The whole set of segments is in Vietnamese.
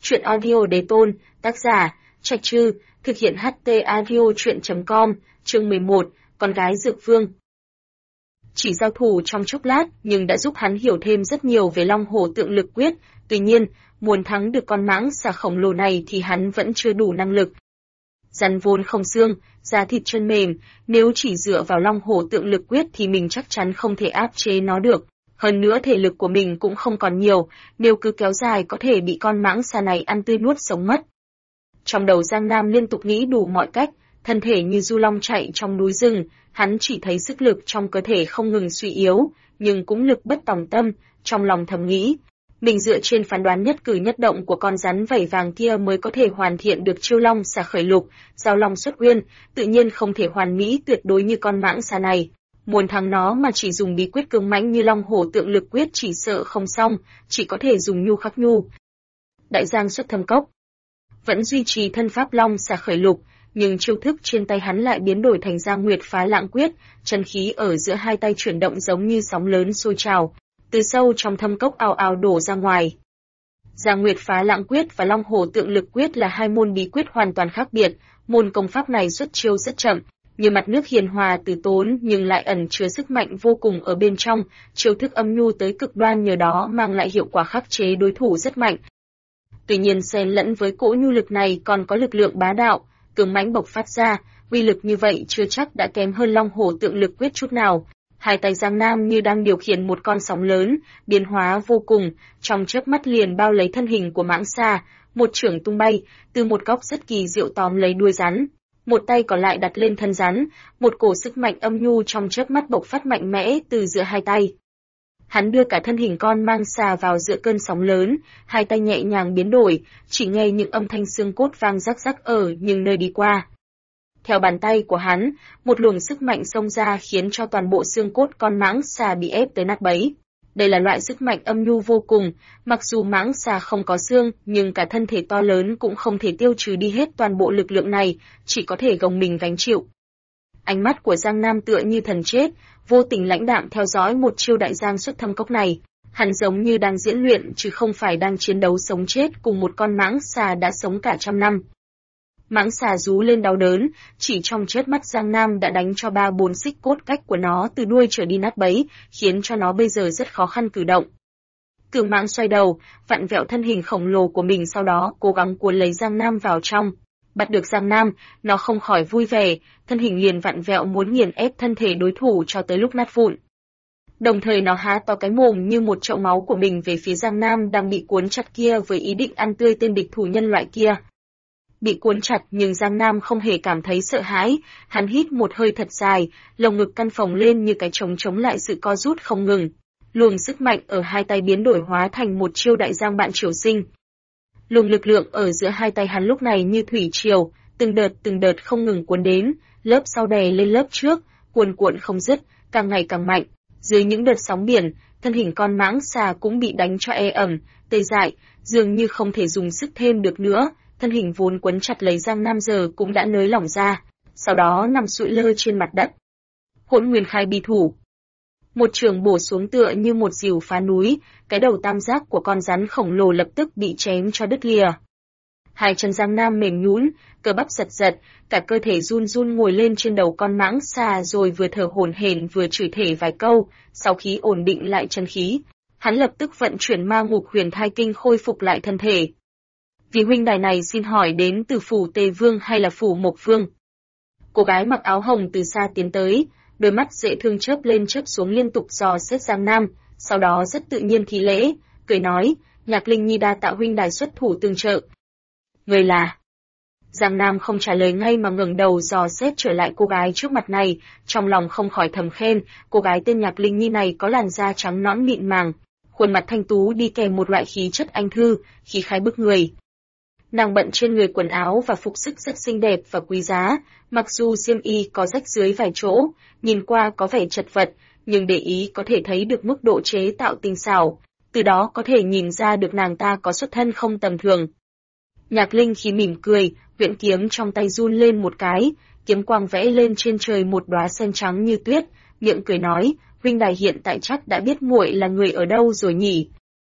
Truyện audio đề tôn, tác giả, Trạch Trư, thực hiện HT audio truyện.com, chương 11, con gái Dược Vương. Chỉ giao thủ trong chốc lát nhưng đã giúp hắn hiểu thêm rất nhiều về Long Hổ Tượng Lực Quyết, tuy nhiên, muốn thắng được con mãng xà khổng lồ này thì hắn vẫn chưa đủ năng lực. Rắn vốn không xương, da thịt chân mềm, nếu chỉ dựa vào Long Hổ Tượng Lực Quyết thì mình chắc chắn không thể áp chế nó được. Hơn nữa thể lực của mình cũng không còn nhiều, nếu cứ kéo dài có thể bị con mãng xà này ăn tươi nuốt sống mất. Trong đầu Giang Nam liên tục nghĩ đủ mọi cách, thân thể như du long chạy trong núi rừng, hắn chỉ thấy sức lực trong cơ thể không ngừng suy yếu, nhưng cũng lực bất tòng tâm, trong lòng thầm nghĩ. Mình dựa trên phán đoán nhất cử nhất động của con rắn vảy vàng kia mới có thể hoàn thiện được chiêu long xà khởi lục, giao long xuất uyên, tự nhiên không thể hoàn mỹ tuyệt đối như con mãng xà này. Muốn thắng nó mà chỉ dùng bí quyết cứng mãnh như Long Hổ Tượng Lực Quyết chỉ sợ không xong, chỉ có thể dùng nhu khắc nhu. Đại Giang xuất thâm cốc vẫn duy trì thân pháp long xà khởi lục, nhưng chiêu thức trên tay hắn lại biến đổi thành Giang Nguyệt Phá Lãng Quyết, chân khí ở giữa hai tay chuyển động giống như sóng lớn sôi trào, từ sâu trong thâm cốc ào ào đổ ra ngoài. Giang Nguyệt Phá Lãng Quyết và Long Hổ Tượng Lực Quyết là hai môn bí quyết hoàn toàn khác biệt, môn công pháp này xuất chiêu rất chậm, như mặt nước hiền hòa từ tốn nhưng lại ẩn chứa sức mạnh vô cùng ở bên trong, chiêu thức âm nhu tới cực đoan nhờ đó mang lại hiệu quả khắc chế đối thủ rất mạnh. Tuy nhiên xen lẫn với cỗ nhu lực này còn có lực lượng bá đạo, cường mãnh bộc phát ra, uy lực như vậy chưa chắc đã kém hơn Long Hổ Tượng Lực Quyết chút nào. Hai tay Giang Nam như đang điều khiển một con sóng lớn, biến hóa vô cùng, trong chớp mắt liền bao lấy thân hình của mãng xà, một chưởng tung bay, từ một góc rất kỳ diệu tóm lấy đuôi rắn. Một tay còn lại đặt lên thân rắn, một cổ sức mạnh âm nhu trong chớp mắt bộc phát mạnh mẽ từ giữa hai tay. Hắn đưa cả thân hình con mang xà vào giữa cơn sóng lớn, hai tay nhẹ nhàng biến đổi, chỉ nghe những âm thanh xương cốt vang rắc rắc ở những nơi đi qua. Theo bàn tay của hắn, một luồng sức mạnh xông ra khiến cho toàn bộ xương cốt con mãng xà bị ép tới nát bấy. Đây là loại sức mạnh âm nhu vô cùng, mặc dù mãng xà không có xương, nhưng cả thân thể to lớn cũng không thể tiêu trừ đi hết toàn bộ lực lượng này, chỉ có thể gồng mình gánh chịu. Ánh mắt của Giang Nam tựa như thần chết, vô tình lãnh đạm theo dõi một chiêu đại giang xuất thâm cốc này. Hắn giống như đang diễn luyện chứ không phải đang chiến đấu sống chết cùng một con mãng xà đã sống cả trăm năm. Mãng xà rú lên đau đớn, chỉ trong chớp mắt Giang Nam đã đánh cho 3-4 xích cốt cách của nó từ đuôi trở đi nát bấy, khiến cho nó bây giờ rất khó khăn cử động. Cường mãng xoay đầu, vặn vẹo thân hình khổng lồ của mình, sau đó cố gắng cuốn lấy Giang Nam vào trong. Bắt được Giang Nam, nó không khỏi vui vẻ, thân hình liền vặn vẹo muốn nghiền ép thân thể đối thủ cho tới lúc nát vụn. Đồng thời nó há to cái mồm như một chậu máu của mình về phía Giang Nam đang bị cuốn chặt kia với ý định ăn tươi tên địch thủ nhân loại kia. Bị cuốn chặt nhưng Giang Nam không hề cảm thấy sợ hãi, hắn hít một hơi thật dài, lồng ngực căng phồng lên như cái trống chống lại sự co rút không ngừng. Luồng sức mạnh ở hai tay biến đổi hóa thành một chiêu đại giang bạn triều sinh. Luồng lực lượng ở giữa hai tay hắn lúc này như thủy triều, từng đợt không ngừng cuốn đến, lớp sau đè lên lớp trước, cuồn cuộn không dứt, càng ngày càng mạnh. Dưới những đợt sóng biển, thân hình con mãng xà cũng bị đánh cho ê ẩm, tê dại, dường như không thể dùng sức thêm được nữa. Thân hình vốn quấn chặt lấy Giang Nam giờ cũng đã nới lỏng ra, sau đó nằm sụi lơ trên mặt đất. Hỗn Nguyên Khai Bi Thủ. Một trường bổ xuống tựa như một rìu phá núi, cái đầu tam giác của con rắn khổng lồ lập tức bị chém cho đứt lìa. Hai chân Giang Nam mềm nhũn, cơ bắp giật giật, cả cơ thể run run ngồi lên trên đầu con mãng xà rồi vừa thở hổn hển vừa chửi thề vài câu, sau khi ổn định lại chân khí, hắn lập tức vận chuyển Ma Ngục Huyền Thai Kinh khôi phục lại thân thể. Vị huynh đài này xin hỏi đến từ phủ Tề Vương hay là phủ Mộc Vương? Cô gái mặc áo hồng từ xa tiến tới, đôi mắt dễ thương chớp lên chớp xuống liên tục dò xét Giang Nam, sau đó rất tự nhiên thi lễ, cười nói, Nhạc Linh Nhi đa tạ huynh đài xuất thủ tương trợ. Người là? Giang Nam không trả lời ngay mà ngẩng đầu dò xét trở lại cô gái trước mặt này, trong lòng không khỏi thầm khen, cô gái tên Nhạc Linh Nhi này có làn da trắng nõn mịn màng, khuôn mặt thanh tú đi kèm một loại khí chất anh thư, khí khái bức người. Nàng bận trên người quần áo và phục sức rất xinh đẹp và quý giá, mặc dù xiêm y có rách dưới vài chỗ, nhìn qua có vẻ chật vật, nhưng để ý có thể thấy được mức độ chế tạo tinh xảo, từ đó có thể nhìn ra được nàng ta có xuất thân không tầm thường. Nhạc Linh khi mỉm cười, huyễn kiếm trong tay run lên một cái, kiếm quang vẽ lên trên trời một đóa sen trắng như tuyết, miệng cười nói, huynh đài hiện tại chắc đã biết muội là người ở đâu rồi nhỉ?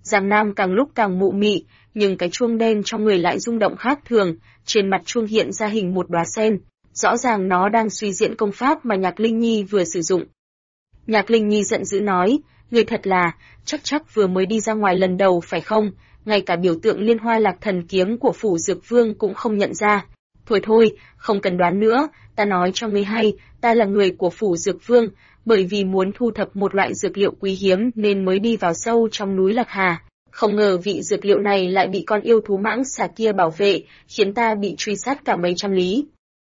Giang Nam càng lúc càng mụ mị, nhưng cái chuông đen trong người lại rung động khác thường, trên mặt chuông hiện ra hình một đóa sen, rõ ràng nó đang suy diễn công pháp mà Nhạc Linh Nhi vừa sử dụng. Nhạc Linh Nhi giận dữ nói, ngươi thật là, chắc vừa mới đi ra ngoài lần đầu phải không, ngay cả biểu tượng Liên Hoa Lạc Thần Kiếm của Phủ Dược Vương cũng không nhận ra. Thôi, không cần đoán nữa, ta nói cho ngươi hay, ta là người của Phủ Dược Vương, bởi vì muốn thu thập một loại dược liệu quý hiếm nên mới đi vào sâu trong núi Lạc Hà. Không ngờ vị dược liệu này lại bị con yêu thú mãng xà kia bảo vệ, khiến ta bị truy sát cả mấy trăm lý.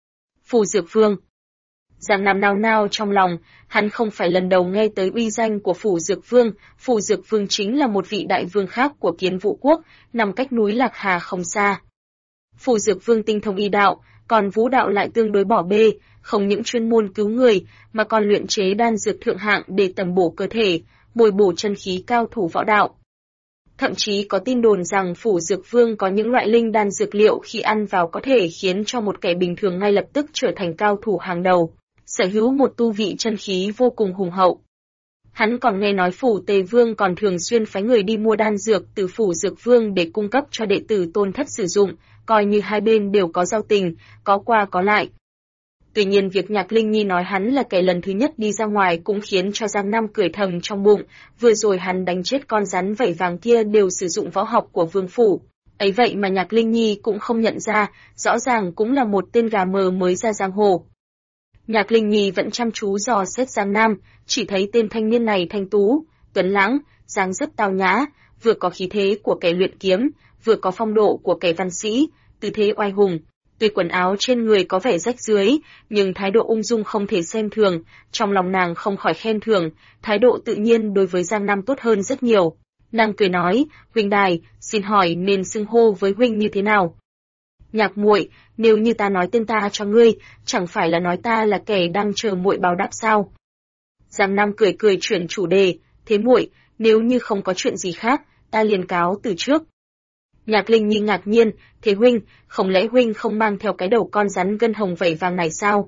Phủ Dược Vương. Giang Nam nao nao trong lòng, hắn không phải lần đầu nghe tới uy danh của Phủ Dược Vương, Phủ Dược Vương chính là một vị đại vương khác của Kiến Vũ Quốc, nằm cách núi Lạc Hà không xa. Phủ Dược Vương tinh thông y đạo, còn Vũ đạo lại tương đối bỏ bê, không những chuyên môn cứu người, mà còn luyện chế đan dược thượng hạng để tầm bổ cơ thể, bồi bổ chân khí cao thủ võ đạo. Thậm chí có tin đồn rằng Phủ Dược Vương có những loại linh đan dược liệu khi ăn vào có thể khiến cho một kẻ bình thường ngay lập tức trở thành cao thủ hàng đầu, sở hữu một tu vị chân khí vô cùng hùng hậu. Hắn còn nghe nói Phủ Tề Vương còn thường xuyên phái người đi mua đan dược từ Phủ Dược Vương để cung cấp cho đệ tử Tôn Thất sử dụng, coi như hai bên đều có giao tình, có qua có lại. Tuy nhiên việc Nhạc Linh Nhi nói hắn là kẻ lần thứ nhất đi ra ngoài cũng khiến cho Giang Nam cười thầm trong bụng, vừa rồi hắn đánh chết con rắn vảy vàng kia đều sử dụng võ học của Vương Phủ. Ấy vậy mà Nhạc Linh Nhi cũng không nhận ra, rõ ràng cũng là một tên gà mờ mới ra giang hồ. Nhạc Linh Nhi vẫn chăm chú dò xét Giang Nam, chỉ thấy tên thanh niên này thanh tú, tuấn lãng, dáng dấp tao nhã, vừa có khí thế của kẻ luyện kiếm, vừa có phong độ của kẻ văn sĩ, tư thế oai hùng. Tuy quần áo trên người có vẻ rách rưới, nhưng thái độ ung dung không thể xem thường, trong lòng nàng không khỏi khen thưởng, thái độ tự nhiên đối với Giang Nam tốt hơn rất nhiều. Nàng cười nói, huynh đài, xin hỏi nên xưng hô với huynh như thế nào? Nhạc muội, nếu như ta nói tên ta cho ngươi, chẳng phải là nói ta là kẻ đang chờ muội báo đáp sao? Giang Nam cười chuyển chủ đề, thế muội, nếu như không có chuyện gì khác, ta liền cáo từ trước. Nhạc Linh Nhi ngạc nhiên, thế huynh, không lẽ huynh không mang theo cái đầu con rắn gân hồng vảy vàng này sao?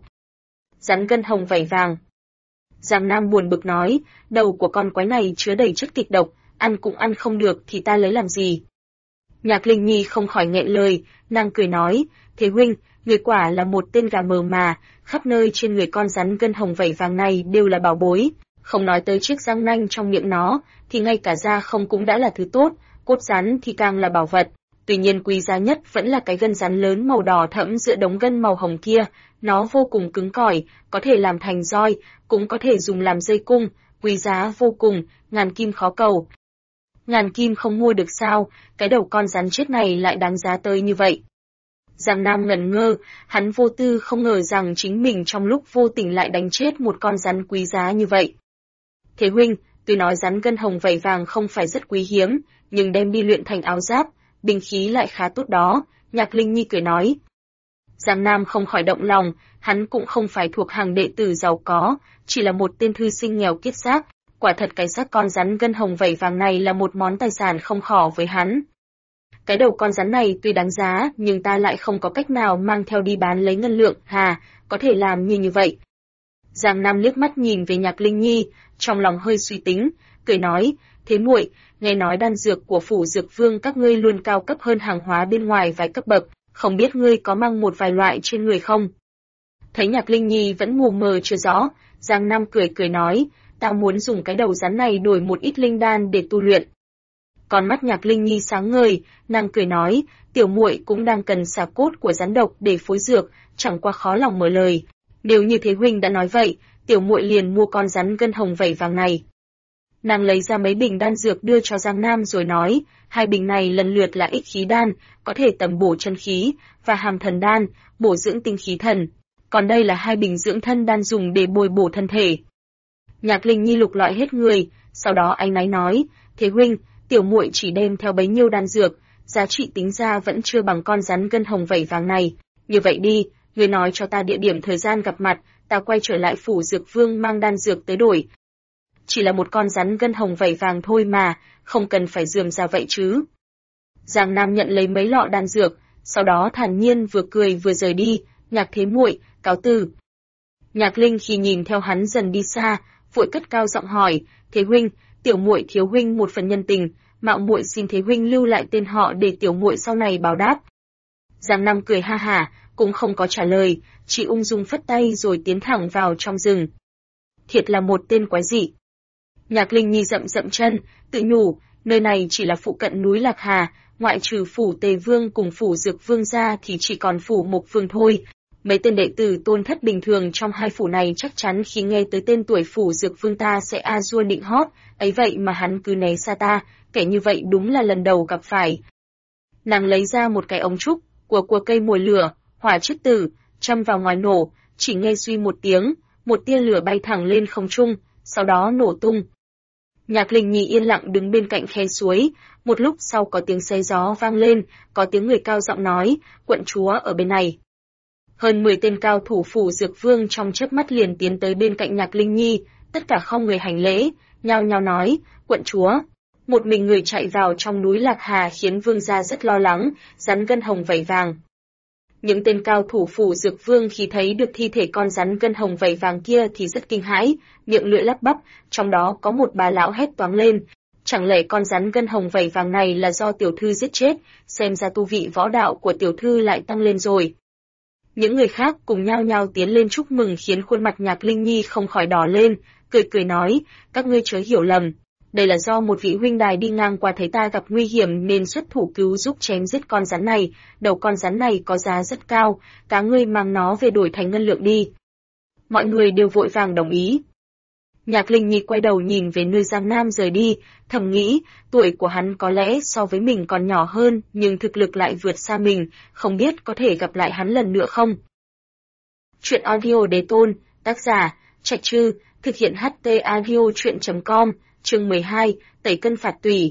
Rắn gân hồng vảy vàng. Giang Nam buồn bực nói, đầu của con quái này chứa đầy chất kịch độc, ăn cũng ăn không được thì ta lấy làm gì? Nhạc Linh Nhi không khỏi nghẹn lời, nàng cười nói, thế huynh, người quả là một tên gà mờ mà, khắp nơi trên người con rắn gân hồng vảy vàng này đều là bảo bối, không nói tới chiếc răng nanh trong miệng nó, thì ngay cả da không cũng đã là thứ tốt, cốt rắn thì càng là bảo vật. Tuy nhiên quý giá nhất vẫn là cái gân rắn lớn màu đỏ thẫm giữa đống gân màu hồng kia, nó vô cùng cứng cỏi, có thể làm thành roi, cũng có thể dùng làm dây cung, quý giá vô cùng, ngàn kim khó cầu. Ngàn kim không mua được sao, cái đầu con rắn chết này lại đáng giá tới như vậy. Giang Nam ngẩn ngơ, hắn vô tư không ngờ rằng chính mình trong lúc vô tình lại đánh chết một con rắn quý giá như vậy. Thế huynh, tuy nói rắn gân hồng vảy vàng không phải rất quý hiếm, nhưng đem đi luyện thành áo giáp, binh khí lại khá tốt đó, Nhạc Linh Nhi cười nói. Giang Nam không khỏi động lòng, hắn cũng không phải thuộc hàng đệ tử giàu có, chỉ là một tên thư sinh nghèo kiết xác, quả thật cái xác con rắn gân hồng vảy vàng này là một món tài sản không khỏ với hắn. Cái đầu con rắn này tuy đáng giá, nhưng ta lại không có cách nào mang theo đi bán lấy ngân lượng, có thể làm như vậy. Giang Nam liếc mắt nhìn về Nhạc Linh Nhi, trong lòng hơi suy tính, cười nói, thế muội, nghe nói đan dược của Phủ Dược Vương các ngươi luôn cao cấp hơn hàng hóa bên ngoài vài cấp bậc, không biết ngươi có mang một vài loại trên người không? Thấy Nhạc Linh Nhi vẫn mù mờ chưa rõ, Giang Nam cười nói, ta muốn dùng cái đầu rắn này đổi một ít linh đan để tu luyện. Con mắt Nhạc Linh Nhi sáng ngời, nàng cười nói, tiểu muội cũng đang cần xà cốt của rắn độc để phối dược, chẳng qua khó lòng mở lời. Nếu như thế huynh đã nói vậy, tiểu muội liền mua con rắn gân hồng vảy vàng này. Nàng lấy ra mấy bình đan dược đưa cho Giang Nam rồi nói, hai bình này lần lượt là ích khí đan, có thể tầm bổ chân khí, và hàm thần đan, bổ dưỡng tinh khí thần. Còn đây là hai bình dưỡng thân đan dùng để bồi bổ thân thể. Nhạc Linh Nhi lục lọi hết người, sau đó anh ấy nói, thế huynh, tiểu muội chỉ đem theo bấy nhiêu đan dược, giá trị tính ra vẫn chưa bằng con rắn gân hồng vảy vàng này. Như vậy đi, ngươi nói cho ta địa điểm thời gian gặp mặt, ta quay trở lại Phủ Dược Vương mang đan dược tới đổi. Chỉ là một con rắn gân hồng vảy vàng thôi mà, không cần phải rườm rà vậy chứ. Giang Nam nhận lấy mấy lọ đan dược, sau đó thản nhiên vừa cười vừa rời đi, Nhạc thế muội, cáo từ. Nhạc Linh khi nhìn theo hắn dần đi xa, vội cất cao giọng hỏi, thế huynh, tiểu muội thiếu huynh một phần nhân tình, mạo muội xin thế huynh lưu lại tên họ để tiểu muội sau này báo đáp. Giang Nam cười ha hả, cũng không có trả lời, chỉ ung dung phất tay rồi tiến thẳng vào trong rừng. Thiệt là một tên quái dị. Nhạc Linh Nhi dậm dậm chân, tự nhủ, nơi này chỉ là phụ cận núi Lạc Hà, ngoại trừ phủ Tề Vương cùng phủ Dược Vương ra thì chỉ còn phủ Mộc Vương thôi. Mấy tên đệ tử tôn thất bình thường trong hai phủ này chắc chắn khi nghe tới tên tuổi phủ Dược Vương ta sẽ a dua nịnh hót, ấy vậy mà hắn cứ né xa ta, kẻ như vậy đúng là lần đầu gặp phải. Nàng lấy ra một cái ống trúc, của cây mồi lửa, hỏa chiết tử, châm vào ngoài nổ, chỉ nghe suy một tiếng, một tia lửa bay thẳng lên không trung, sau đó nổ tung. Nhạc Linh Nhi yên lặng đứng bên cạnh khe suối, một lúc sau có tiếng xé gió vang lên, có tiếng người cao giọng nói, quận chúa ở bên này. Hơn 10 tên cao thủ phủ Dược Vương trong chớp mắt liền tiến tới bên cạnh Nhạc Linh Nhi, tất cả không người hành lễ, nhao nhao nói, quận chúa. Một mình người chạy vào trong núi Lạc Hà khiến vương gia rất lo lắng, rắn gân hồng vảy vàng. Những tên cao thủ phủ Dược Vương khi thấy được thi thể con rắn gân hồng vảy vàng kia thì rất kinh hãi, miệng lưỡi lắp bắp, trong đó có một bà lão hét toáng lên. Chẳng lẽ con rắn gân hồng vảy vàng này là do tiểu thư giết chết, xem ra tu vị võ đạo của tiểu thư lại tăng lên rồi. Những người khác cùng nhao nhao tiến lên chúc mừng khiến khuôn mặt Nhạc Linh Nhi không khỏi đỏ lên, cười cười nói, các ngươi chớ hiểu lầm. Đây là do một vị huynh đài đi ngang qua thấy ta gặp nguy hiểm nên xuất thủ cứu giúp chém giết con rắn này, đầu con rắn này có giá rất cao, các ngươi mang nó về đổi thành ngân lượng đi. Mọi người đều vội vàng đồng ý. Nhạc Linh Nhi quay đầu nhìn về nơi Giang Nam rời đi, thầm nghĩ, tuổi của hắn có lẽ so với mình còn nhỏ hơn, nhưng thực lực lại vượt xa mình, không biết có thể gặp lại hắn lần nữa không. Chuyện audio Đế Tôn, tác giả, Trạch Trư, thực hiện HT audio truyện.com, chương 12, tẩy cân phạt tùy.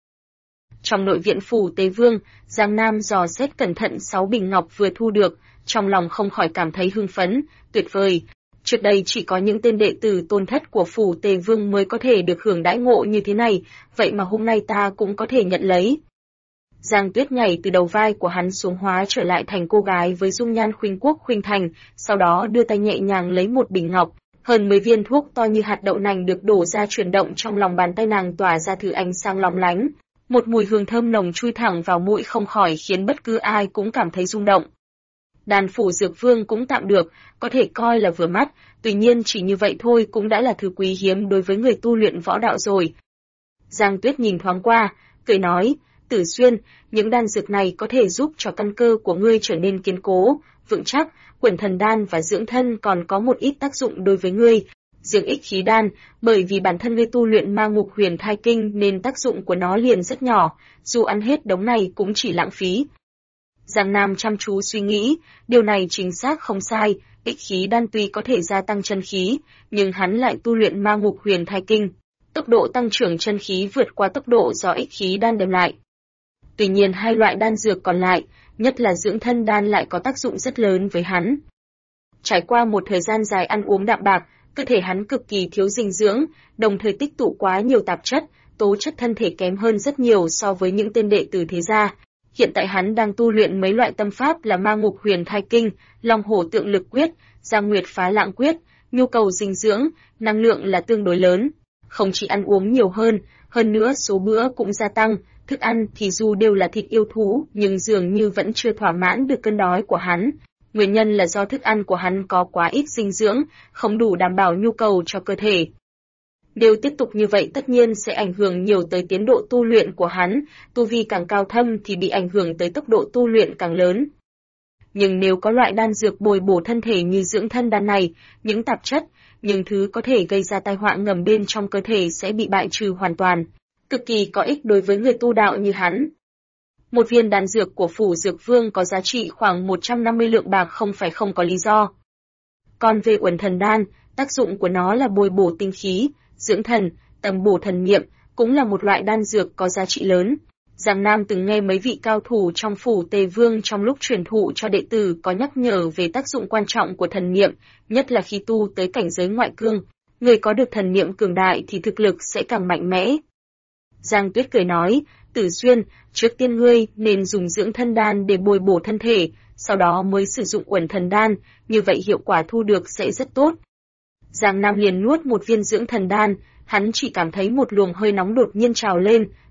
Trong nội viện phủ Tề Vương, Giang Nam dò xét cẩn thận 6 bình ngọc vừa thu được, trong lòng không khỏi cảm thấy hưng phấn, tuyệt vời. Trước đây chỉ có những tên đệ tử tôn thất của phủ Tề Vương mới có thể được hưởng đãi ngộ như thế này, vậy mà hôm nay ta cũng có thể nhận lấy. Giang Tuyết nhảy từ đầu vai của hắn xuống hóa trở lại thành cô gái với dung nhan khuynh quốc khuynh thành, sau đó đưa tay nhẹ nhàng lấy một bình ngọc. Hơn 10 viên thuốc to như hạt đậu nành được đổ ra chuyển động trong lòng bàn tay nàng tỏa ra thứ ánh sáng lóng lánh. Một mùi hương thơm nồng chui thẳng vào mũi không khỏi khiến bất cứ ai cũng cảm thấy rung động. Đan phủ Dược Vương cũng tạm được, có thể coi là vừa mắt, tuy nhiên chỉ như vậy thôi cũng đã là thứ quý hiếm đối với người tu luyện võ đạo rồi. Giang Tuyết nhìn thoáng qua, cười nói, Tử Xuyên, những đan dược này có thể giúp cho căn cơ của ngươi trở nên kiên cố, vững chắc, Quẩn Thần Đan và Dưỡng Thân còn có một ít tác dụng đối với ngươi. Riêng Ích Khí Đan, bởi vì bản thân ngươi tu luyện Ma Ngục Huyền Thai Kinh nên tác dụng của nó liền rất nhỏ, dù ăn hết đống này cũng chỉ lãng phí. Giang Nam chăm chú suy nghĩ, điều này chính xác không sai, Ích Khí Đan tuy có thể gia tăng chân khí, nhưng hắn lại tu luyện Ma Ngục Huyền Thai Kinh. Tốc độ tăng trưởng chân khí vượt qua tốc độ do Ích Khí Đan đem lại. Tuy nhiên hai loại đan dược còn lại, nhất là Dưỡng Thân Đan lại có tác dụng rất lớn với hắn. Trải qua một thời gian dài ăn uống đạm bạc, cơ thể hắn cực kỳ thiếu dinh dưỡng, đồng thời tích tụ quá nhiều tạp chất, tố chất thân thể kém hơn rất nhiều so với những tên đệ tử thế gia. Hiện tại hắn đang tu luyện mấy loại tâm pháp là Ma Ngục Huyền Thai Kinh, Long Hổ Tượng Lực Quyết, Giang Nguyệt Phá Lạng Quyết, nhu cầu dinh dưỡng, năng lượng là tương đối lớn. Không chỉ ăn uống nhiều hơn nữa số bữa cũng gia tăng, thức ăn thì dù đều là thịt yêu thú nhưng dường như vẫn chưa thỏa mãn được cơn đói của hắn. Nguyên nhân là do thức ăn của hắn có quá ít dinh dưỡng, không đủ đảm bảo nhu cầu cho cơ thể. Nếu tiếp tục như vậy tất nhiên sẽ ảnh hưởng nhiều tới tiến độ tu luyện của hắn, tu vi càng cao thâm thì bị ảnh hưởng tới tốc độ tu luyện càng lớn. Nhưng nếu có loại đan dược bồi bổ thân thể như Dưỡng Thân Đan này, những tạp chất, những thứ có thể gây ra tai họa ngầm bên trong cơ thể sẽ bị bại trừ hoàn toàn, cực kỳ có ích đối với người tu đạo như hắn. Một viên đan dược của phủ Dược Vương có giá trị khoảng 150 lượng bạc không phải không có lý do. Còn về Uẩn Thần Đan, tác dụng của nó là bồi bổ tinh khí, dưỡng thần, tầm bổ thần niệm, cũng là một loại đan dược có giá trị lớn. Giang Nam từng nghe mấy vị cao thủ trong phủ Tề Vương trong lúc truyền thụ cho đệ tử có nhắc nhở về tác dụng quan trọng của thần niệm, nhất là khi tu tới cảnh giới ngoại cương, người có được thần niệm cường đại thì thực lực sẽ càng mạnh mẽ. Giang Tuyết cười nói, Tử Xuyên, trước tiên ngươi nên dùng Dưỡng Thân Đan để bồi bổ thân thể, sau đó mới sử dụng Uẩn Thần Đan, như vậy hiệu quả thu được sẽ rất tốt. Giang Nam liền nuốt một viên Dưỡng Thần Đan, hắn chỉ cảm thấy một luồng hơi nóng đột nhiên trào lên,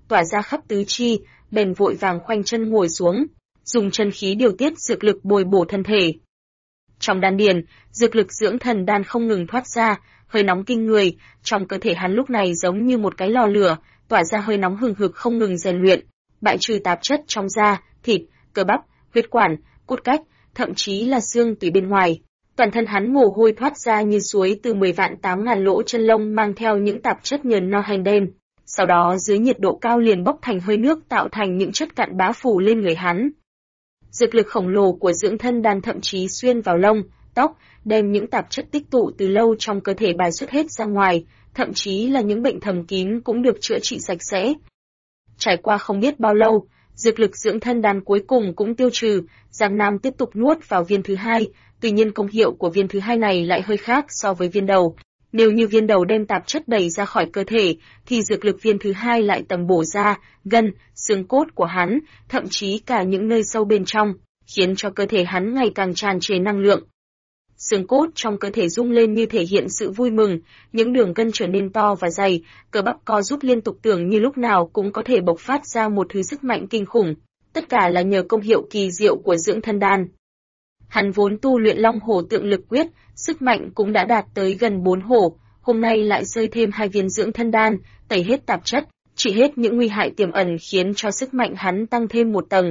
tỏa ra khắp tứ chi, bèn vội vàng khoanh chân ngồi xuống, dùng chân khí điều tiết dược lực bồi bổ thân thể. Trong đan điền, dược lực dưỡng thần đan không ngừng thoát ra, hơi nóng kinh người, trong cơ thể hắn lúc này giống như một cái lò lửa, tỏa ra hơi nóng hừng hực không ngừng rèn luyện, bại trừ tạp chất trong da, thịt, cơ bắp, huyết quản, cốt cách, thậm chí là xương tủy bên ngoài. Toàn thân hắn mồ hôi thoát ra như suối từ 10.800.000 lỗ chân lông mang theo những tạp chất nhờn no hành đen. Sau đó dưới nhiệt độ cao liền bốc thành hơi nước tạo thành những chất cặn bã phủ lên người hắn. Dược lực khổng lồ của dưỡng thân đan thậm chí xuyên vào lông, tóc, đem những tạp chất tích tụ từ lâu trong cơ thể bài xuất hết ra ngoài, thậm chí là những bệnh thầm kín cũng được chữa trị sạch sẽ. Trải qua không biết bao lâu, dược lực dưỡng thân đan cuối cùng cũng tiêu trừ, Giang Nam tiếp tục nuốt vào viên thứ hai, tuy nhiên công hiệu của viên thứ hai này lại hơi khác so với viên đầu. Nếu như viên đầu đem tạp chất đẩy ra khỏi cơ thể, thì dược lực viên thứ hai lại tầm bổ ra, gân, xương cốt của hắn, thậm chí cả những nơi sâu bên trong, khiến cho cơ thể hắn ngày càng tràn trề năng lượng. Xương cốt trong cơ thể rung lên như thể hiện sự vui mừng, những đường gân trở nên to và dày, cơ bắp co rút liên tục tưởng như lúc nào cũng có thể bộc phát ra một thứ sức mạnh kinh khủng. Tất cả là nhờ công hiệu kỳ diệu của dưỡng thân đan. Hắn vốn tu luyện Long Hổ Tượng Lực Quyết, sức mạnh cũng đã đạt tới gần 4 hổ, hôm nay lại rơi thêm 2 viên dưỡng thân đan, tẩy hết tạp chất, trị hết những nguy hại tiềm ẩn khiến cho sức mạnh hắn tăng thêm một tầng.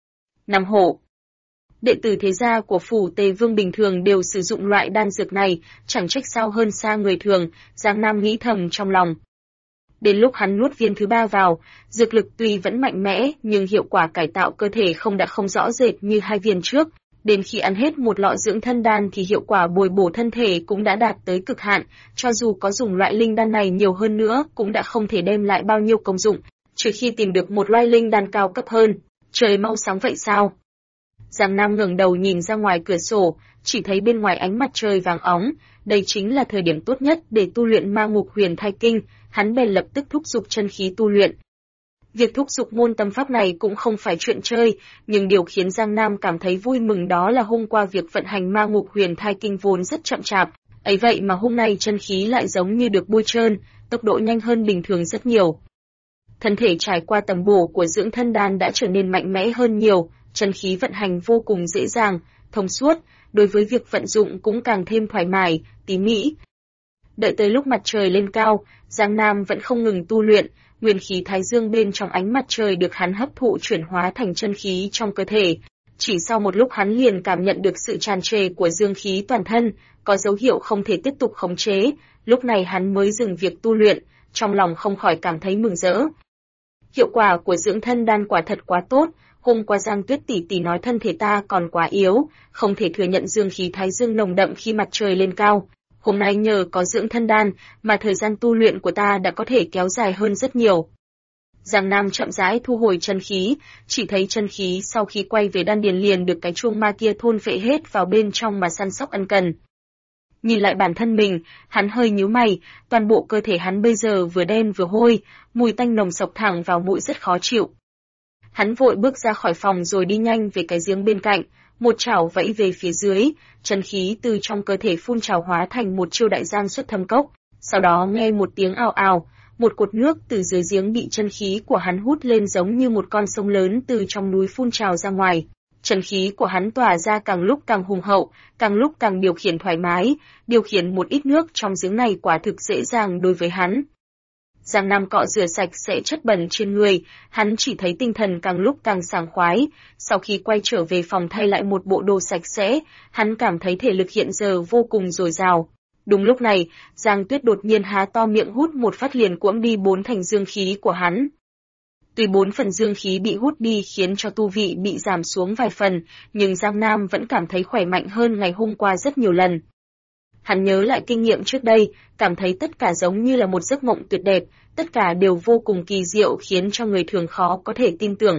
5 hổ. Đệ tử thế gia của phủ Tề Vương bình thường đều sử dụng loại đan dược này, chẳng trách sao hơn xa người thường, Giang Nam nghĩ thầm trong lòng. Đến lúc hắn nuốt viên thứ 3 vào, dược lực tuy vẫn mạnh mẽ, nhưng hiệu quả cải tạo cơ thể không rõ rệt như 2 viên trước. Đến khi ăn hết một lọ dưỡng thân đan thì hiệu quả bồi bổ thân thể cũng đã đạt tới cực hạn, cho dù có dùng loại linh đan này nhiều hơn nữa cũng đã không thể đem lại bao nhiêu công dụng, trừ khi tìm được một loại linh đan cao cấp hơn. Trời mau sáng vậy sao? Giang Nam ngẩng đầu nhìn ra ngoài cửa sổ, chỉ thấy bên ngoài ánh mặt trời vàng óng, đây chính là thời điểm tốt nhất để tu luyện Ma Ngục Huyền Thai Kinh, hắn bèn lập tức thúc giục chân khí tu luyện. Việc thúc giục môn tâm pháp này cũng không phải chuyện chơi, nhưng điều khiến Giang Nam cảm thấy vui mừng đó là hôm qua việc vận hành Ma Ngục Huyền Thai Kinh vốn rất chậm chạp, ấy vậy mà hôm nay chân khí lại giống như được bôi trơn, tốc độ nhanh hơn bình thường rất nhiều. Thân thể trải qua tầm bổ của dưỡng thân đan đã trở nên mạnh mẽ hơn nhiều, chân khí vận hành vô cùng dễ dàng, thông suốt, đối với việc vận dụng cũng càng thêm thoải mái, tí mỹ. Đợi tới lúc mặt trời lên cao, Giang Nam vẫn không ngừng tu luyện, nguyên khí thái dương bên trong ánh mặt trời được hắn hấp thụ chuyển hóa thành chân khí trong cơ thể. Chỉ sau một lúc hắn liền cảm nhận được sự tràn trề của dương khí toàn thân, có dấu hiệu không thể tiếp tục khống chế, lúc này hắn mới dừng việc tu luyện, trong lòng không khỏi cảm thấy mừng rỡ. Hiệu quả của dưỡng thân đan quả thật quá tốt, hôm qua Giang Tuyết tỷ tỷ nói thân thể ta còn quá yếu, không thể thừa nhận dương khí thái dương nồng đậm khi mặt trời lên cao. Hôm nay nhờ có dưỡng thân đan mà thời gian tu luyện của ta đã có thể kéo dài hơn rất nhiều. Giang Nam chậm rãi thu hồi chân khí, chỉ thấy chân khí sau khi quay về đan điền liền được cái chuông ma kia thôn phệ hết vào bên trong mà săn sóc ân cần. Nhìn lại bản thân mình, hắn hơi nhíu mày, toàn bộ cơ thể hắn bây giờ vừa đen vừa hôi, mùi tanh nồng sộc thẳng vào mũi rất khó chịu. Hắn vội bước ra khỏi phòng rồi đi nhanh về cái giếng bên cạnh, một chảo vẫy về phía dưới, chân khí từ trong cơ thể phun trào hóa thành một chiêu đại giang xuất thâm cốc. Sau đó nghe một tiếng ào ào, một cột nước từ dưới giếng bị chân khí của hắn hút lên giống như một con sông lớn từ trong núi phun trào ra ngoài. Chân khí của hắn tỏa ra càng lúc càng hùng hậu, càng lúc càng điều khiển thoải mái, điều khiển một ít nước trong giếng này quả thực dễ dàng đối với hắn. Giang Nam cọ rửa sạch sẽ chất bẩn trên người, hắn chỉ thấy tinh thần càng lúc càng sảng khoái, sau khi quay trở về phòng thay lại một bộ đồ sạch sẽ, hắn cảm thấy thể lực hiện giờ vô cùng dồi dào. Đúng lúc này, Giang Tuyết đột nhiên há to miệng hút một phát liền cuỗm đi 4 thành dương khí của hắn. Tuy 4 phần dương khí bị hút đi khiến cho tu vị bị giảm xuống vài phần, nhưng Giang Nam vẫn cảm thấy khỏe mạnh hơn ngày hôm qua rất nhiều lần. Hắn nhớ lại kinh nghiệm trước đây, cảm thấy tất cả giống như là một giấc mộng tuyệt đẹp, tất cả đều vô cùng kỳ diệu khiến cho người thường khó có thể tin tưởng.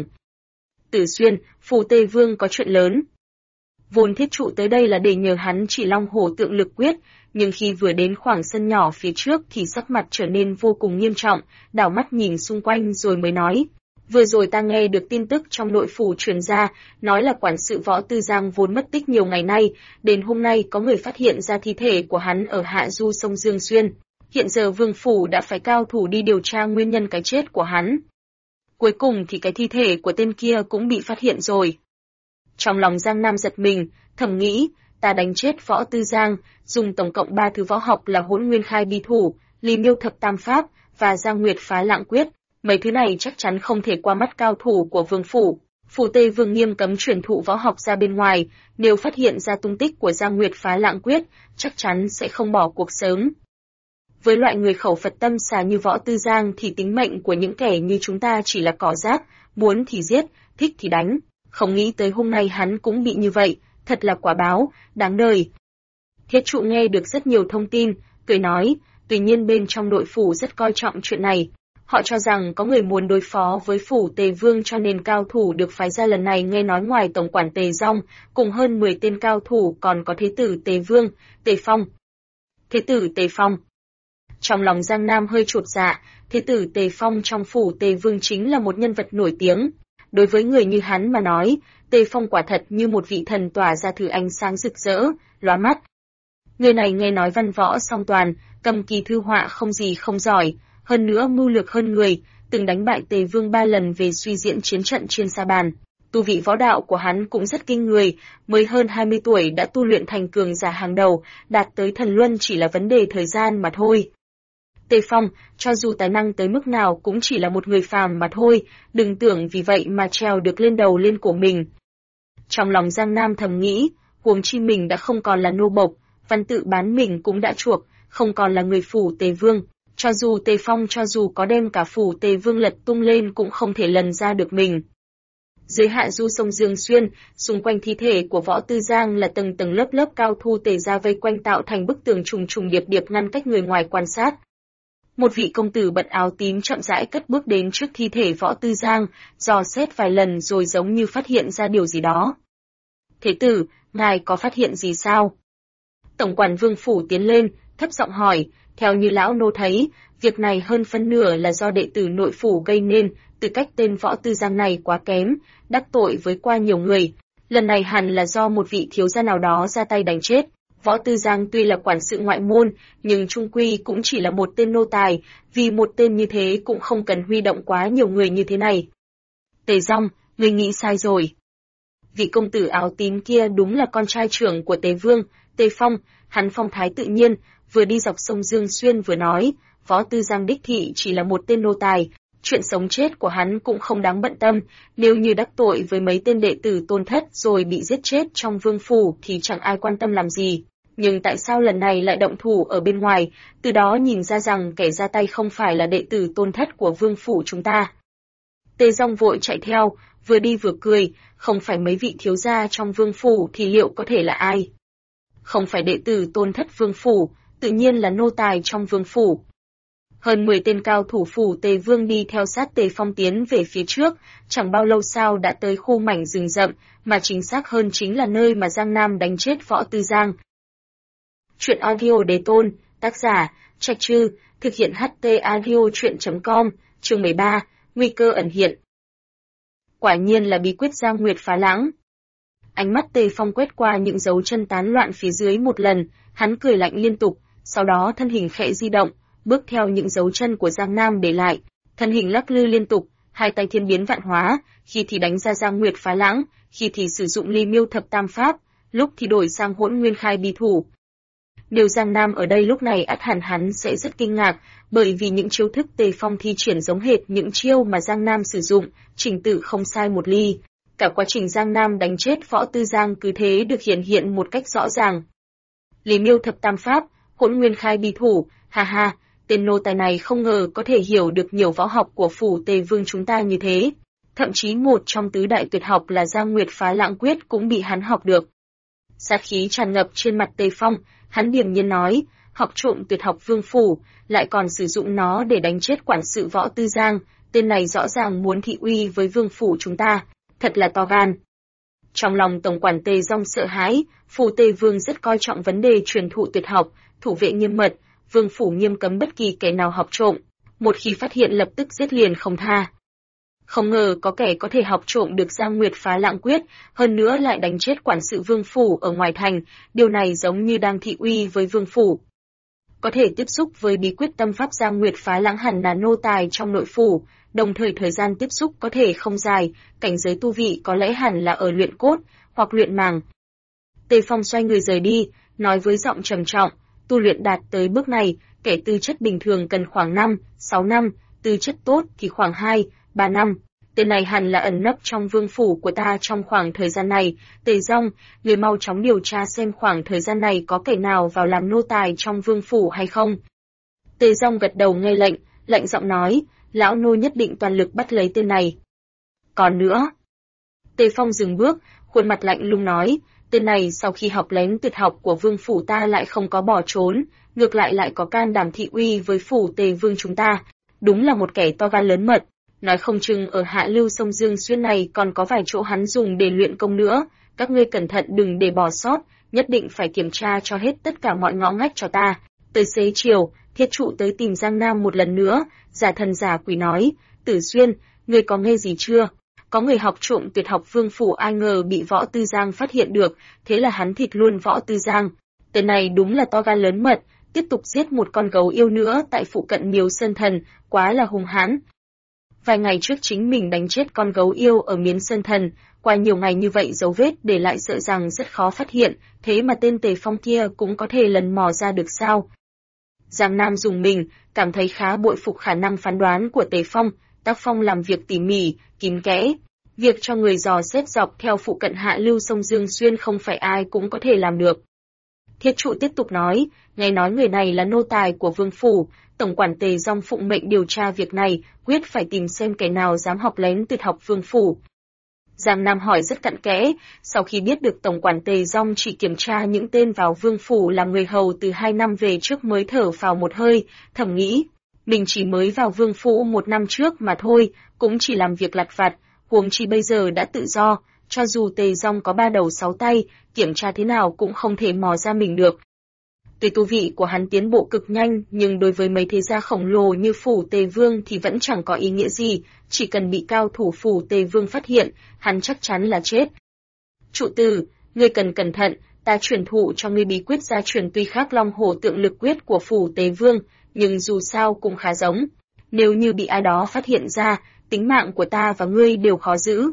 Tử Xuyên, phủ Tề Vương có chuyện lớn. Vốn thiết trụ tới đây là để nhờ hắn chỉ Long Hổ Tượng Lực Quyết, nhưng khi vừa đến khoảng sân nhỏ phía trước thì sắc mặt trở nên vô cùng nghiêm trọng, đảo mắt nhìn xung quanh rồi mới nói. Vừa rồi ta nghe được tin tức trong nội phủ truyền ra, nói là quản sự Võ Tư Giang vốn mất tích nhiều ngày nay, đến hôm nay có người phát hiện ra thi thể của hắn ở hạ du sông Dương Xuyên. Hiện giờ vương phủ đã phải cao thủ đi điều tra nguyên nhân cái chết của hắn. Cuối cùng thì cái thi thể của tên kia cũng bị phát hiện rồi. Trong lòng Giang Nam giật mình, thầm nghĩ, ta đánh chết Võ Tư Giang, dùng tổng cộng 3 thứ võ học là Hỗn Nguyên Khai Bi Thủ, Ly Miêu Thập Tam Pháp và Giang Nguyệt Phá Lạng Quyết. Mấy thứ này chắc chắn không thể qua mắt cao thủ của vương phủ. Phủ Tây Vương nghiêm cấm truyền thụ võ học ra bên ngoài, nếu phát hiện ra tung tích của Giang Nguyệt Phá Lạng Quyết, chắc chắn sẽ không bỏ cuộc sớm. Với loại người khẩu Phật tâm xà như Võ Tư Giang thì tính mệnh của những kẻ như chúng ta chỉ là cỏ rác, muốn thì giết, thích thì đánh. Không nghĩ tới hôm nay hắn cũng bị như vậy, thật là quả báo, đáng đời. Thiết trụ nghe được rất nhiều thông tin, cười nói, tuy nhiên bên trong nội phủ rất coi trọng chuyện này. Họ cho rằng có người muốn đối phó với phủ Tề Vương cho nên cao thủ được phái ra lần này nghe nói ngoài tổng quản Tề Dong, cùng hơn 10 tên cao thủ còn có thế tử Tề Vương, Tề Phong. Thế tử Tề Phong. Trong lòng Giang Nam hơi chột dạ, thế tử Tề Phong trong phủ Tề Vương chính là một nhân vật nổi tiếng. Đối với người như hắn mà nói, Tề Phong quả thật như một vị thần tỏa ra thứ ánh sáng rực rỡ, lóa mắt. Người này nghe nói văn võ song toàn, cầm kỳ thư họa không gì không giỏi, hơn nữa mưu lược hơn người, từng đánh bại Tề Vương 3 lần về suy diễn chiến trận trên sa bàn. Tu vị võ đạo của hắn cũng rất kinh người, mới hơn 20 tuổi đã tu luyện thành cường giả hàng đầu, đạt tới thần luân chỉ là vấn đề thời gian mà thôi. Tề Phong, cho dù tài năng tới mức nào cũng chỉ là một người phàm mà thôi, đừng tưởng vì vậy mà trèo được lên đầu lên cổ mình. Trong lòng Giang Nam thầm nghĩ, huống chi mình đã không còn là nô bộc, văn tự bán mình cũng đã chuộc, không còn là người phủ Tề Vương. Cho dù Tề Phong cho dù có đem cả phủ Tề Vương lật tung lên cũng không thể lần ra được mình. Dưới hạ du sông Dương Xuyên, xung quanh thi thể của Võ Tư Giang là tầng tầng lớp lớp cao thủ Tề gia vây quanh tạo thành bức tường trùng trùng điệp điệp ngăn cách người ngoài quan sát. Một vị công tử bận áo tím chậm rãi cất bước đến trước thi thể Võ Tư Giang, dò xét vài lần rồi giống như phát hiện ra điều gì đó. Thế tử, ngài có phát hiện gì sao? Tổng quản Vương phủ tiến lên, thấp giọng hỏi, theo như lão nô thấy, việc này hơn phân nửa là do đệ tử nội phủ gây nên, tư cách tên Võ Tư Giang này quá kém, đắc tội với qua nhiều người. Lần này hẳn là do một vị thiếu gia nào đó ra tay đánh chết. Võ Tư Giang tuy là quản sự ngoại môn, nhưng trung quy cũng chỉ là một tên nô tài, vì một tên như thế cũng không cần huy động quá nhiều người như thế này. Tề Dong, ngươi nghĩ sai rồi. Vị công tử áo tím kia đúng là con trai trưởng của Tề Vương, Tề Phong, hắn phong thái tự nhiên, vừa đi dọc sông Dương Xuyên vừa nói, Võ Tư Giang đích thị chỉ là một tên nô tài, chuyện sống chết của hắn cũng không đáng bận tâm, nếu như đắc tội với mấy tên đệ tử tôn thất rồi bị giết chết trong vương phủ thì chẳng ai quan tâm làm gì. Nhưng tại sao lần này lại động thủ ở bên ngoài, từ đó nhìn ra rằng kẻ ra tay không phải là đệ tử tôn thất của vương phủ chúng ta. Tề Dong vội chạy theo, vừa đi vừa cười, không phải mấy vị thiếu gia trong vương phủ thì liệu có thể là ai? Không phải đệ tử tôn thất vương phủ, tự nhiên là nô tài trong vương phủ. Hơn 10 tên cao thủ phủ Tề Vương đi theo sát Tề Phong tiến về phía trước, chẳng bao lâu sau đã tới khu mảnh rừng rậm, mà chính xác hơn chính là nơi mà Giang Nam đánh chết Võ Tư Giang. Chuyện audio đề tôn, tác giả, Trạch Trư, thực hiện HT audio chuyện.com, chương 13, nguy cơ ẩn hiện. Quả nhiên là bí quyết Giang Nguyệt Phá Lãng. Ánh mắt Tề Phong quét qua những dấu chân tán loạn phía dưới một lần, hắn cười lạnh liên tục, sau đó thân hình khẽ di động, bước theo những dấu chân của Giang Nam để lại, thân hình lắc lư liên tục, hai tay thiên biến vạn hóa, khi thì đánh ra Giang Nguyệt Phá Lãng, khi thì sử dụng Ly Miêu Thập Tam Pháp, lúc thì đổi sang Hỗn Nguyên Khai Bi Thủ. Điều Giang Nam ở đây lúc này ắt hẳn hắn sẽ rất kinh ngạc, bởi vì những chiêu thức Tề Phong thi triển giống hệt những chiêu mà Giang Nam sử dụng, trình tự không sai một ly. Cả quá trình Giang Nam đánh chết Võ Tư Giang cứ thế được hiển hiện một cách rõ ràng. Ly Miêu Thập Tam Pháp, Hỗn Nguyên Khai Bi Thủ, ha ha, tên nô tài này không ngờ có thể hiểu được nhiều võ học của phủ Tề Vương chúng ta như thế. Thậm chí một trong tứ đại tuyệt học là Giang Nguyệt Phá Lãng Quyết cũng bị hắn học được. Sát khí tràn ngập trên mặt Tề Phong, hắn điềm nhiên nói, học trộm tuyệt học vương phủ, lại còn sử dụng nó để đánh chết quản sự Võ Tư Giang, tên này rõ ràng muốn thị uy với vương phủ chúng ta, thật là to gan. Trong lòng tổng quản Tề Dong sợ hãi, phủ Tề Vương rất coi trọng vấn đề truyền thụ tuyệt học, thủ vệ nghiêm mật, vương phủ nghiêm cấm bất kỳ kẻ nào học trộm, một khi phát hiện lập tức giết liền không tha. Không ngờ có kẻ có thể học trộm được Giang Nguyệt Phá Lãng Quyết, hơn nữa lại đánh chết quản sự vương phủ ở ngoài thành, điều này giống như đang thị uy với vương phủ. có thể tiếp xúc với bí quyết tâm pháp Giang Nguyệt phá lãng hẳn là nô tài trong nội phủ, đồng thời thời gian tiếp xúc có thể không dài, cảnh giới tu vị có lẽ hẳn là ở luyện cốt hoặc luyện màng. Tề Phong xoay người rời đi, nói với giọng trầm trọng, tu luyện đạt tới bước này, kẻ tư chất bình thường cần khoảng 5, 6 năm, tư chất tốt thì khoảng 2, 3 năm. Tên này hẳn là ẩn nấp trong vương phủ của ta trong khoảng thời gian này. Tề Dông, người mau chóng điều tra xem khoảng thời gian này có kẻ nào vào làm nô tài trong vương phủ hay không. Tề Dông gật đầu nghe lệnh, lạnh giọng nói, lão nô nhất định toàn lực bắt lấy tên này. Còn nữa. Tề Phong dừng bước, khuôn mặt lạnh lùng nói, tên này sau khi học lén tuyệt học của vương phủ ta lại không có bỏ trốn, ngược lại có can đảm thị uy với phủ Tề vương chúng ta. Đúng là một kẻ to gan lớn mật. Nói không chừng ở hạ lưu sông Dương Xuyên này còn có vài chỗ hắn dùng để luyện công nữa, các ngươi cẩn thận đừng để bỏ sót, nhất định phải kiểm tra cho hết tất cả mọi ngõ ngách cho ta. Tới xế chiều, Thiết Trụ tới tìm Giang Nam một lần nữa, giả thần giả quỷ nói, Tử Xuyên, ngươi có nghe gì chưa? Có người học trộm tuyệt học vương phủ ai ngờ bị Võ Tư Giang phát hiện được, thế là hắn thịt luôn Võ Tư Giang. Tên này đúng là to gan lớn mật, tiếp tục giết một con gấu yêu nữa tại phụ cận Miếu Sơn Thần, quá là hung hãn. Vài ngày trước chính mình đánh chết con gấu yêu ở Miến Sơn Thần, qua nhiều ngày như vậy dấu vết để lại sợ rằng rất khó phát hiện, thế mà tên Tề Phong kia cũng có thể lần mò ra được sao? Giang Nam dùng mình, cảm thấy khá bội phục khả năng phán đoán của Tề Phong, tác phong làm việc tỉ mỉ, kín kẽ. Việc cho người dò xét dọc theo phụ cận hạ lưu sông Dương Xuyên không phải ai cũng có thể làm được. Thiết Trụ tiếp tục nói, nghe nói người này là nô tài của vương phủ, tổng quản Tề Dông phụng mệnh điều tra việc này, quyết phải tìm xem kẻ nào dám học lén tuyệt học vương phủ. Giang Nam hỏi rất cặn kẽ, sau khi biết được tổng quản Tề Dông chỉ kiểm tra những tên vào vương phủ làm người hầu từ 2 năm về trước mới thở phào một hơi, thầm nghĩ, mình chỉ mới vào vương phủ 1 năm trước mà thôi, cũng chỉ làm việc lặt vặt, huống chi bây giờ đã tự do, cho dù Tề Dông có 3 đầu 6 tay, kiểm tra thế nào cũng không thể mò ra mình được. Tuy tu vị của hắn tiến bộ cực nhanh, nhưng đối với mấy thế gia khổng lồ như phủ Tề Vương thì vẫn chẳng có ý nghĩa gì, chỉ cần bị cao thủ phủ Tề Vương phát hiện, hắn chắc chắn là chết. Trụ tử, ngươi cần cẩn thận, ta truyền thụ cho ngươi bí quyết gia truyền tuy khác Long Hổ Tượng Lực Quyết của phủ Tề Vương, nhưng dù sao cũng khá giống. Nếu như bị ai đó phát hiện ra, tính mạng của ta và ngươi đều khó giữ.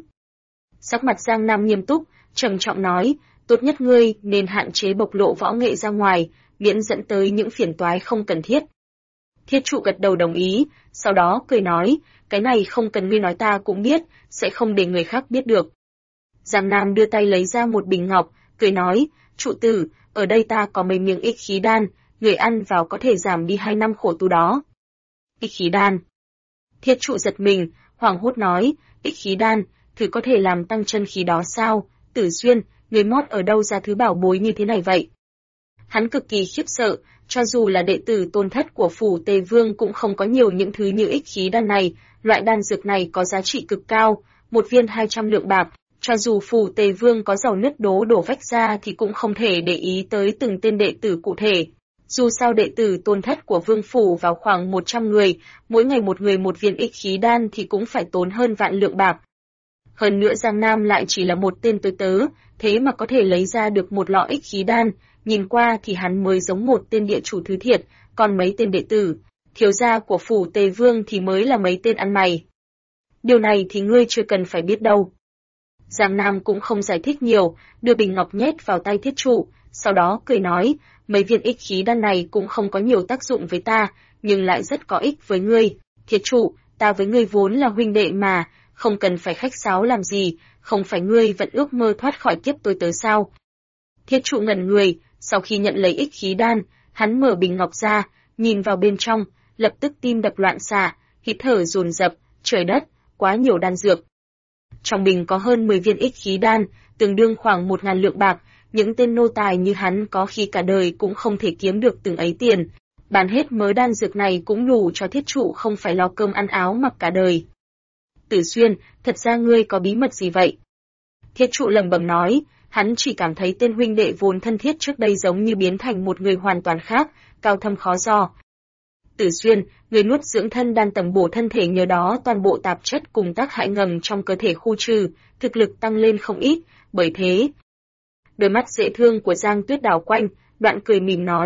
Sắc mặt Giang Nam nghiêm túc, trầm trọng nói, tốt nhất ngươi nên hạn chế bộc lộ võ nghệ ra ngoài, miễn dẫn tới những phiền toái không cần thiết. Thiết Trụ gật đầu đồng ý, sau đó cười nói, cái này không cần ngươi nói ta cũng biết, sẽ không để người khác biết được. Giang Nam đưa tay lấy ra một bình ngọc, cười nói, Trụ tử, ở đây ta có mấy miếng ích khí đan, người ăn vào có thể giảm đi 2 năm khổ tu đó. Ích khí đan. Thiết Trụ giật mình, hoảng hốt nói, ích khí đan, thử có thể làm tăng chân khí đó sao? Tử Xuyên, người mót ở đâu ra thứ bảo bối như thế này vậy? Hắn cực kỳ khiếp sợ, cho dù là đệ tử tôn thất của phủ Tề Vương cũng không có nhiều những thứ như ích khí đan này, loại đan dược này có giá trị cực cao, một viên 200 lượng bạc, cho dù phủ Tề Vương có giàu nứt đổ vách ra thì cũng không thể để ý tới từng tên đệ tử cụ thể. Dù sao đệ tử tôn thất của vương phủ vào khoảng 100 người, mỗi ngày một người một viên ích khí đan thì cũng phải tốn hơn vạn lượng bạc. Hơn nữa Giang Nam lại chỉ là một tên tôi tớ, thế mà có thể lấy ra được một lọ ích khí đan, nhìn qua thì hắn mới giống một tên địa chủ thứ thiệt, còn mấy tên đệ tử, thiếu gia của phủ Tề Vương thì mới là mấy tên ăn mày. Điều này thì ngươi chưa cần phải biết đâu. Giang Nam cũng không giải thích nhiều, đưa bình ngọc nhét vào tay Thiết Trụ, sau đó cười nói, mấy viên ích khí đan này cũng không có nhiều tác dụng với ta, nhưng lại rất có ích với ngươi. Thiết Trụ, ta với ngươi vốn là huynh đệ mà, không cần phải khách sáo làm gì, không phải ngươi vẫn ước mơ thoát khỏi kiếp tôi tớ sao? Thiết Trụ ngẩn người, sau khi nhận lấy ích khí đan, hắn mở bình ngọc ra, nhìn vào bên trong, lập tức tim đập loạn xạ, hít thở dồn dập, trời đất, quá nhiều đan dược. Trong bình có hơn 10 viên ích khí đan, tương đương khoảng 1.000 lượng bạc, những tên nô tài như hắn có khi cả đời cũng không thể kiếm được từng ấy tiền. Bán hết mớ đan dược này cũng đủ cho Thiết Trụ không phải lo cơm ăn áo mặc cả đời. Tử Xuyên, thật ra ngươi có bí mật gì vậy? Thiết Trụ lẩm bẩm nói, hắn chỉ cảm thấy tên huynh đệ vốn thân thiết trước đây giống như biến thành một người hoàn toàn khác, cao thâm khó dò. Tử Xuyên, người nuốt dưỡng thân đan tầm bổ thân thể nhờ đó toàn bộ tạp chất cùng tác hại ngầm trong cơ thể khu trừ, thực lực tăng lên không ít, bởi thế. Đôi mắt dễ thương của Giang Tuyết đảo quanh, đoạn cười mỉm nói,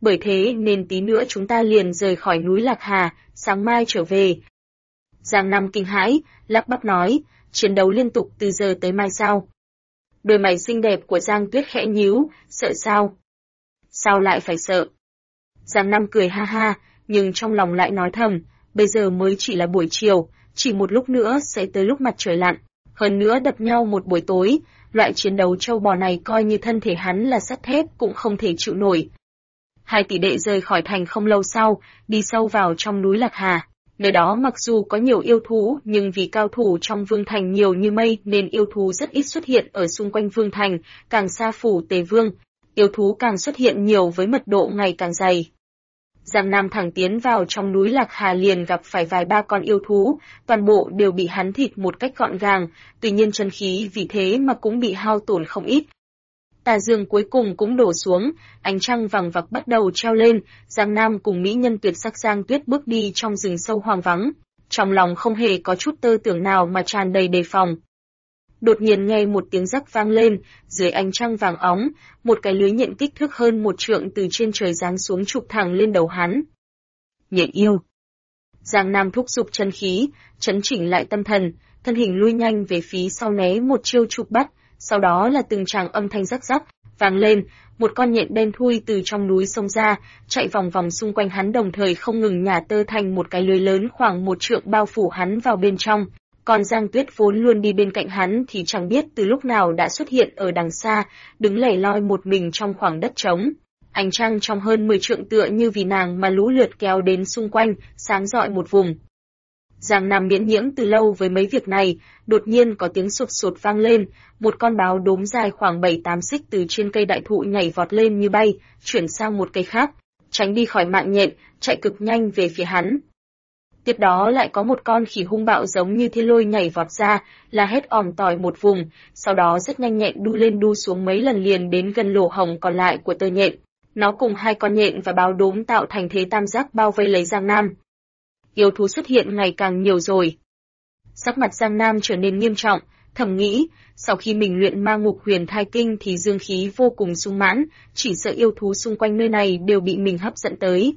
bởi thế nên tí nữa chúng ta liền rời khỏi núi Lạc Hà, sáng mai trở về. Giang Nam kinh hãi, lắp bắp nói, chiến đấu liên tục từ giờ tới mai sao? Đôi mày xinh đẹp của Giang Tuyết khẽ nhíu, sợ sao? Sao lại phải sợ? Giang Nam cười ha ha, nhưng trong lòng lại nói thầm, bây giờ mới chỉ là buổi chiều, chỉ một lúc nữa sẽ tới lúc mặt trời lặn, hơn nữa đập nhau một buổi tối, loại chiến đấu trâu bò này coi như thân thể hắn là sắt thép cũng không thể chịu nổi. Hai tỷ đệ rời khỏi thành không lâu sau, đi sâu vào trong núi Lạc Hà. Nơi đó mặc dù có nhiều yêu thú nhưng vì cao thủ trong vương thành nhiều như mây nên yêu thú rất ít xuất hiện ở xung quanh vương thành, càng xa phủ Tề Vương, yêu thú càng xuất hiện nhiều với mật độ ngày càng dày. Giang Nam thẳng tiến vào trong núi Lạc Hà liền gặp phải vài ba con yêu thú, toàn bộ đều bị hắn thịt một cách gọn gàng, tuy nhiên chân khí vì thế mà cũng bị hao tổn không ít. Tà dương cuối cùng cũng đổ xuống, ánh trăng vằng vặc bắt đầu treo lên, Giang Nam cùng mỹ nhân tuyệt sắc Giang Tuyết bước đi trong rừng sâu hoang vắng, trong lòng không hề có chút tơ tưởng nào mà tràn đầy đề phòng. Đột nhiên nghe một tiếng rắc vang lên, dưới ánh trăng vàng óng, một cái lưới nhện kích thước hơn 1 trượng từ trên trời giáng xuống chụp thẳng lên đầu hắn. Nhện yêu. Giang Nam thúc giục chân khí, chấn chỉnh lại tâm thần, thân hình lui nhanh về phía sau né một chiêu chụp bắt, sau đó là từng tràng âm thanh rắc rắc, vang lên, một con nhện đen thui từ trong núi xông ra, chạy vòng vòng xung quanh hắn đồng thời không ngừng nhả tơ thành một cái lưới lớn khoảng 1 trượng bao phủ hắn vào bên trong. Còn Giang Tuyết vốn luôn đi bên cạnh hắn thì chẳng biết từ lúc nào đã xuất hiện ở đằng xa, đứng lẻ loi một mình trong khoảng đất trống. Ánh trăng trong hơn 10 trượng tựa như vì nàng mà lũ lượt kéo đến xung quanh, sáng rọi một vùng. Giang Nam miễn nhiễng từ lâu với mấy việc này, đột nhiên có tiếng sột sột vang lên, một con báo đốm dài khoảng 7-8 xích từ trên cây đại thụ nhảy vọt lên như bay, chuyển sang một cây khác, tránh đi khỏi mạng nhện, chạy cực nhanh về phía hắn. Tiếp đó lại có một con khỉ hung bạo giống như thiên lôi nhảy vọt ra, la hét ỏm tỏi một vùng, sau đó rất nhanh nhẹn đu lên đu xuống mấy lần liền đến gần lỗ hổng còn lại của tơ nhện. Nó cùng hai con nhện và báo đốm tạo thành thế tam giác bao vây lấy Giang Nam. Yêu thú xuất hiện ngày càng nhiều rồi. Sắc mặt Giang Nam trở nên nghiêm trọng, thầm nghĩ, sau khi mình luyện ma ngục huyền thai kinh thì dương khí vô cùng sung mãn, chỉ sợ yêu thú xung quanh nơi này đều bị mình hấp dẫn tới.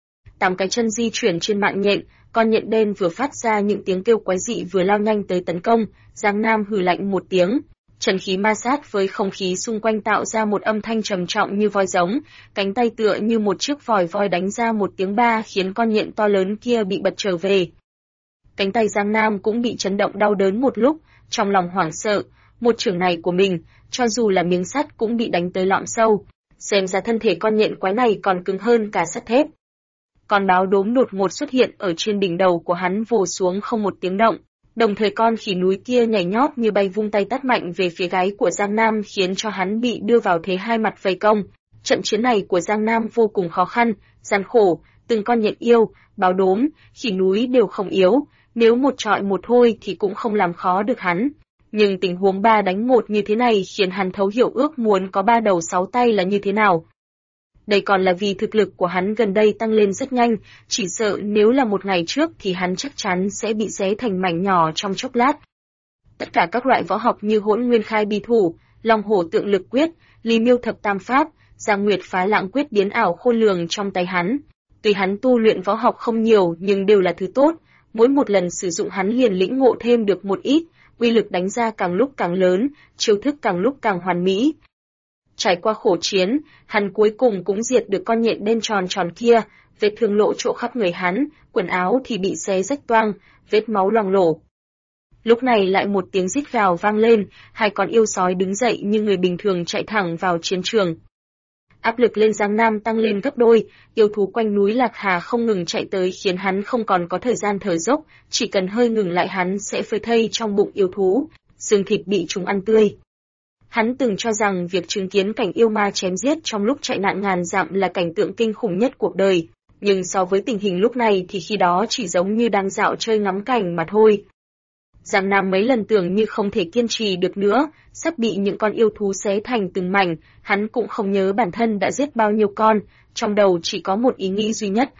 8 cái chân di chuyển trên mạng nhện, con nhện đen vừa phát ra những tiếng kêu quái dị vừa lao nhanh tới tấn công, Giang Nam hừ lạnh một tiếng, chân khí ma sát với không khí xung quanh tạo ra một âm thanh trầm trọng như voi giống, cánh tay tựa như một chiếc vòi voi đánh ra một tiếng ba khiến con nhện to lớn kia bị bật trở về. Cánh tay Giang Nam cũng bị chấn động đau đớn một lúc, trong lòng hoảng sợ, một chưởng này của mình, cho dù là miếng sắt cũng bị đánh tới lõm sâu, xem ra thân thể con nhện quái này còn cứng hơn cả sắt thép. Con báo đốm đột ngột xuất hiện ở trên đỉnh đầu của hắn vồ xuống không một tiếng động, đồng thời con khỉ núi kia nhảy nhót như bay vung tay tát mạnh về phía gáy của Giang Nam khiến cho hắn bị đưa vào thế hai mặt vây công. Trận chiến này của Giang Nam vô cùng khó khăn, gian khổ, từng con nhện yêu, báo đốm, khỉ núi đều không yếu, nếu một trọi một thôi thì cũng không làm khó được hắn. Nhưng tình huống 3 đánh 1 như thế này khiến hắn thấu hiểu ước muốn có 3 đầu 6 tay là như thế nào. Đây còn là vì thực lực của hắn gần đây tăng lên rất nhanh, chỉ sợ nếu là một ngày trước thì hắn chắc chắn sẽ bị xé thành mảnh nhỏ trong chốc lát. Tất cả các loại võ học như Hỗn Nguyên Khai Bi Thủ, Long Hổ Tượng Lực Quyết, Lý Miêu Thập Tam Pháp, Giang Nguyệt Phá Lãng Quyết biến ảo khôn lường trong tay hắn. Tuy hắn tu luyện võ học không nhiều nhưng đều là thứ tốt, mỗi một lần sử dụng hắn liền lĩnh ngộ thêm được một ít, uy lực đánh ra càng lúc càng lớn, chiêu thức càng lúc càng hoàn mỹ. Trải qua khổ chiến, hắn cuối cùng cũng diệt được con nhện đen tròn tròn kia, vết thương lộ chỗ khắp người hắn, quần áo thì bị xé rách toang, vết máu loang lổ. Lúc này lại một tiếng rít gào vang lên, hai con yêu sói đứng dậy như người bình thường chạy thẳng vào chiến trường. Áp lực lên Giang Nam tăng lên gấp đôi, yêu thú quanh núi Lạc Hà không ngừng chạy tới khiến hắn không còn có thời gian thở dốc, chỉ cần hơi ngừng lại hắn sẽ phơi thây trong bụng yêu thú, xương thịt bị chúng ăn tươi. Hắn từng cho rằng việc chứng kiến cảnh yêu ma chém giết trong lúc chạy nạn ngàn dặm là cảnh tượng kinh khủng nhất cuộc đời, nhưng so với tình hình lúc này thì khi đó chỉ giống như đang dạo chơi ngắm cảnh mà thôi. Giang Nam mấy lần tưởng như không thể kiên trì được nữa, sắp bị những con yêu thú xé thành từng mảnh, hắn cũng không nhớ bản thân đã giết bao nhiêu con, trong đầu chỉ có một ý nghĩ duy nhất.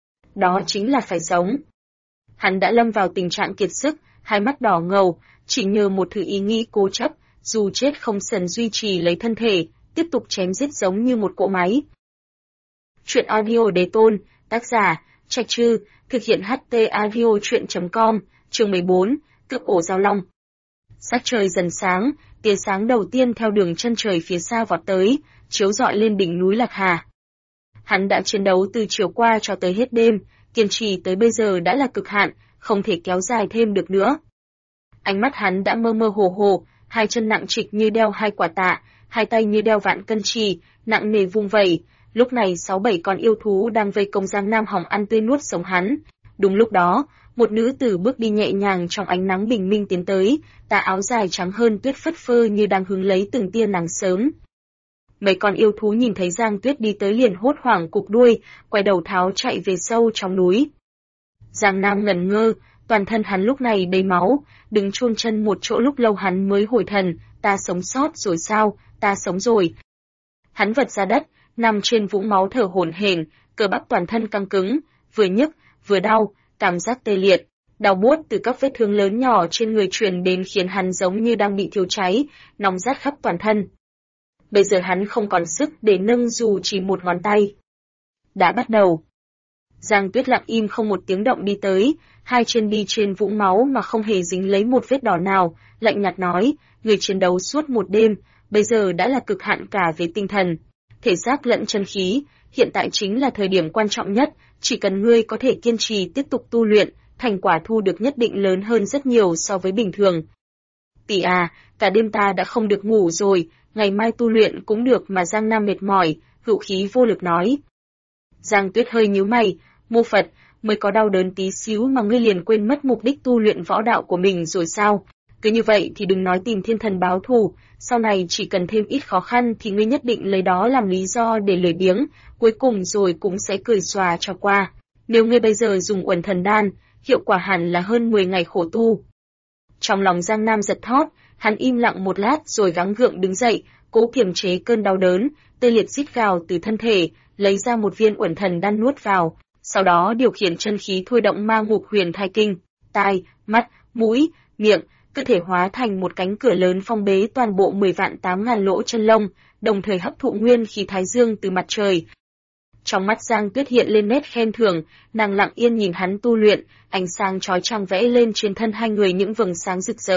Đó chính là phải sống. Hắn đã lâm vào tình trạng kiệt sức, hai mắt đỏ ngầu, chỉ nhờ một thứ ý nghĩ cố chấp, dù chết không sần duy trì lấy thân thể, tiếp tục chém giết giống như một cỗ máy. Truyện audio đề tôn, tác giả, Trạch Trư, thực hiện HT audio truyện.com, chương 14, cướp ổ giao long. Sắc trời dần sáng, tia sáng đầu tiên theo đường chân trời phía xa vọt tới, chiếu rọi lên đỉnh núi Lạc Hà. Hắn đã chiến đấu từ chiều qua cho tới hết đêm, kiên trì tới bây giờ đã là cực hạn, không thể kéo dài thêm được nữa. Ánh mắt hắn đã mơ mơ hồ hồ, hai chân nặng trịch như đeo hai quả tạ, hai tay như đeo vạn cân trì, nặng nề vung vẩy. Lúc này 6-7 con yêu thú đang vây công Giang Nam hòng ăn tươi nuốt sống hắn. Đúng lúc đó, một nữ tử bước đi nhẹ nhàng trong ánh nắng bình minh tiến tới, tà áo dài trắng hơn tuyết phất phơ như đang hứng lấy từng tia nắng sớm. Mấy con yêu thú nhìn thấy Giang Tuyết đi tới liền hốt hoảng cụp đuôi, quay đầu tháo chạy về sâu trong núi. Giang Nam ngẩn ngơ, toàn thân hắn lúc này đầy máu, đứng chôn chân một chỗ lúc lâu hắn mới hồi thần, ta sống sót rồi sao, ta sống rồi. Hắn vật ra đất, nằm trên vũng máu thở hổn hển, cơ bắp toàn thân căng cứng, vừa nhức, vừa đau, cảm giác tê liệt, đau buốt từ các vết thương lớn nhỏ trên người truyền đến khiến hắn giống như đang bị thiêu cháy, nóng rát khắp toàn thân. Bây giờ hắn không còn sức để nâng dù chỉ một ngón tay. Đã bắt đầu. Giang Tuyết lặng im không một tiếng động đi tới, hai chân đi trên vũng máu mà không hề dính lấy một vết đỏ nào, lạnh nhạt nói, người chiến đấu suốt một đêm, bây giờ đã là cực hạn cả về tinh thần, thể xác lẫn chân khí, hiện tại chính là thời điểm quan trọng nhất, chỉ cần ngươi có thể kiên trì tiếp tục tu luyện, thành quả thu được nhất định lớn hơn rất nhiều so với bình thường. Tỷ à, cả đêm ta đã không được ngủ rồi, ngày mai tu luyện cũng được mà. Giang Nam mệt mỏi, hữu khí vô lực nói. Giang Tuyết hơi nhíu mày, mô Phật, mới có đau đớn tí xíu mà ngươi liền quên mất mục đích tu luyện võ đạo của mình rồi sao? Cứ như vậy thì đừng nói tìm thiên thần báo thù, sau này chỉ cần thêm ít khó khăn thì ngươi nhất định lấy đó làm lý do để lười biếng, cuối cùng rồi cũng sẽ cười xòa cho qua. Nếu ngươi bây giờ dùng Uẩn Thần Đan, hiệu quả hẳn là hơn 10 ngày khổ tu. Trong lòng Giang Nam giật thót, hắn im lặng một lát rồi gắng gượng đứng dậy, cố kiềm chế cơn đau đớn, tê liệt rít gào từ thân thể, lấy ra một viên Uẩn Thần Đan nuốt vào, sau đó điều khiển chân khí thôi động Ma Ngục Huyền Thai Kinh, tai, mắt, mũi, miệng, cơ thể hóa thành một cánh cửa lớn phong bế toàn bộ 10.800.000 lỗ chân lông, đồng thời hấp thụ nguyên khí thái dương từ mặt trời. Trong mắt Giang Tuyết hiện lên nét khen thưởng, nàng lặng yên nhìn hắn tu luyện, ánh sáng chói chang vẽ lên trên thân hai người những vầng sáng rực rỡ.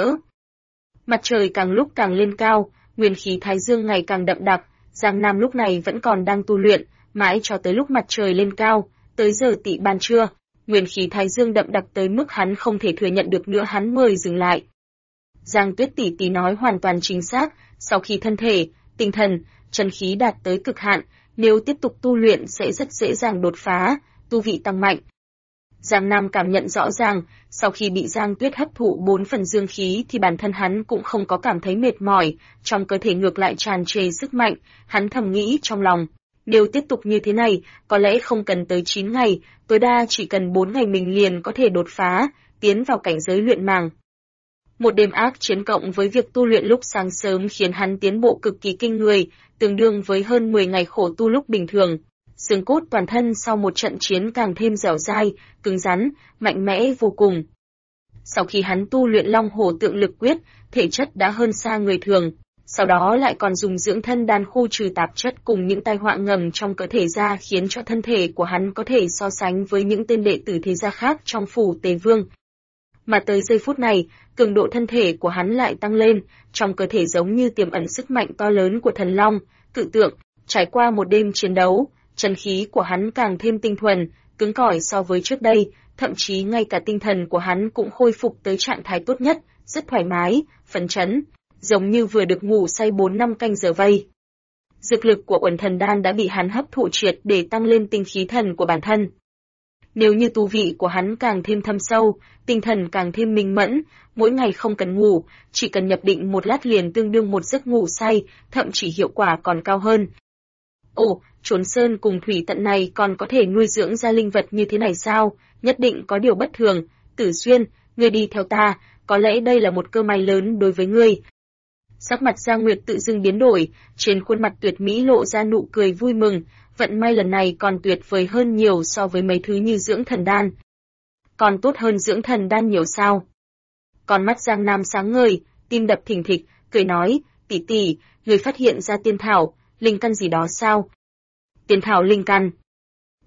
Mặt trời càng lúc càng lên cao, nguyên khí thái dương ngày càng đậm đặc, Giang Nam lúc này vẫn còn đang tu luyện, mãi cho tới lúc mặt trời lên cao, tới giờ tị ban trưa, nguyên khí thái dương đậm đặc tới mức hắn không thể thừa nhận được nữa hắn mới dừng lại. Giang Tuyết tỷ tỷ nói hoàn toàn chính xác, sau khi thân thể, tinh thần, chân khí đạt tới cực hạn, nếu tiếp tục tu luyện sẽ rất dễ dàng đột phá, tu vị tăng mạnh. Giang Nam cảm nhận rõ ràng, sau khi bị Giang Tuyết hấp thụ 4 phần dương khí thì bản thân hắn cũng không có cảm thấy mệt mỏi, trong cơ thể ngược lại tràn trề sức mạnh, hắn thầm nghĩ trong lòng. Nếu tiếp tục như thế này, có lẽ không cần tới 9 ngày, tối đa chỉ cần 4 ngày mình liền có thể đột phá, tiến vào cảnh giới luyện màng. Một đêm ác chiến cộng với việc tu luyện lúc sáng sớm khiến hắn tiến bộ cực kỳ kinh người, tương đương với hơn 10 ngày khổ tu lúc bình thường. Xương cốt toàn thân sau một trận chiến càng thêm dẻo dai, cứng rắn, mạnh mẽ vô cùng. Sau khi hắn tu luyện Long Hổ Tượng Lực Quyết, thể chất đã hơn xa người thường. Sau đó lại còn dùng dưỡng thân đan khu trừ tạp chất cùng những tai họa ngầm trong cơ thể ra khiến cho thân thể của hắn có thể so sánh với những tên đệ tử thế gia khác trong phủ Tề Vương. Mà tới giây phút này, cường độ thân thể của hắn lại tăng lên, trong cơ thể giống như tiềm ẩn sức mạnh to lớn của thần long, cự tượng. Trải qua một đêm chiến đấu, chân khí của hắn càng thêm tinh thuần, cứng cỏi so với trước đây, thậm chí ngay cả tinh thần của hắn cũng khôi phục tới trạng thái tốt nhất, rất thoải mái, phấn chấn, giống như vừa được ngủ say 4-5 canh giờ vây. Dược lực của Uẩn Thần Đan đã bị hắn hấp thụ triệt để tăng lên tinh khí thần của bản thân. Nếu như tu vị của hắn càng thêm thâm sâu, tinh thần càng thêm minh mẫn, mỗi ngày không cần ngủ, chỉ cần nhập định một lát liền tương đương một giấc ngủ say, thậm chí hiệu quả còn cao hơn. Ồ, chốn sơn cùng thủy tận này còn có thể nuôi dưỡng ra linh vật như thế này sao? Nhất định có điều bất thường. Tử Xuyên, ngươi đi theo ta, có lẽ đây là một cơ may lớn đối với ngươi. Sắc mặt Giang Nguyệt tự dưng biến đổi, trên khuôn mặt tuyệt mỹ lộ ra nụ cười vui mừng, vận may lần này còn tuyệt vời hơn nhiều so với mấy thứ như dưỡng thần đan. Còn tốt hơn dưỡng thần đan nhiều sao? Con mắt Giang Nam sáng ngời, tim đập thình thịch, cười nói, tỷ tỷ, người phát hiện ra tiên thảo, linh căn gì đó sao? Tiên thảo linh căn.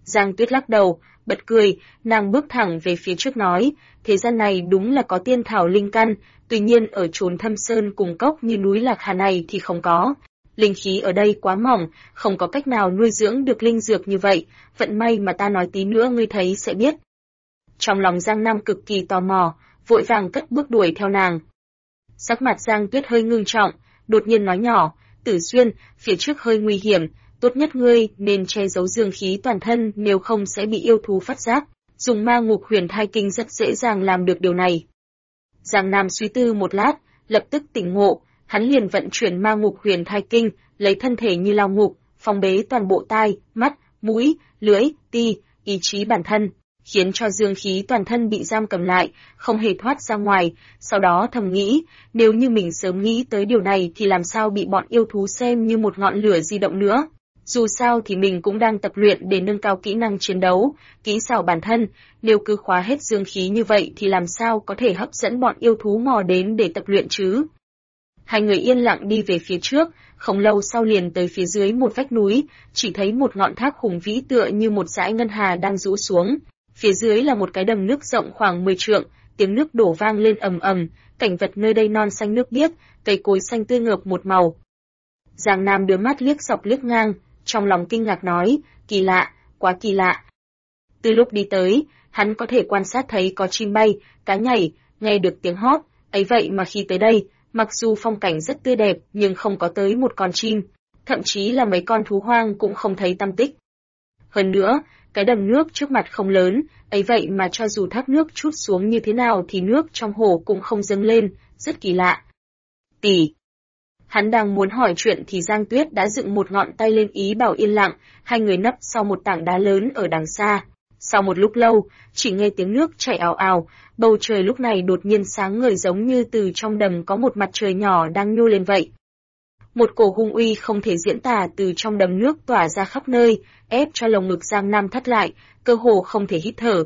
Giang Tuyết lắc đầu, bật cười, nàng bước thẳng về phía trước nói, thế gian này đúng là có tiên thảo linh căn, tuy nhiên ở chốn thâm sơn cùng cốc như núi Lạc Hà này thì không có. Linh khí ở đây quá mỏng, không có cách nào nuôi dưỡng được linh dược như vậy, vận may mà ta nói tí nữa ngươi thấy sẽ biết. Trong lòng Giang Nam cực kỳ tò mò, vội vàng cất bước đuổi theo nàng. Sắc mặt Giang Tuyết hơi ngưng trọng, đột nhiên nói nhỏ, Tử Xuyên, phía trước hơi nguy hiểm, tốt nhất ngươi nên che giấu dương khí toàn thân nếu không sẽ bị yêu thú phát giác. Dùng ma ngục huyền thai kinh rất dễ dàng làm được điều này. Giang Nam suy tư một lát, lập tức tỉnh ngộ, hắn liền vận chuyển ma ngục huyền thai kinh, lấy thân thể như lao ngục, phong bế toàn bộ tai, mắt, mũi, lưỡi, ti, ý chí bản thân, khiến cho dương khí toàn thân bị giam cầm lại, không hề thoát ra ngoài. Sau đó thầm nghĩ, nếu như mình sớm nghĩ tới điều này thì làm sao bị bọn yêu thú xem như một ngọn lửa di động nữa. Dù sao thì mình cũng đang tập luyện để nâng cao kỹ năng chiến đấu, kỹ xảo bản thân, nếu cứ khóa hết dương khí như vậy thì làm sao có thể hấp dẫn bọn yêu thú mò đến để tập luyện chứ. Hai người yên lặng đi về phía trước, không lâu sau liền tới phía dưới một vách núi, chỉ thấy một ngọn thác hùng vĩ tựa như một dải ngân hà đang rũ xuống. Phía dưới là một cái đầm nước rộng khoảng 10 trượng, tiếng nước đổ vang lên ầm ầm, cảnh vật nơi đây non xanh nước biếc, cây cối xanh tươi ngợp một màu. Giang Nam đưa mắt liếc dọc liếc ngang, trong lòng kinh ngạc nói, kỳ lạ, quá kỳ lạ. Từ lúc đi tới, hắn có thể quan sát thấy có chim bay, cá nhảy, nghe được tiếng hót, ấy vậy mà khi tới đây, mặc dù phong cảnh rất tươi đẹp nhưng không có tới một con chim, thậm chí là mấy con thú hoang cũng không thấy tăm tích. Hơn nữa, cái đầm nước trước mặt không lớn, ấy vậy mà cho dù thác nước trút xuống như thế nào thì nước trong hồ cũng không dâng lên, rất kỳ lạ. Tỷ. Hắn đang muốn hỏi chuyện thì Giang Tuyết đã dựng một ngọn tay lên ý bảo yên lặng, hai người nấp sau một tảng đá lớn ở đằng xa. Sau một lúc lâu, chỉ nghe tiếng nước chảy ào ào, bầu trời lúc này đột nhiên sáng ngời giống như từ trong đầm có một mặt trời nhỏ đang nhô lên vậy. Một cổ hung uy không thể diễn tả từ trong đầm nước tỏa ra khắp nơi, ép cho lồng ngực Giang Nam thắt lại, cơ hồ không thể hít thở.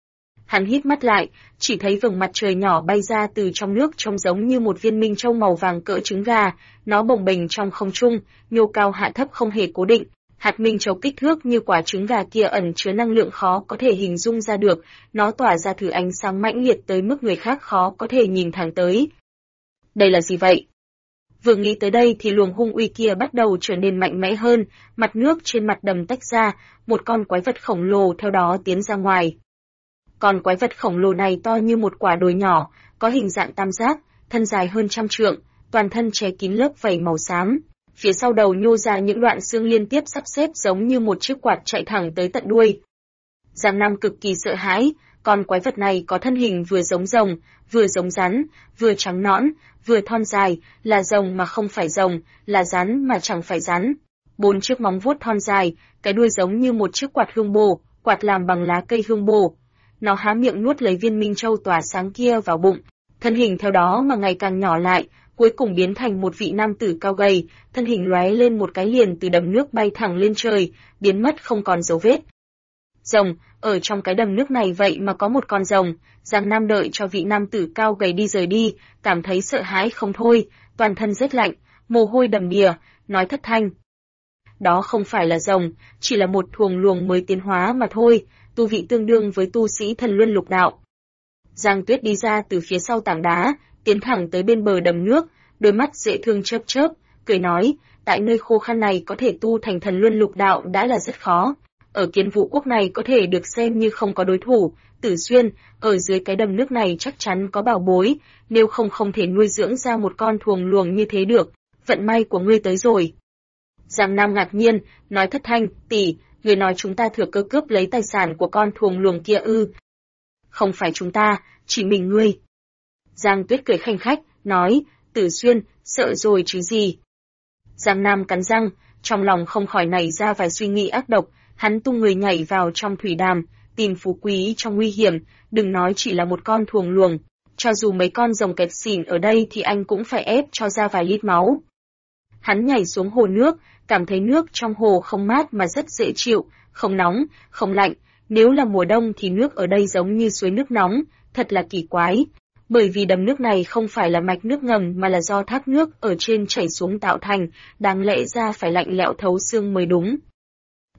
Hắn hít mắt lại, chỉ thấy vầng mặt trời nhỏ bay ra từ trong nước trông giống như một viên minh châu màu vàng cỡ trứng gà, nó bồng bềnh trong không trung, nhô cao hạ thấp không hề cố định. Hạt minh châu kích thước như quả trứng gà kia ẩn chứa năng lượng khó có thể hình dung ra được, nó tỏa ra thứ ánh sáng mãnh liệt tới mức người khác khó có thể nhìn thẳng tới. Đây là gì vậy? Vừa nghĩ tới đây thì luồng hung uy kia bắt đầu trở nên mạnh mẽ hơn, mặt nước trên mặt đầm tách ra, một con quái vật khổng lồ theo đó tiến ra ngoài. Con quái vật khổng lồ này to như một quả đồi nhỏ, có hình dạng tam giác, thân dài hơn 100 trượng, toàn thân che kín lớp vảy màu xám. Phía sau đầu nhô ra những đoạn xương liên tiếp sắp xếp giống như một chiếc quạt chạy thẳng tới tận đuôi. Giang Nam cực kỳ sợ hãi, con quái vật này có thân hình vừa giống rồng, vừa giống rắn, vừa trắng nõn, vừa thon dài, là rồng mà không phải rồng, là rắn mà chẳng phải rắn. 4 chiếc móng vuốt thon dài, cái đuôi giống như một chiếc quạt hương bồ, quạt làm bằng lá cây hương bồ. Nó há miệng nuốt lấy viên minh châu tỏa sáng kia vào bụng, thân hình theo đó mà ngày càng nhỏ lại, cuối cùng biến thành một vị nam tử cao gầy, thân hình lóe lên một cái liền từ đầm nước bay thẳng lên trời, biến mất không còn dấu vết. Rồng, ở trong cái đầm nước này vậy mà có một con rồng. Giang Nam đợi cho vị nam tử cao gầy đi rời đi, cảm thấy sợ hãi không thôi, toàn thân rét lạnh, mồ hôi đầm đìa, nói thất thanh. Đó không phải là rồng, chỉ là một thuồng luồng mới tiến hóa mà thôi, tu vị tương đương với tu sĩ thần luân lục đạo. Giang Tuyết đi ra từ phía sau tảng đá, tiến thẳng tới bên bờ đầm nước, đôi mắt dễ thương chớp chớp, cười nói, tại nơi khô khan này có thể tu thành thần luân lục đạo đã là rất khó. Ở Kiến Vũ quốc này có thể được xem như không có đối thủ, Tử Xuyên, ở dưới cái đầm nước này chắc chắn có bảo bối, nếu không không thể nuôi dưỡng ra một con thuồng luồng như thế được, vận may của ngươi tới rồi. Giang Nam ngạc nhiên, nói thất thanh, tỷ, người nói chúng ta thừa cơ cướp lấy tài sản của con thuồng luồng kia ư? Không phải chúng ta, chỉ mình ngươi. Giang Tuyết cười khanh khách, nói, Tử Xuyên, sợ rồi chứ gì. Giang Nam cắn răng, trong lòng không khỏi nảy ra vài suy nghĩ ác độc, hắn tung người nhảy vào trong thủy đàm, tìm phú quý trong nguy hiểm, đừng nói chỉ là một con thuồng luồng, cho dù mấy con rồng kẹt xỉn ở đây thì anh cũng phải ép cho ra vài lít máu. Hắn nhảy xuống hồ nước, cảm thấy nước trong hồ không mát mà rất dễ chịu, không nóng, không lạnh, nếu là mùa đông thì nước ở đây giống như suối nước nóng, thật là kỳ quái. Bởi vì đầm nước này không phải là mạch nước ngầm mà là do thác nước ở trên chảy xuống tạo thành, đáng lẽ ra phải lạnh lẽo thấu xương mới đúng.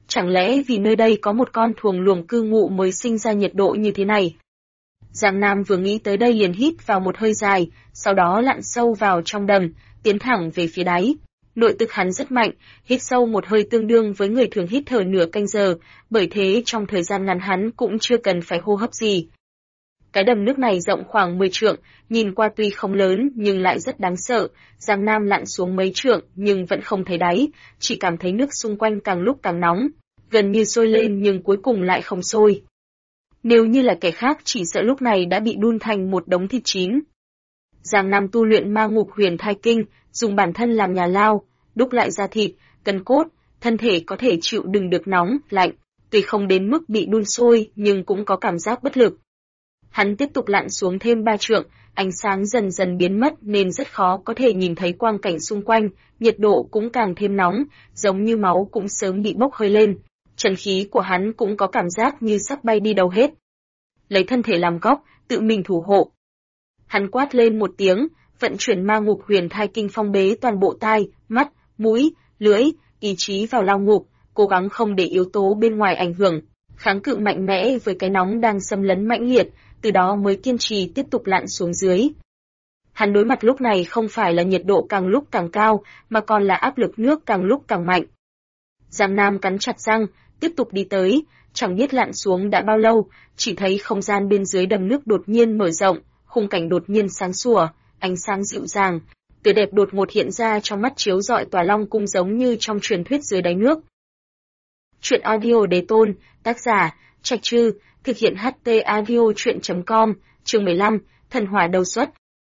Chẳng lẽ vì nơi đây có một con thuồng luồng cư ngụ mới sinh ra nhiệt độ như thế này? Giang Nam vừa nghĩ tới đây liền hít vào một hơi dài, sau đó lặn sâu vào trong đầm, tiến thẳng về phía đáy. Nội lực hắn rất mạnh, hít sâu một hơi tương đương với người thường hít thở nửa canh giờ, bởi thế trong thời gian ngắn hắn cũng chưa cần phải hô hấp gì. Cái đầm nước này rộng khoảng 10 trượng, nhìn qua tuy không lớn nhưng lại rất đáng sợ. Giang Nam lặn xuống mấy trượng nhưng vẫn không thấy đáy, chỉ cảm thấy nước xung quanh càng lúc càng nóng, gần như sôi lên nhưng cuối cùng lại không sôi. Nếu như là kẻ khác chỉ sợ lúc này đã bị đun thành một đống thịt chín. Giang Nam tu luyện Ma Ngục Huyền Thai Kinh, dùng bản thân làm nhà lao, đúc lại da thịt, cân cốt, thân thể có thể chịu đựng được nóng, lạnh, tuy không đến mức bị đun sôi nhưng cũng có cảm giác bất lực. Hắn tiếp tục lặn xuống thêm 3 trượng, ánh sáng dần dần biến mất nên rất khó có thể nhìn thấy quang cảnh xung quanh, nhiệt độ cũng càng thêm nóng, giống như máu cũng sớm bị bốc hơi lên. Chân khí của hắn cũng có cảm giác như sắp bay đi đâu hết. Lấy thân thể làm góc, tự mình thủ hộ. Hắn quát lên một tiếng, vận chuyển Ma Ngục Huyền Thai Kinh phong bế toàn bộ tai, mắt, mũi, lưỡi, ý chí vào lao ngục, cố gắng không để yếu tố bên ngoài ảnh hưởng, kháng cự mạnh mẽ với cái nóng đang xâm lấn mãnh liệt, từ đó mới kiên trì tiếp tục lặn xuống dưới. Hắn đối mặt lúc này không phải là nhiệt độ càng lúc càng cao, mà còn là áp lực nước càng lúc càng mạnh. Giang Nam cắn chặt răng, tiếp tục đi tới, chẳng biết lặn xuống đã bao lâu, chỉ thấy không gian bên dưới đầm nước đột nhiên mở rộng, khung cảnh đột nhiên sáng sủa, ánh sáng dịu dàng, tươi đẹp đột ngột hiện ra trong mắt chiếu rọi tòa Long Cung giống như trong truyền thuyết dưới đáy nước. Truyện audio Đế Tôn, tác giả, Trạch Trư, thực hiện HT audio truyện.com, chương 15, thần hỏa đầu xuất.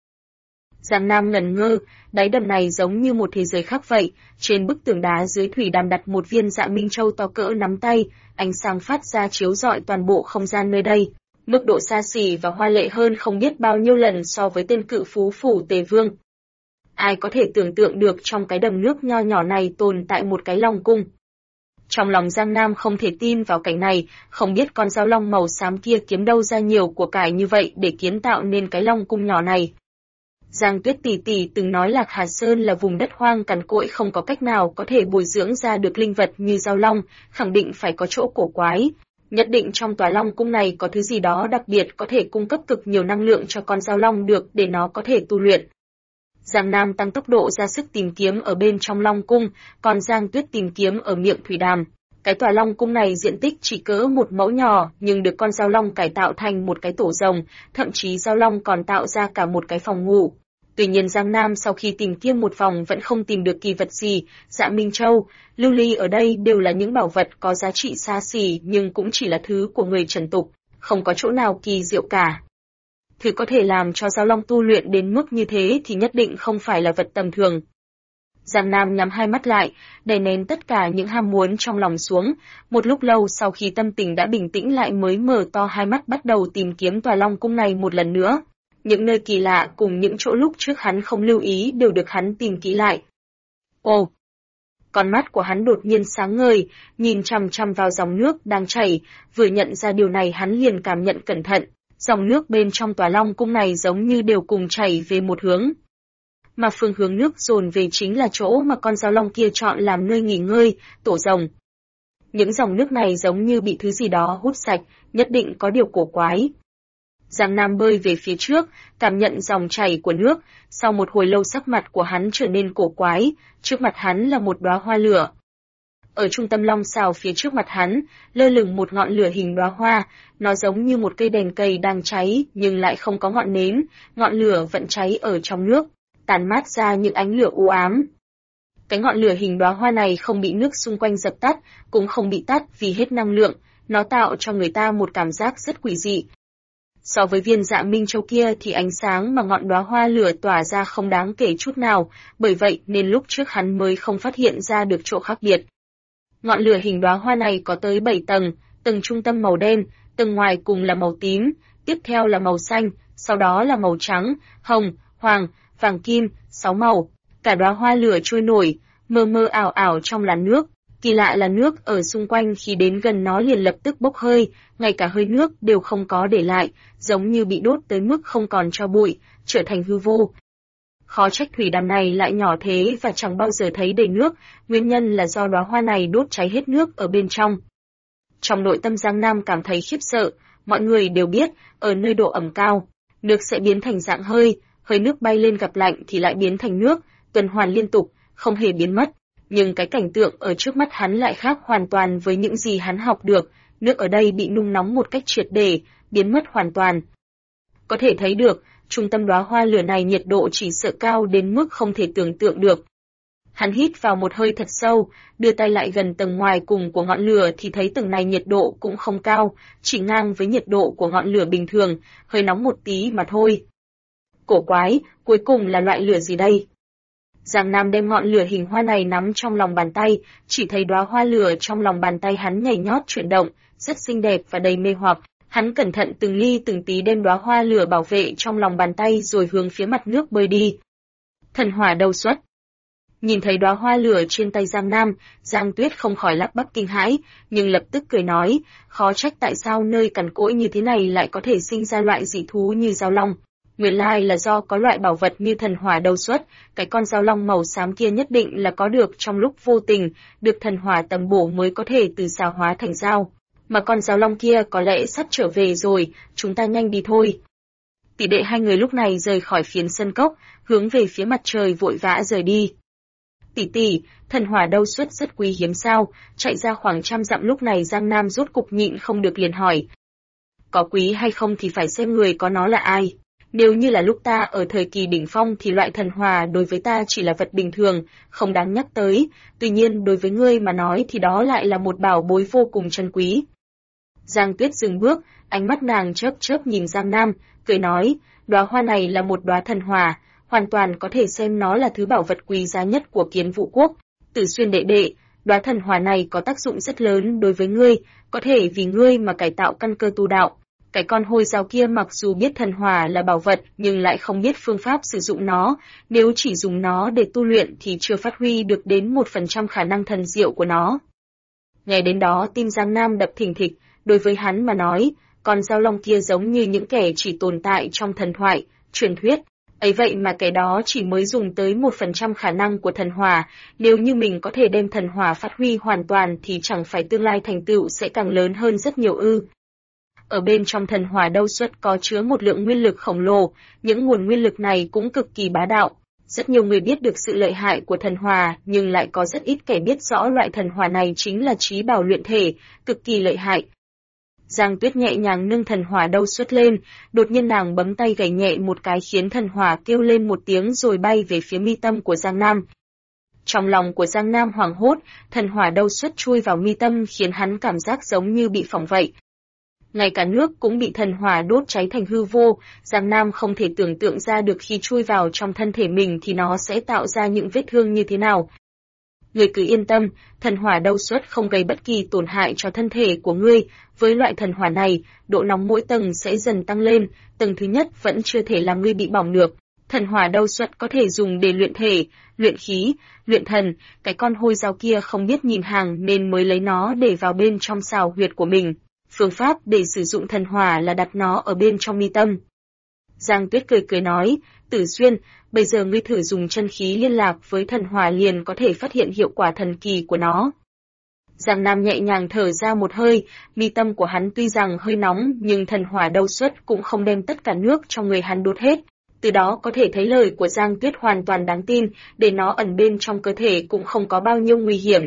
Giang Nam ngẩn ngơ, đáy đầm này giống như một thế giới khác vậy, trên bức tường đá dưới thủy đàm đặt một viên Dạ Minh Châu to cỡ nắm tay, ánh sáng phát ra chiếu rọi toàn bộ không gian nơi đây. Mức độ xa xỉ và hoa lệ hơn không biết bao nhiêu lần so với tên cự phú phủ Tề Vương. Ai có thể tưởng tượng được trong cái đầm nước nho nhỏ này tồn tại một cái Long Cung. Trong lòng Giang Nam không thể tin vào cảnh này, không biết con dao long màu xám kia kiếm đâu ra nhiều của cải như vậy để kiến tạo nên cái Long Cung nhỏ này. Giang Tuyết tỷ tỷ từng nói Lạc Hà Sơn là vùng đất hoang cằn cỗi không có cách nào có thể bồi dưỡng ra được linh vật như dao long, khẳng định phải có chỗ cổ quái. Nhất định trong tòa Long Cung này có thứ gì đó đặc biệt có thể cung cấp cực nhiều năng lượng cho con dao long được để nó có thể tu luyện. Giang Nam tăng tốc độ ra sức tìm kiếm ở bên trong Long Cung, còn Giang Tuyết tìm kiếm ở miệng thủy đàm. Cái tòa Long Cung này diện tích chỉ cỡ một mẫu nhỏ, nhưng được con dao long cải tạo thành một cái tổ rồng, thậm chí dao long còn tạo ra cả một cái phòng ngủ. Tuy nhiên Giang Nam sau khi tìm kiếm một vòng vẫn không tìm được kỳ vật gì, Dạ Minh Châu, lưu ly ở đây đều là những bảo vật có giá trị xa xỉ nhưng cũng chỉ là thứ của người trần tục, không có chỗ nào kỳ diệu cả. Thứ có thể làm cho dao long tu luyện đến mức như thế thì nhất định không phải là vật tầm thường. Giang Nam nhắm hai mắt lại, đè nén tất cả những ham muốn trong lòng xuống, một lúc lâu sau khi tâm tình đã bình tĩnh lại mới mở to hai mắt bắt đầu tìm kiếm tòa Long Cung này một lần nữa. Những nơi kỳ lạ cùng những chỗ lúc trước hắn không lưu ý đều được hắn tìm kỹ lại. Ồ! Con mắt của hắn đột nhiên sáng ngời, nhìn chằm chằm vào dòng nước đang chảy, vừa nhận ra điều này hắn liền cảm nhận cẩn thận, dòng nước bên trong tòa Long Cung này giống như đều cùng chảy về một hướng. Mà phương hướng nước dồn về chính là chỗ mà con dao long kia chọn làm nơi nghỉ ngơi, tổ rồng. Những dòng nước này giống như bị thứ gì đó hút sạch, nhất định có điều cổ quái. Giang Nam bơi về phía trước, cảm nhận dòng chảy của nước, sau một hồi lâu sắc mặt của hắn trở nên cổ quái, trước mặt hắn là một đóa hoa lửa. Ở trung tâm long xào phía trước mặt hắn, lơ lửng một ngọn lửa hình đóa hoa, nó giống như một cây đèn cầy đang cháy nhưng lại không có ngọn nến, ngọn lửa vẫn cháy ở trong nước, tàn mát ra những ánh lửa u ám. Cái ngọn lửa hình đóa hoa này không bị nước xung quanh dập tắt, cũng không bị tắt vì hết năng lượng, nó tạo cho người ta một cảm giác rất quỷ dị. So với viên Dạ Minh Châu kia thì ánh sáng mà ngọn đóa hoa lửa tỏa ra không đáng kể chút nào, bởi vậy nên lúc trước hắn mới không phát hiện ra được chỗ khác biệt. Ngọn lửa hình đóa hoa này có tới 7 tầng, tầng trung tâm màu đen, tầng ngoài cùng là màu tím, tiếp theo là màu xanh, sau đó là màu trắng, hồng, hoàng, vàng kim, 6 màu. Cả đóa hoa lửa trôi nổi, mơ mơ ảo ảo trong làn nước. Kỳ lạ là nước ở xung quanh khi đến gần nó liền lập tức bốc hơi, ngay cả hơi nước đều không có để lại, giống như bị đốt tới mức không còn tro bụi, trở thành hư vô. khó trách thủy đàm này lại nhỏ thế và chẳng bao giờ thấy đầy nước, nguyên nhân là do đóa hoa này đốt cháy hết nước ở bên trong. Trong nội tâm Giang Nam cảm thấy khiếp sợ, mọi người đều biết, ở nơi độ ẩm cao, nước sẽ biến thành dạng hơi, hơi nước bay lên gặp lạnh thì lại biến thành nước, tuần hoàn liên tục, không hề biến mất. Nhưng cái cảnh tượng ở trước mắt hắn lại khác hoàn toàn với những gì hắn học được, nước ở đây bị nung nóng một cách triệt để, biến mất hoàn toàn. Có thể thấy được, trung tâm đóa hoa lửa này nhiệt độ chỉ sợ cao đến mức không thể tưởng tượng được. Hắn hít vào một hơi thật sâu, đưa tay lại gần tầng ngoài cùng của ngọn lửa thì thấy tầng này nhiệt độ cũng không cao, chỉ ngang với nhiệt độ của ngọn lửa bình thường, hơi nóng một tí mà thôi. Cổ quái, cuối cùng là loại lửa gì đây? Giang Nam đem ngọn lửa hình hoa này nắm trong lòng bàn tay, chỉ thấy đóa hoa lửa trong lòng bàn tay hắn nhảy nhót chuyển động, rất xinh đẹp và đầy mê hoặc. Hắn cẩn thận từng ly từng tí đem đóa hoa lửa bảo vệ trong lòng bàn tay rồi hướng phía mặt nước bơi đi. Thần hỏa đâu xuất? Nhìn thấy đóa hoa lửa trên tay Giang Nam, Giang Tuyết không khỏi lắp bắp kinh hãi, nhưng lập tức cười nói, khó trách tại sao nơi cằn cỗi như thế này lại có thể sinh ra loại dị thú như dao long. Nguyên lai là do có loại bảo vật như thần hỏa đâu xuất, cái con dao long màu xám kia nhất định là có được trong lúc vô tình, được thần hỏa tầm bổ mới có thể từ xào hóa thành dao. Mà con dao long kia có lẽ sắp trở về rồi, chúng ta nhanh đi thôi. Tỷ đệ hai người lúc này rời khỏi phiến sân cốc, hướng về phía mặt trời vội vã rời đi. Tỷ, thần hỏa đâu xuất rất quý hiếm sao? Chạy ra khoảng 100 dặm lúc này Giang Nam rốt cục nhịn không được liền hỏi. Có quý hay không thì phải xem người có nó là ai. Nếu như là lúc ta ở thời kỳ đỉnh phong thì loại thần hỏa đối với ta chỉ là vật bình thường, không đáng nhắc tới, tuy nhiên đối với ngươi mà nói thì đó lại là một bảo bối vô cùng trân quý. Giang Tuyết dừng bước, ánh mắt nàng chớp chớp nhìn Giang Nam, cười nói, đóa hoa này là một đóa thần hỏa, hoàn toàn có thể xem nó là thứ bảo vật quý giá nhất của Kiến Vũ Quốc. Tử Xuyên đệ đệ, đóa thần hỏa này có tác dụng rất lớn đối với ngươi, có thể vì ngươi mà cải tạo căn cơ tu đạo. Cái con hôi dao kia mặc dù biết thần hỏa là bảo vật nhưng lại không biết phương pháp sử dụng nó, nếu chỉ dùng nó để tu luyện thì chưa phát huy được đến 1% khả năng thần diệu của nó. Nghe đến đó tim Giang Nam đập thình thịch, đối với hắn mà nói, con dao long kia giống như những kẻ chỉ tồn tại trong thần thoại, truyền thuyết. Ấy vậy mà cái đó chỉ mới dùng tới 1% khả năng của thần hỏa, nếu như mình có thể đem thần hỏa phát huy hoàn toàn thì chẳng phải tương lai thành tựu sẽ càng lớn hơn rất nhiều ư. Ở bên trong thần hỏa đâu xuất có chứa một lượng nguyên lực khổng lồ, những nguồn nguyên lực này cũng cực kỳ bá đạo. Rất nhiều người biết được sự lợi hại của thần hỏa, nhưng lại có rất ít kẻ biết rõ loại thần hỏa này chính là trí bảo luyện thể, cực kỳ lợi hại. Giang Tuyết nhẹ nhàng nâng thần hỏa đâu xuất lên, đột nhiên nàng bấm tay gảy nhẹ một cái khiến thần hỏa kêu lên một tiếng rồi bay về phía mi tâm của Giang Nam. Trong lòng của Giang Nam hoảng hốt, thần hỏa đâu xuất chui vào mi tâm khiến hắn cảm giác giống như bị phỏng vậy. Ngay cả nước cũng bị thần hỏa đốt cháy thành hư vô, Giang Nam không thể tưởng tượng ra được khi chui vào trong thân thể mình thì nó sẽ tạo ra những vết thương như thế nào. Ngươi cứ yên tâm, thần hỏa đâu xuất không gây bất kỳ tổn hại cho thân thể của ngươi, với loại thần hỏa này, độ nóng mỗi tầng sẽ dần tăng lên, tầng thứ nhất vẫn chưa thể làm ngươi bị bỏng được. Thần hỏa đâu xuất có thể dùng để luyện thể, luyện khí, luyện thần, cái con hôi dao kia không biết nhìn hàng nên mới lấy nó để vào bên trong xào huyệt của mình. Phương pháp để sử dụng thần hỏa là đặt nó ở bên trong mi tâm. Giang Tuyết cười nói, Tử Xuyên, bây giờ ngươi thử dùng chân khí liên lạc với thần hỏa liền có thể phát hiện hiệu quả thần kỳ của nó. Giang Nam nhẹ nhàng thở ra một hơi, mi tâm của hắn tuy rằng hơi nóng nhưng thần hỏa đâu xuất cũng không đem tất cả nước trong người hắn đốt hết. Từ đó có thể thấy lời của Giang Tuyết hoàn toàn đáng tin, để nó ẩn bên trong cơ thể cũng không có bao nhiêu nguy hiểm.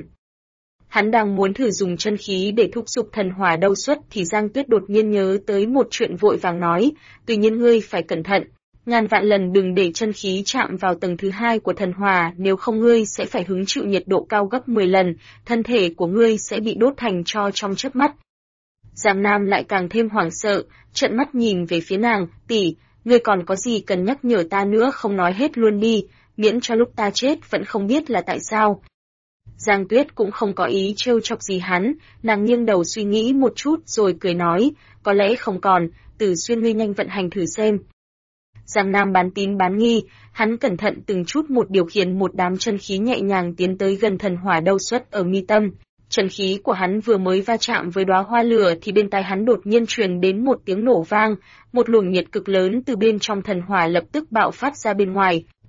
Hắn đang muốn thử dùng chân khí để thúc giục thần hỏa đâu xuất thì Giang Tuyết đột nhiên nhớ tới một chuyện vội vàng nói, tuy nhiên ngươi phải cẩn thận, ngàn vạn lần đừng để chân khí chạm vào tầng thứ 2 của thần hỏa, nếu không ngươi sẽ phải hứng chịu nhiệt độ cao gấp 10 lần, thân thể của ngươi sẽ bị đốt thành tro trong chớp mắt. Giang Nam lại càng thêm hoảng sợ, trợn mắt nhìn về phía nàng, tỷ, ngươi còn có gì cần nhắc nhở ta nữa không nói hết luôn đi, miễn cho lúc ta chết vẫn không biết là tại sao. Giang Tuyết cũng không có ý trêu chọc gì hắn, nàng nghiêng đầu suy nghĩ một chút rồi cười nói, có lẽ không còn, Tử Xuyên ngươi nhanh vận hành thử xem. Giang Nam bán tín bán nghi, hắn cẩn thận từng chút một điều khiển một đám chân khí nhẹ nhàng tiến tới gần thần hỏa đâu xuất ở mi tâm. Chân khí của hắn vừa mới va chạm với đóa hoa lửa thì bên tai hắn đột nhiên truyền đến một tiếng nổ vang, một luồng nhiệt cực lớn từ bên trong thần hỏa lập tức bạo phát ra bên ngoài.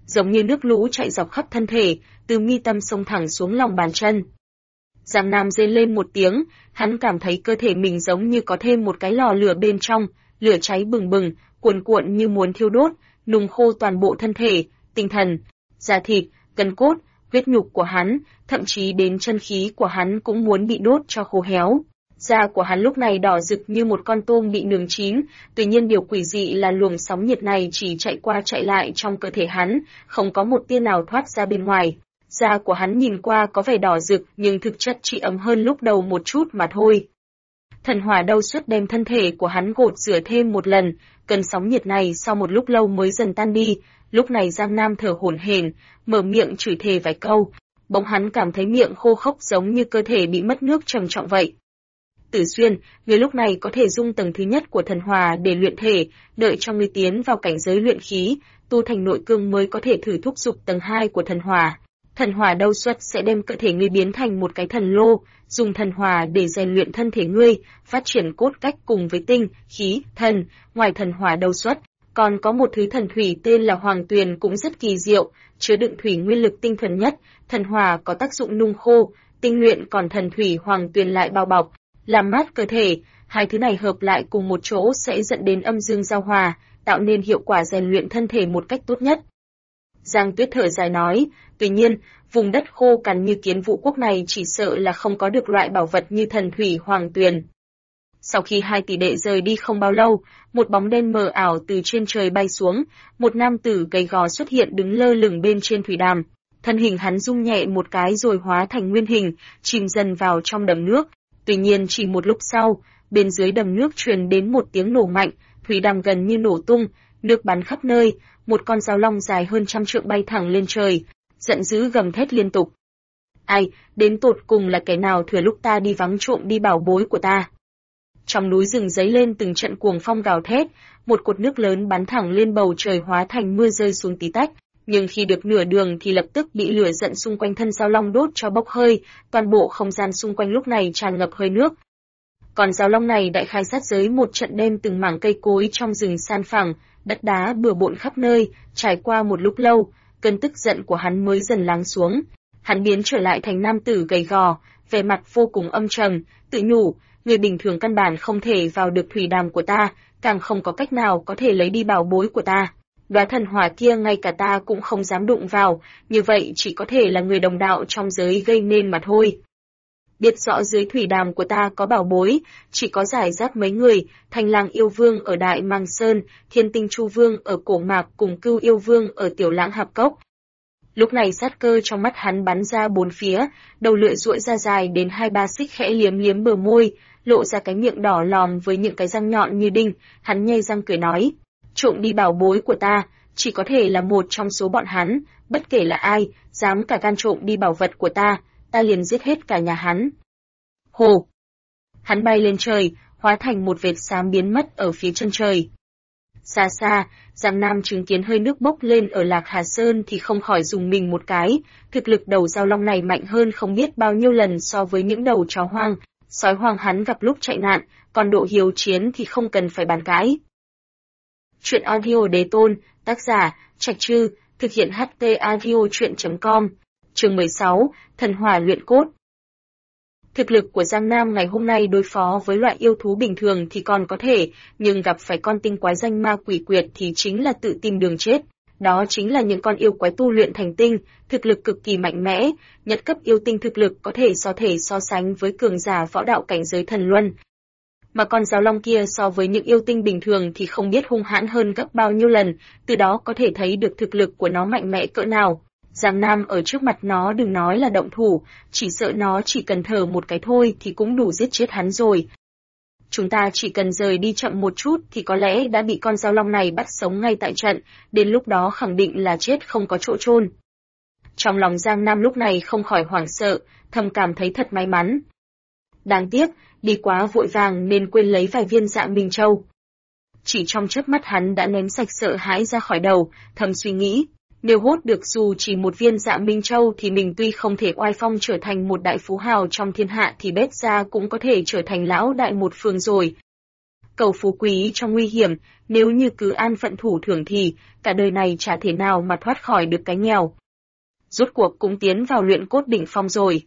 giống như nước lũ chạy dọc khắp thân thể, từ mi tâm xông thẳng xuống lòng bàn chân. Giang Nam rên lên một tiếng, hắn cảm thấy cơ thể mình giống như có thêm một cái lò lửa bên trong, lửa cháy bừng bừng, cuồn cuộn như muốn thiêu đốt, nung khô toàn bộ thân thể, tinh thần, da thịt, gân cốt, huyết nhục của hắn, thậm chí đến chân khí của hắn cũng muốn bị đốt cho khô héo. Da của hắn lúc này đỏ rực như một con tôm bị nướng chín, tuy nhiên điều quỷ dị là luồng sóng nhiệt này chỉ chạy qua chạy lại trong cơ thể hắn, không có một tia nào thoát ra bên ngoài. Da của hắn nhìn qua có vẻ đỏ rực nhưng thực chất chỉ ấm hơn lúc đầu một chút mà thôi. Thần hỏa đau suốt đem thân thể của hắn gột rửa thêm một lần, cơn sóng nhiệt này sau một lúc lâu mới dần tan đi. Lúc này Giang Nam thở hổn hển, mở miệng chửi thề vài câu, bỗng hắn cảm thấy miệng khô khốc giống như cơ thể bị mất nước trầm trọng vậy. Tử Xuyên, người lúc này có thể dung tầng thứ nhất của thần hỏa để luyện thể, đợi cho người tiến vào cảnh giới luyện khí, tu thành nội cương mới có thể thử thúc dục tầng 2 của thần hỏa. Thần hỏa đâu xuất sẽ đem cơ thể ngươi biến thành một cái thần lô, dùng thần hỏa để rèn luyện thân thể ngươi, phát triển cốt cách cùng với tinh, khí, thần. Ngoài thần hỏa đâu xuất, còn có một thứ thần thủy tên là Hoàng Tuyền cũng rất kỳ diệu, chứa đựng thủy nguyên lực tinh thuần nhất. Thần hỏa có tác dụng nung khô, tinh luyện, còn thần thủy Hoàng Tuyền lại bao bọc, làm mát cơ thể. Hai thứ này hợp lại cùng một chỗ sẽ dẫn đến âm dương giao hòa, tạo nên hiệu quả rèn luyện thân thể một cách tốt nhất. Giang Tuyết thở dài nói, tuy nhiên, vùng đất khô cằn như Kiến Vũ quốc này chỉ sợ là không có được loại bảo vật như thần thủy Hoàng Tuyền. Sau khi hai tỷ đệ rời đi không bao lâu, một bóng đen mờ ảo từ trên trời bay xuống, một nam tử gầy gò xuất hiện đứng lơ lửng bên trên thủy đàm. Thân hình hắn rung nhẹ một cái rồi hóa thành nguyên hình, chìm dần vào trong đầm nước. Tuy nhiên chỉ một lúc sau, bên dưới đầm nước truyền đến một tiếng nổ mạnh, thủy đàm gần như nổ tung, nước bắn khắp nơi, một con dao long dài hơn 100 trượng bay thẳng lên trời, giận dữ gầm thét liên tục. Ai, đến tột cùng là kẻ nào thừa lúc ta đi vắng trộm đi bảo bối của ta? Trong núi rừng giấy lên từng trận cuồng phong gào thét, một cột nước lớn bắn thẳng lên bầu trời hóa thành mưa rơi xuống tí tách, nhưng khi được nửa đường thì lập tức bị lửa giận xung quanh thân dao long đốt cho bốc hơi, toàn bộ không gian xung quanh lúc này tràn ngập hơi nước. Còn dao long này đại khai sát giới một trận đem từng mảng cây cối trong rừng san phẳng, đất đá bừa bộn khắp nơi, trải qua một lúc lâu, cơn tức giận của hắn mới dần lắng xuống. Hắn biến trở lại thành nam tử gầy gò, vẻ mặt vô cùng âm trầm, tự nhủ, người bình thường căn bản không thể vào được thủy đàm của ta, càng không có cách nào có thể lấy đi bảo bối của ta. Đóa thần hỏa kia ngay cả ta cũng không dám đụng vào, như vậy chỉ có thể là người đồng đạo trong giới gây nên mà thôi. Biết rõ dưới thủy đàm của ta có bảo bối, chỉ có giải rác mấy người, Thanh Lang yêu vương ở Đại Mang Sơn, Thiên Tinh Chu vương ở Cổ Mạc cùng Cưu yêu vương ở Tiểu Lãng Hạp Cốc. Lúc này sát cơ trong mắt hắn bắn ra bốn phía, đầu lưỡi duỗi ra dài đến 2-3 xích, khẽ liếm liếm bờ môi, lộ ra cái miệng đỏ lòm với những cái răng nhọn như đinh, hắn nhe răng cười nói, trộm đi bảo bối của ta, chỉ có thể là một trong số bọn hắn, bất kể là ai, dám cả gan trộm đi bảo vật của ta liền giết hết cả nhà hắn. Hồ! Hắn bay lên trời, hóa thành một vệt xám biến mất ở phía chân trời. Xa xa, Giang Nam chứng kiến hơi nước bốc lên ở Lạc Hà Sơn thì không khỏi rùng mình một cái, thực lực đầu dao long này mạnh hơn không biết bao nhiêu lần so với những đầu chó hoang, sói hoang hắn gặp lúc chạy nạn, còn độ hiếu chiến thì không cần phải bàn cãi. Chuyện audio Đế Tôn, tác giả, Trạch Trư, thực hiện HT audio truyện.com, chương 16, Thần Hỏa luyện cốt. Thực lực của Giang Nam ngày hôm nay đối phó với loại yêu thú bình thường thì còn có thể, nhưng gặp phải con tinh quái danh ma quỷ quyệt thì chính là tự tìm đường chết. Đó chính là những con yêu quái tu luyện thành tinh, thực lực cực kỳ mạnh mẽ, nhất cấp yêu tinh thực lực có thể so sánh với cường giả võ đạo cảnh giới thần luân. Mà con giáo long kia so với những yêu tinh bình thường thì không biết hung hãn hơn gấp bao nhiêu lần, từ đó có thể thấy được thực lực của nó mạnh mẽ cỡ nào. Giang Nam ở trước mặt nó đừng nói là động thủ, chỉ sợ nó chỉ cần thở một cái thôi thì cũng đủ giết chết hắn rồi. Chúng ta chỉ cần rời đi chậm một chút thì có lẽ đã bị con dao long này bắt sống ngay tại trận, đến lúc đó khẳng định là chết không có chỗ chôn. Trong lòng Giang Nam lúc này không khỏi hoảng sợ, thầm cảm thấy thật may mắn. Đáng tiếc, đi quá vội vàng nên quên lấy vài viên Dạ Minh Châu. Chỉ trong chớp mắt hắn đã ném sạch sợ hãi ra khỏi đầu, thầm suy nghĩ. Nếu hốt được dù chỉ một viên Dạ Minh Châu thì mình tuy không thể oai phong trở thành một đại phú hào trong thiên hạ thì bết ra cũng có thể trở thành lão đại một phương rồi. cầu phú quý trong nguy hiểm, nếu như cứ an phận thủ thưởng thì cả đời này chả thể nào mà thoát khỏi được cái nghèo. Rốt cuộc cũng tiến vào luyện cốt đỉnh phong rồi.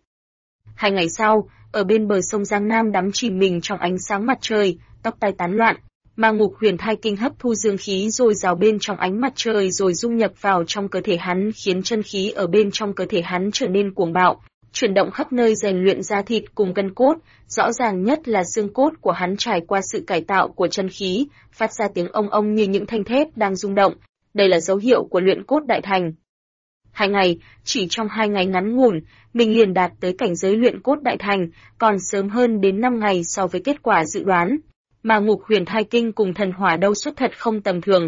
2 ngày sau, ở bên bờ sông Giang Nam đắm chìm mình trong ánh sáng mặt trời, tóc tai tán loạn, Ma Ngục Huyền Thai Kinh hấp thu dương khí dồi dào bên trong ánh mặt trời rồi dung nhập vào trong cơ thể hắn, khiến chân khí ở bên trong cơ thể hắn trở nên cuồng bạo, chuyển động khắp nơi rèn luyện da thịt cùng gân cốt, rõ ràng nhất là xương cốt của hắn trải qua sự cải tạo của chân khí, phát ra tiếng ông ông như những thanh thép đang rung động. Đây là dấu hiệu của luyện cốt đại thành. 2 ngày, chỉ trong 2 ngày ngắn ngủn, mình liền đạt tới cảnh giới luyện cốt đại thành, còn sớm hơn đến 5 ngày so với kết quả dự đoán. Ma Ngục Huyền Thai Kinh cùng thần hỏa đâu xuất thật không tầm thường.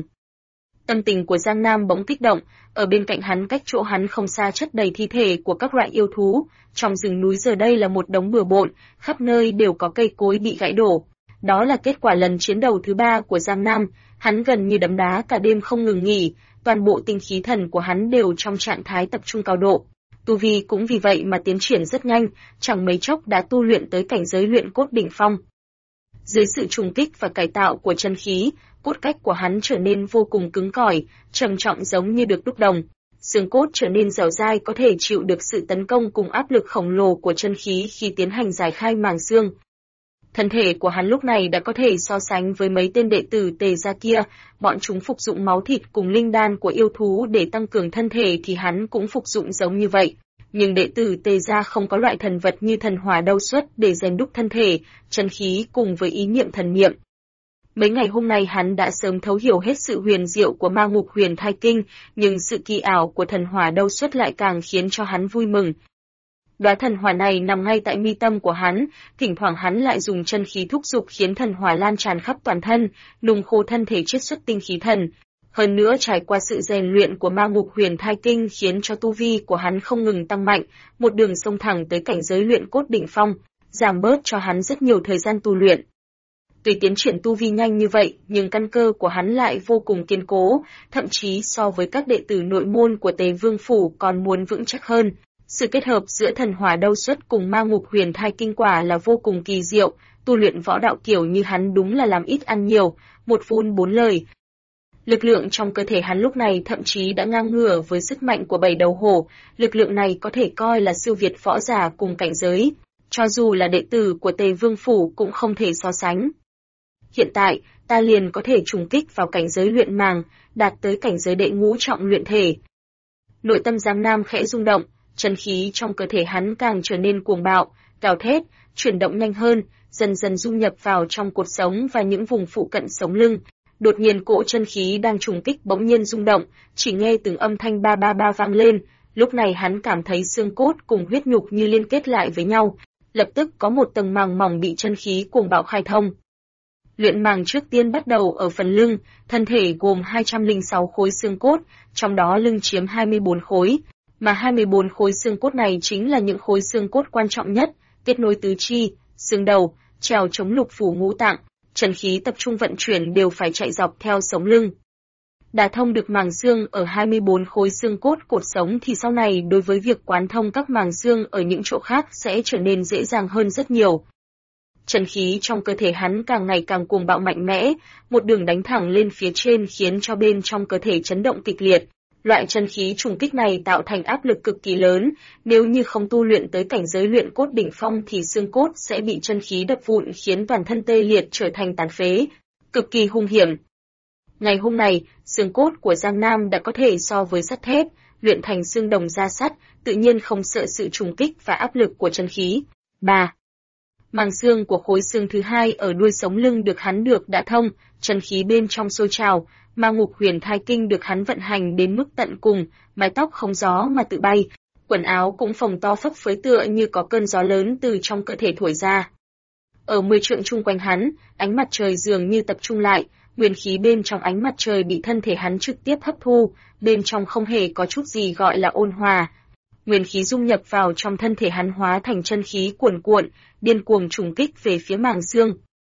Tâm tình của Giang Nam bỗng kích động, ở bên cạnh hắn cách chỗ hắn không xa chất đầy thi thể của các loại yêu thú, trong rừng núi giờ đây là một đống bừa bộn, khắp nơi đều có cây cối bị gãy đổ. Đó là kết quả lần chiến đấu thứ 3 của Giang Nam, hắn gần như đấm đá cả đêm không ngừng nghỉ, toàn bộ tinh khí thần của hắn đều trong trạng thái tập trung cao độ. Tu vi cũng vì vậy mà tiến triển rất nhanh, chẳng mấy chốc đã tu luyện tới cảnh giới luyện cốt đỉnh phong. Dưới sự trùng kích và cải tạo của chân khí, cốt cách của hắn trở nên vô cùng cứng cỏi, trầm trọng giống như được đúc đồng. Xương cốt trở nên dẻo dai có thể chịu được sự tấn công cùng áp lực khổng lồ của chân khí khi tiến hành giải khai màng xương. Thân thể của hắn lúc này đã có thể so sánh với mấy tên đệ tử Tề gia kia, bọn chúng phục dụng máu thịt cùng linh đan của yêu thú để tăng cường thân thể thì hắn cũng phục dụng giống như vậy. Nhưng đệ tử Tề gia không có loại thần vật như thần hỏa đâu xuất để rèn đúc thân thể, chân khí cùng với ý niệm thần niệm. Mấy ngày hôm nay hắn đã sớm thấu hiểu hết sự huyền diệu của Ma Ngục Huyền Thai Kinh, nhưng sự kỳ ảo của thần hỏa đâu xuất lại càng khiến cho hắn vui mừng. Đóa thần hỏa này nằm ngay tại mi tâm của hắn, thỉnh thoảng hắn lại dùng chân khí thúc giục khiến thần hỏa lan tràn khắp toàn thân, nung khô thân thể chiết xuất tinh khí thần. Hơn nữa trải qua sự rèn luyện của Ma Ngục Huyền Thai Kinh khiến cho tu vi của hắn không ngừng tăng mạnh, một đường xông thẳng tới cảnh giới luyện cốt đỉnh phong, giảm bớt cho hắn rất nhiều thời gian tu luyện. Tuy tiến triển tu vi nhanh như vậy, nhưng căn cơ của hắn lại vô cùng kiên cố, thậm chí so với các đệ tử nội môn của Tề Vương Phủ còn muốn vững chắc hơn. Sự kết hợp giữa thần hỏa đâu xuất cùng Ma Ngục Huyền Thai Kinh quả là vô cùng kỳ diệu, tu luyện võ đạo kiểu như hắn đúng là làm ít ăn nhiều, một phun 4 lời. Lực lượng trong cơ thể hắn lúc này thậm chí đã ngang ngửa với sức mạnh của 7 đầu hổ, lực lượng này có thể coi là siêu việt võ giả cùng cảnh giới, cho dù là đệ tử của Tề Vương Phủ cũng không thể so sánh. Hiện tại, ta liền có thể trùng kích vào cảnh giới luyện màng, đạt tới cảnh giới đệ ngũ trọng luyện thể. Nội tâm Giang Nam khẽ rung động, chân khí trong cơ thể hắn càng trở nên cuồng bạo, gào thét, chuyển động nhanh hơn, dần dần dung nhập vào trong cột sống và những vùng phụ cận sống lưng. Đột nhiên cỗ chân khí đang trùng kích bỗng nhiên rung động, chỉ nghe từng âm thanh ba ba ba vang lên, lúc này hắn cảm thấy xương cốt cùng huyết nhục như liên kết lại với nhau, lập tức có một tầng màng mỏng bị chân khí cuồng bạo khai thông. Luyện màng trước tiên bắt đầu ở phần lưng, thân thể gồm 206 khối xương cốt, trong đó lưng chiếm 24 khối, mà 24 khối xương cốt này chính là những khối xương cốt quan trọng nhất, kết nối tứ chi, xương đầu, trèo chống lục phủ ngũ tạng, chân khí tập trung vận chuyển đều phải chạy dọc theo sống lưng. Đả thông được màng xương ở 24 khối xương cốt cột sống thì sau này đối với việc quán thông các màng xương ở những chỗ khác sẽ trở nên dễ dàng hơn rất nhiều. Chân khí trong cơ thể hắn càng ngày càng cuồng bạo mạnh mẽ, một đường đánh thẳng lên phía trên khiến cho bên trong cơ thể chấn động kịch liệt. Loại chân khí trùng kích này tạo thành áp lực cực kỳ lớn, nếu như không tu luyện tới cảnh giới luyện cốt đỉnh phong thì xương cốt sẽ bị chân khí đập vụn khiến toàn thân tê liệt trở thành tàn phế, cực kỳ hung hiểm. Ngày hôm nay, xương cốt của Giang Nam đã có thể so với sắt thép, luyện thành xương đồng da sắt, tự nhiên không sợ sự trùng kích và áp lực của chân khí. 3. Màng xương của khối xương thứ 2 ở đuôi sống lưng được hắn đã thông, chân khí bên trong sôi trào, Ma Ngục Huyền Thai Kinh được hắn vận hành đến mức tận cùng, mái tóc không gió mà tự bay, quần áo cũng phồng to phấp phới tựa như có cơn gió lớn từ trong cơ thể thổi ra. Ở 10 trượng chung quanh hắn, ánh mặt trời dường như tập trung lại, nguyên khí bên trong ánh mặt trời bị thân thể hắn trực tiếp hấp thu, bên trong không hề có chút gì gọi là ôn hòa. Nguyên khí dung nhập vào trong thân thể hắn hóa thành chân khí cuồn cuộn, điên cuồng trùng kích về phía màng xương.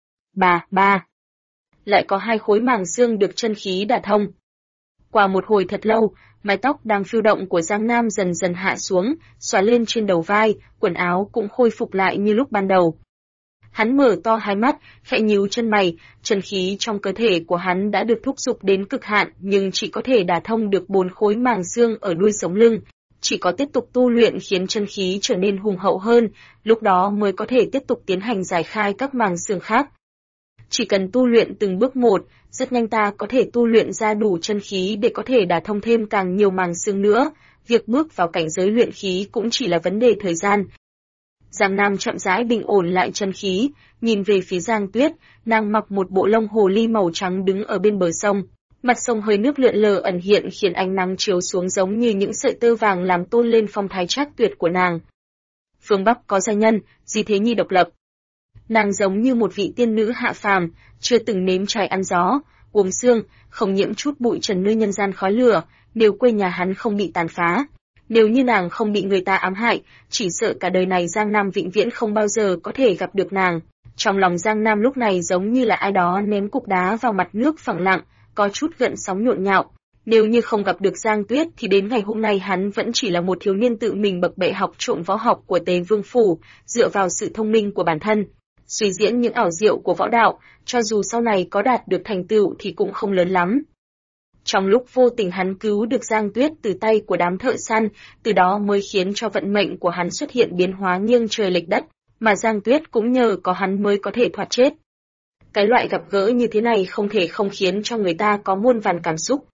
3. Lại có 2 khối màng xương được chân khí đả thông. Qua một hồi thật lâu, mái tóc đang phiêu động của Giang Nam dần dần hạ xuống, xõa lên trên đầu vai, quần áo cũng khôi phục lại như lúc ban đầu. Hắn mở to hai mắt, khẽ nhíu chân mày, chân khí trong cơ thể của hắn đã được thúc giục đến cực hạn, nhưng chỉ có thể đả thông được 4 khối màng xương ở đuôi sống lưng. Chỉ có tiếp tục tu luyện khiến chân khí trở nên hùng hậu hơn, lúc đó mới có thể tiếp tục tiến hành giải khai các màng xương khác. Chỉ cần tu luyện từng bước một, rất nhanh ta có thể tu luyện ra đủ chân khí để có thể đả thông thêm càng nhiều màng xương nữa, việc bước vào cảnh giới luyện khí cũng chỉ là vấn đề thời gian. Giang Nam chậm rãi bình ổn lại chân khí, nhìn về phía Giang Tuyết, nàng mặc một bộ lông hồ ly màu trắng đứng ở bên bờ sông. Mặt sông hơi nước lượn lờ ẩn hiện khiến ánh nắng chiếu xuống giống như những sợi tơ vàng làm tôn lên phong thái trác tuyệt của nàng. Phương Bắc có gia nhân, Di Thế Nhi độc lập. Nàng giống như một vị tiên nữ hạ phàm, chưa từng nếm trải ăn gió, uống sương, không nhiễm chút bụi trần nơi nhân gian khói lửa, nếu quê nhà hắn không bị tàn phá. Nếu như nàng không bị người ta ám hại, chỉ sợ cả đời này Giang Nam vĩnh viễn không bao giờ có thể gặp được nàng. Trong lòng Giang Nam lúc này giống như là ai đó ném cục đá vào mặt nước phẳng lặng, có chút gợn sóng nhộn nhạo. Nếu như không gặp được Giang Tuyết thì đến ngày hôm nay hắn vẫn chỉ là một thiếu niên tự mình bập bẹ học trộm võ học của Tề Vương Phủ, dựa vào sự thông minh của bản thân, suy diễn những ảo diệu của võ đạo, cho dù sau này có đạt được thành tựu thì cũng không lớn lắm. Trong lúc vô tình hắn cứu được Giang Tuyết từ tay của đám thợ săn, từ đó mới khiến cho vận mệnh của hắn xuất hiện biến hóa nghiêng trời lệch đất, mà Giang Tuyết cũng nhờ có hắn mới có thể thoát chết. Cái loại gặp gỡ như thế này không thể không khiến cho người ta có muôn vàn cảm xúc.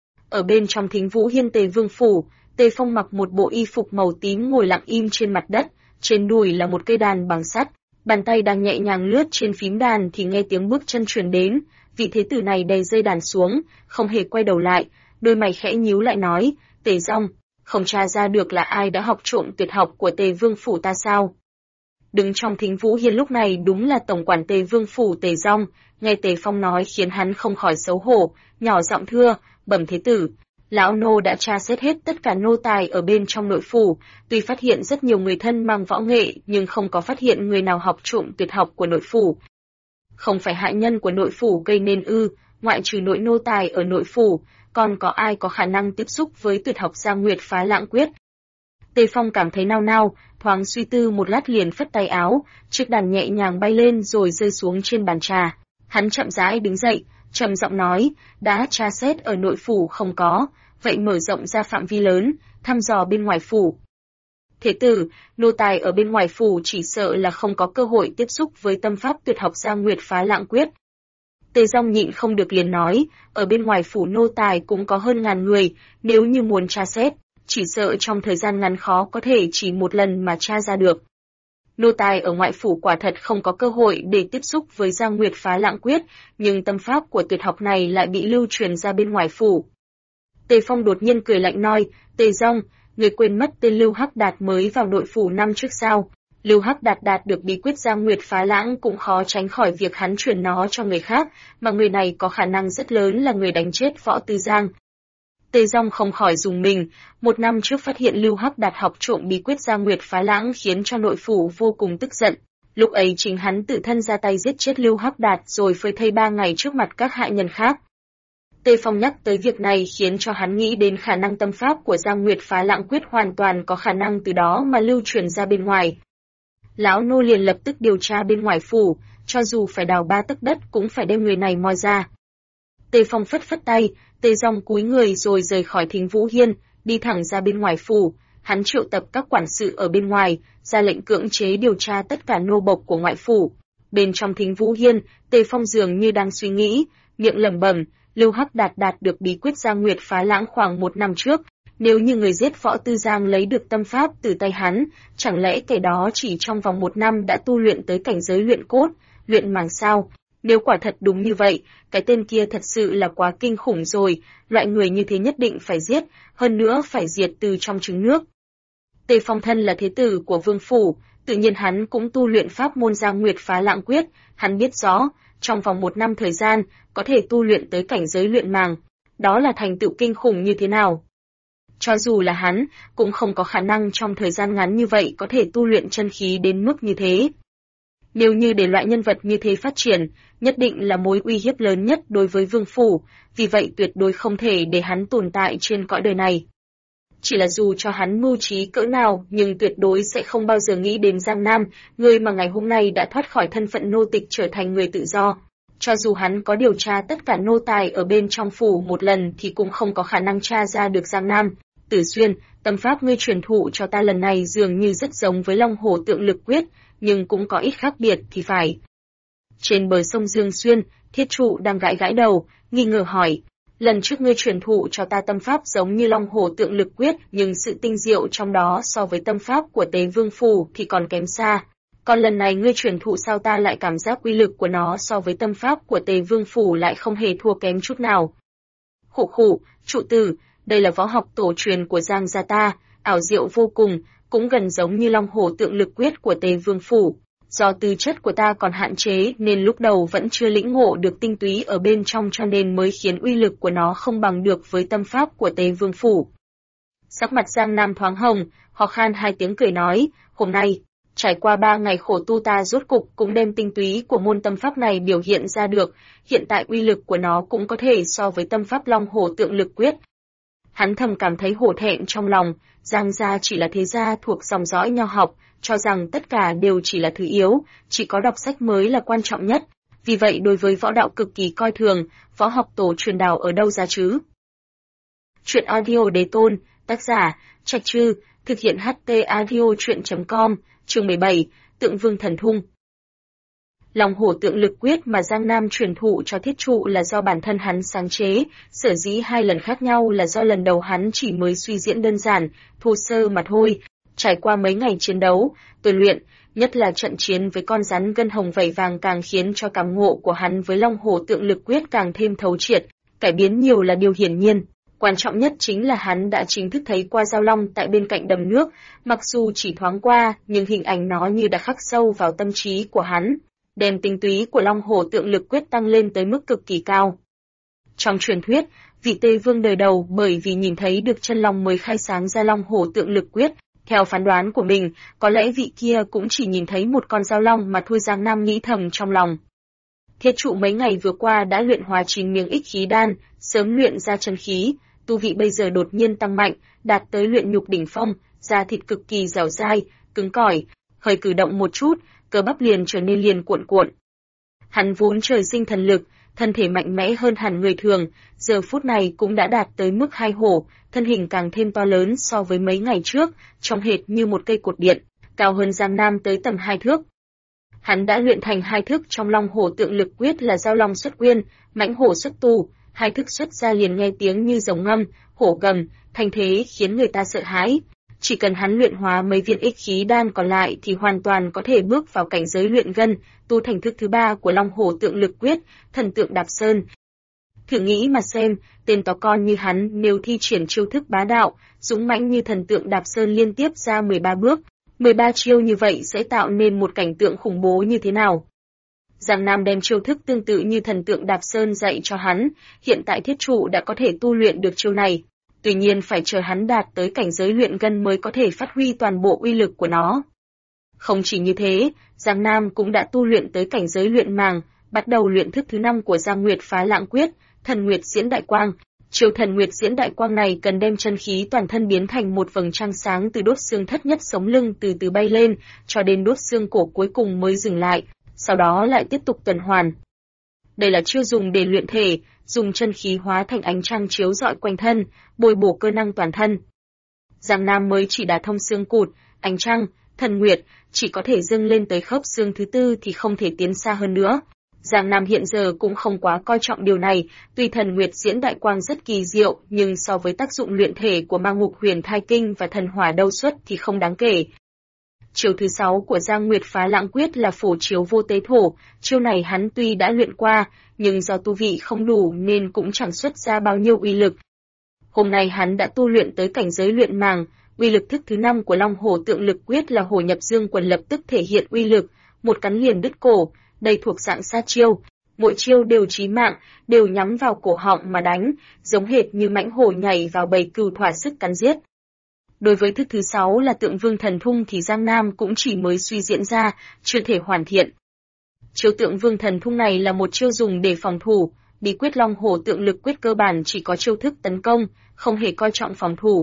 Ở bên trong Thính Vũ Hiên Tề Vương Phủ, Tề Phong mặc một bộ y phục màu tím ngồi lặng im trên mặt đất, trên đùi là một cây đàn bằng sắt, bàn tay đang nhẹ nhàng lướt trên phím đàn thì nghe tiếng bước chân truyền đến, vị thế tử này đè dây đàn xuống, không hề quay đầu lại, đôi mày khẽ nhíu lại nói, Tề Dong, không tra ra được là ai đã học trộm tuyệt học của Tề Vương Phủ ta sao? Đứng trong Thính Vũ Hiên lúc này đúng là tổng quản Tề Vương Phủ Tề Dong, nghe Tề Phong nói khiến hắn không khỏi xấu hổ, nhỏ giọng thưa, bẩm thế tử, lão nô đã tra xét hết tất cả nô tài ở bên trong nội phủ, tuy phát hiện rất nhiều người thân mang võ nghệ nhưng không có phát hiện người nào học trộm tuyệt học của nội phủ. Không phải hạ nhân của nội phủ gây nên ư, ngoại trừ nội nô tài ở nội phủ, còn có ai có khả năng tiếp xúc với tuyệt học Giang Nguyệt Phá Lãng Quyết? Tề Phong cảm thấy nao nao, thoáng suy tư một lát liền phất tay áo, chiếc đàn nhẹ nhàng bay lên rồi rơi xuống trên bàn trà. Hắn chậm rãi đứng dậy, trầm giọng nói, đã tra xét ở nội phủ không có, vậy mở rộng ra phạm vi lớn, thăm dò bên ngoài phủ. Thế tử, nô tài ở bên ngoài phủ chỉ sợ là không có cơ hội tiếp xúc với tâm pháp tuyệt học Giang Nguyệt Phá Lãng Quyết. Tề Dong nhịn không được liền nói, ở bên ngoài phủ nô tài cũng có hơn ngàn người, nếu như muốn tra xét, chỉ sợ trong thời gian ngắn khó có thể chỉ một lần mà tra ra được. Nô tài ở ngoại phủ quả thật không có cơ hội để tiếp xúc với Giang Nguyệt Phá Lãng Quyết, nhưng tâm pháp của tuyệt học này lại bị lưu truyền ra bên ngoài phủ. Tề Phong đột nhiên cười lạnh nói, Tề Dong, người quên mất tên Lưu Hắc Đạt mới vào nội phủ năm trước sao? Lưu Hắc Đạt đạt được bí quyết Giang Nguyệt Phá Lãng cũng khó tránh khỏi việc hắn truyền nó cho người khác, mà người này có khả năng rất lớn là người đánh chết Võ Tư Giang. Tề Dong không khỏi dùng mình, một năm trước phát hiện Lưu Hắc Đạt học trộm bí quyết Giang Nguyệt Phá Lãng khiến cho nội phủ vô cùng tức giận. Lúc ấy chính hắn tự thân ra tay giết chết Lưu Hắc Đạt rồi phơi thây 3 ngày trước mặt các hại nhân khác. Tề Phong nhắc tới việc này khiến cho hắn nghĩ đến khả năng tâm pháp của Giang Nguyệt Phá Lãng Quyết hoàn toàn có khả năng từ đó mà lưu truyền ra bên ngoài. Lão nô liền lập tức điều tra bên ngoài phủ, cho dù phải đào 3 tấc đất cũng phải đem người này moi ra. Tề Phong phất phất tay, Tề Dong cúi người rồi rời khỏi Thính Vũ Hiên, đi thẳng ra bên ngoài phủ. Hắn triệu tập các quản sự ở bên ngoài, ra lệnh cưỡng chế điều tra tất cả nô bộc của ngoại phủ. Bên trong Thính Vũ Hiên, Tề Phong dường như đang suy nghĩ, miệng lẩm bẩm, Lưu Hắc Đạt đạt được bí quyết Giang Nguyệt Phá Lãng khoảng 1 năm trước. Nếu như người giết Võ Tư Giang lấy được tâm pháp từ tay hắn, chẳng lẽ kẻ đó chỉ trong vòng 1 năm đã tu luyện tới cảnh giới luyện cốt, luyện màng sao? Nếu quả thật đúng như vậy, cái tên kia thật sự là quá kinh khủng rồi, loại người như thế nhất định phải giết, hơn nữa phải diệt từ trong trứng nước. Tề Phong thân là thế tử của Vương Phủ, tự nhiên hắn cũng tu luyện pháp môn Giang Nguyệt Phá Lãng Quyết, hắn biết rõ, trong vòng 1 năm thời gian, có thể tu luyện tới cảnh giới luyện màng, đó là thành tựu kinh khủng như thế nào. Cho dù là hắn, cũng không có khả năng trong thời gian ngắn như vậy có thể tu luyện chân khí đến mức như thế. Nếu như để loại nhân vật như thế phát triển, nhất định là mối uy hiếp lớn nhất đối với Vương Phủ, vì vậy tuyệt đối không thể để hắn tồn tại trên cõi đời này. Chỉ là dù cho hắn mưu trí cỡ nào, nhưng tuyệt đối sẽ không bao giờ nghĩ đến Giang Nam, người mà ngày hôm nay đã thoát khỏi thân phận nô tịch trở thành người tự do. Cho dù hắn có điều tra tất cả nô tài ở bên trong phủ một lần thì cũng không có khả năng tra ra được Giang Nam. Tử Xuyên, tâm pháp ngươi truyền thụ cho ta lần này dường như rất giống với Long Hổ Tượng Lực Quyết, nhưng cũng có ít khác biệt thì phải. Trên bờ sông Dương Xuyên, Thiết Trụ đang gãi gãi đầu, nghi ngờ hỏi. Lần trước ngươi truyền thụ cho ta tâm pháp giống như Long Hổ Tượng Lực Quyết, nhưng sự tinh diệu trong đó so với tâm pháp của Tế Vương Phủ thì còn kém xa. Còn lần này ngươi truyền thụ sao ta lại cảm giác uy lực của nó so với tâm pháp của Tề Vương Phủ lại không hề thua kém chút nào. Khụ khụ, Trụ tử, đây là võ học tổ truyền của Giang gia ta, ảo diệu vô cùng, cũng gần giống như Long Hổ Tượng Lực Quyết của Tề Vương Phủ. Do tư chất của ta còn hạn chế nên lúc đầu vẫn chưa lĩnh ngộ được tinh túy ở bên trong cho nên mới khiến uy lực của nó không bằng được với tâm pháp của Tề Vương Phủ. Sắc mặt Giang Nam thoáng hồng, ho khan hai tiếng cười nói, hôm nay, trải qua 3 ngày khổ tu ta rốt cục cũng đem tinh túy của môn tâm pháp này biểu hiện ra được, hiện tại uy lực của nó cũng có thể so với tâm pháp Long Hổ Tượng Lực Quyết. Hắn thầm cảm thấy hổ thẹn trong lòng, Giang gia chỉ là thế gia thuộc dòng dõi nho học, cho rằng tất cả đều chỉ là thứ yếu, chỉ có đọc sách mới là quan trọng nhất. Vì vậy đối với võ đạo cực kỳ coi thường, võ học tổ truyền đạo ở đâu ra chứ? Chuyện audio Đế Tôn, tác giả, Trạch Trư, thực hiện HT audio truyện.com, chương 17, Tượng Vương Thần Thung. Long Hổ Tượng Lực Quyết mà Giang Nam truyền thụ cho Thiết Trụ là do bản thân hắn sáng chế, sở dĩ 2 lần khác nhau là do lần đầu hắn chỉ mới suy diễn đơn giản, thô sơ mà thôi. Trải qua mấy ngày chiến đấu, tôi luyện, nhất là trận chiến với con rắn gân hồng vảy vàng càng khiến cho cảm ngộ của hắn với Long Hổ Tượng Lực Quyết càng thêm thấu triệt, cải biến nhiều là điều hiển nhiên. Quan trọng nhất chính là hắn đã chính thức thấy qua giao long tại bên cạnh đầm nước, mặc dù chỉ thoáng qua, nhưng hình ảnh nó như đã khắc sâu vào tâm trí của hắn, đem tinh túy của Long Hổ Tượng Lực Quyết tăng lên tới mức cực kỳ cao. Trong truyền thuyết, vị Tây Vương đời đầu bởi vì nhìn thấy được chân long mới khai sáng ra Long Hổ Tượng Lực Quyết. Theo phán đoán của mình, có lẽ vị kia cũng chỉ nhìn thấy một con giao long mà thôi. Giang Nam nghĩ thầm trong lòng. Thiết Trụ mấy ngày vừa qua đã luyện hóa 9 miếng ích khí đan, sớm luyện ra chân khí, tu vị bây giờ đột nhiên tăng mạnh, đạt tới luyện nhục đỉnh phong, da thịt cực kỳ dẻo dai, cứng cỏi, hơi cử động một chút, cơ bắp liền trở nên liền cuộn cuộn. Hắn vốn trời sinh thần lực, thân thể mạnh mẽ hơn hẳn người thường, giờ phút này cũng đã đạt tới mức 2 hổ, thân hình càng thêm to lớn so với mấy ngày trước, trông hệt như một cây cột điện, cao hơn Giang Nam tới tầm 2 thước. Hắn đã luyện thành 2 thức trong Long Hổ Tượng Lực Quyết là giao long xuất quyên, mãnh hổ xuất tù, 2 thức xuất ra liền nghe tiếng như rồng ngâm, hổ gầm, thanh thế khiến người ta sợ hãi. Chỉ cần hắn luyện hóa mấy viên ích khí đan còn lại thì hoàn toàn có thể bước vào cảnh giới luyện gân, tu thành thức thứ 3 của Long Hổ Tượng Lực Quyết, Thần Tượng Đạp Sơn. Thử nghĩ mà xem, tên to con như hắn nếu thi triển chiêu thức bá đạo, dũng mãnh như Thần Tượng Đạp Sơn liên tiếp ra 13 bước, 13 chiêu như vậy sẽ tạo nên một cảnh tượng khủng bố như thế nào? Giang Nam đem chiêu thức tương tự như Thần Tượng Đạp Sơn dạy cho hắn, hiện tại Thiết Trụ đã có thể tu luyện được chiêu này. Tuy nhiên phải chờ hắn đạt tới cảnh giới luyện gân mới có thể phát huy toàn bộ uy lực của nó. Không chỉ như thế, Giang Nam cũng đã tu luyện tới cảnh giới luyện màng, bắt đầu luyện thức thứ 5 của Giang Nguyệt Phá Lãng Quyết, Thần Nguyệt Diễn Đại Quang. Chiêu Thần Nguyệt Diễn Đại Quang này cần đem chân khí toàn thân biến thành một vầng trăng sáng từ đốt xương thất nhất sống lưng từ từ bay lên, cho đến đốt xương cổ cuối cùng mới dừng lại, sau đó lại tiếp tục tuần hoàn. Đây là chiêu dùng để luyện thể, dùng chân khí hóa thành ánh trăng chiếu rọi quanh thân, bồi bổ cơ năng toàn thân. Giang Nam mới chỉ đả thông xương cụt, ánh trăng, thần nguyệt, chỉ có thể dâng lên tới khớp xương thứ 4 thì không thể tiến xa hơn nữa. Giang Nam hiện giờ cũng không quá coi trọng điều này, tuy Thần Nguyệt Diễn Đại Quang rất kỳ diệu, nhưng so với tác dụng luyện thể của Ma Ngục Huyền Thai Kinh và Thần Hỏa Đâu Xuất thì không đáng kể. Chiêu thứ 6 của Giang Nguyệt Phá Lãng Quyết là Phổ Chiếu Vô Tế Thổ, chiêu này hắn tuy đã luyện qua, nhưng do tu vị không đủ nên cũng chẳng xuất ra bao nhiêu uy lực. Hôm nay hắn đã tu luyện tới cảnh giới luyện màng, uy lực thức thứ 5 của Long Hổ Tượng Lực Quyết là Hổ Nhập Dương Quần lập tức thể hiện uy lực, một cắn liền đứt cổ, đây thuộc dạng sát chiêu, mỗi chiêu đều chí mạng, đều nhắm vào cổ họng mà đánh, giống hệt như mãnh hổ nhảy vào bầy cừu thỏa sức cắn giết. Đối với thức thứ 6 là Tượng Vương Thần Thung thì Giang Nam cũng chỉ mới suy diễn ra, chưa thể hoàn thiện. Chiêu Tượng Vương Thần Thung này là một chiêu dùng để phòng thủ, bí quyết Long Hổ Tượng Lực Quyết cơ bản chỉ có chiêu thức tấn công, không hề coi trọng phòng thủ.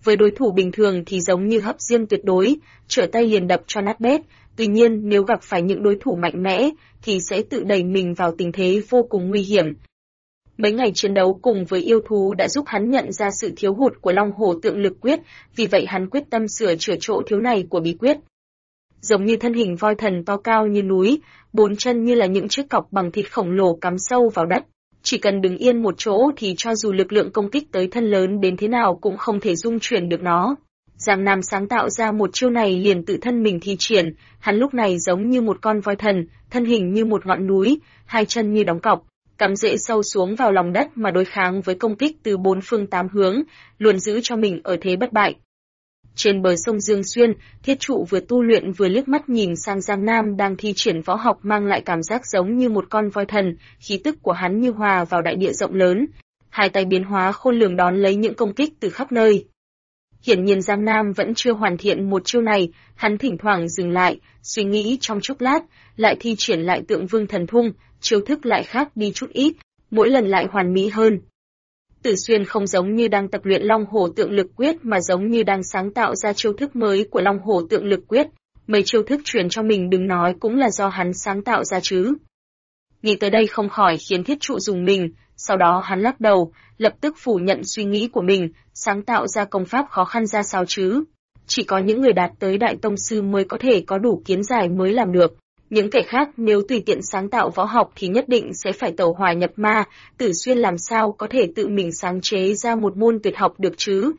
Với đối thủ bình thường thì giống như hấp diêm tuyệt đối, trở tay liền đập cho nát bét, tuy nhiên nếu gặp phải những đối thủ mạnh mẽ thì sẽ tự đẩy mình vào tình thế vô cùng nguy hiểm. Mấy ngày chiến đấu cùng với yêu thú đã giúp hắn nhận ra sự thiếu hụt của Long Hổ Tượng Lực Quyết, vì vậy hắn quyết tâm sửa chữa chỗ thiếu này của bí quyết. Giống như thân hình voi thần to cao như núi, bốn chân như là những chiếc cọc bằng thịt khổng lồ cắm sâu vào đất. Chỉ cần đứng yên một chỗ thì cho dù lực lượng công kích tới thân lớn đến thế nào cũng không thể dung chuyển được nó. Giang Nam sáng tạo ra một chiêu này liền tự thân mình thi triển, hắn lúc này giống như một con voi thần, thân hình như một ngọn núi, hai chân như đóng cọc, cắm rễ sâu xuống vào lòng đất mà đối kháng với công kích từ bốn phương tám hướng, luôn giữ cho mình ở thế bất bại. Trên bờ sông Dương Xuyên, Thiết Trụ vừa tu luyện vừa liếc mắt nhìn sang Giang Nam đang thi triển võ học mang lại cảm giác giống như một con voi thần, khí tức của hắn như hòa vào đại địa rộng lớn. Hai tay biến hóa khôn lường đón lấy những công kích từ khắp nơi. Hiển nhiên Giang Nam vẫn chưa hoàn thiện một chiêu này, hắn thỉnh thoảng dừng lại, suy nghĩ trong chốc lát, lại thi triển lại Tượng Vương Thần Thung, chiêu thức lại khác đi chút ít, mỗi lần lại hoàn mỹ hơn. Tử Xuyên không giống như đang tập luyện Long Hổ Tượng Lực Quyết mà giống như đang sáng tạo ra chiêu thức mới của Long Hổ Tượng Lực Quyết, mấy chiêu thức truyền cho mình đừng nói cũng là do hắn sáng tạo ra chứ. Nghĩ tới đây không khỏi khiến Thiết Trụ rùng mình, sau đó hắn lắc đầu, lập tức phủ nhận suy nghĩ của mình, sáng tạo ra công pháp khó khăn ra sao chứ. Chỉ có những người đạt tới Đại Tông Sư mới có thể có đủ kiến giải mới làm được. Những kẻ khác nếu tùy tiện sáng tạo võ học thì nhất định sẽ phải tẩu hỏa nhập ma, Tử Xuyên làm sao có thể tự mình sáng chế ra một môn tuyệt học được chứ.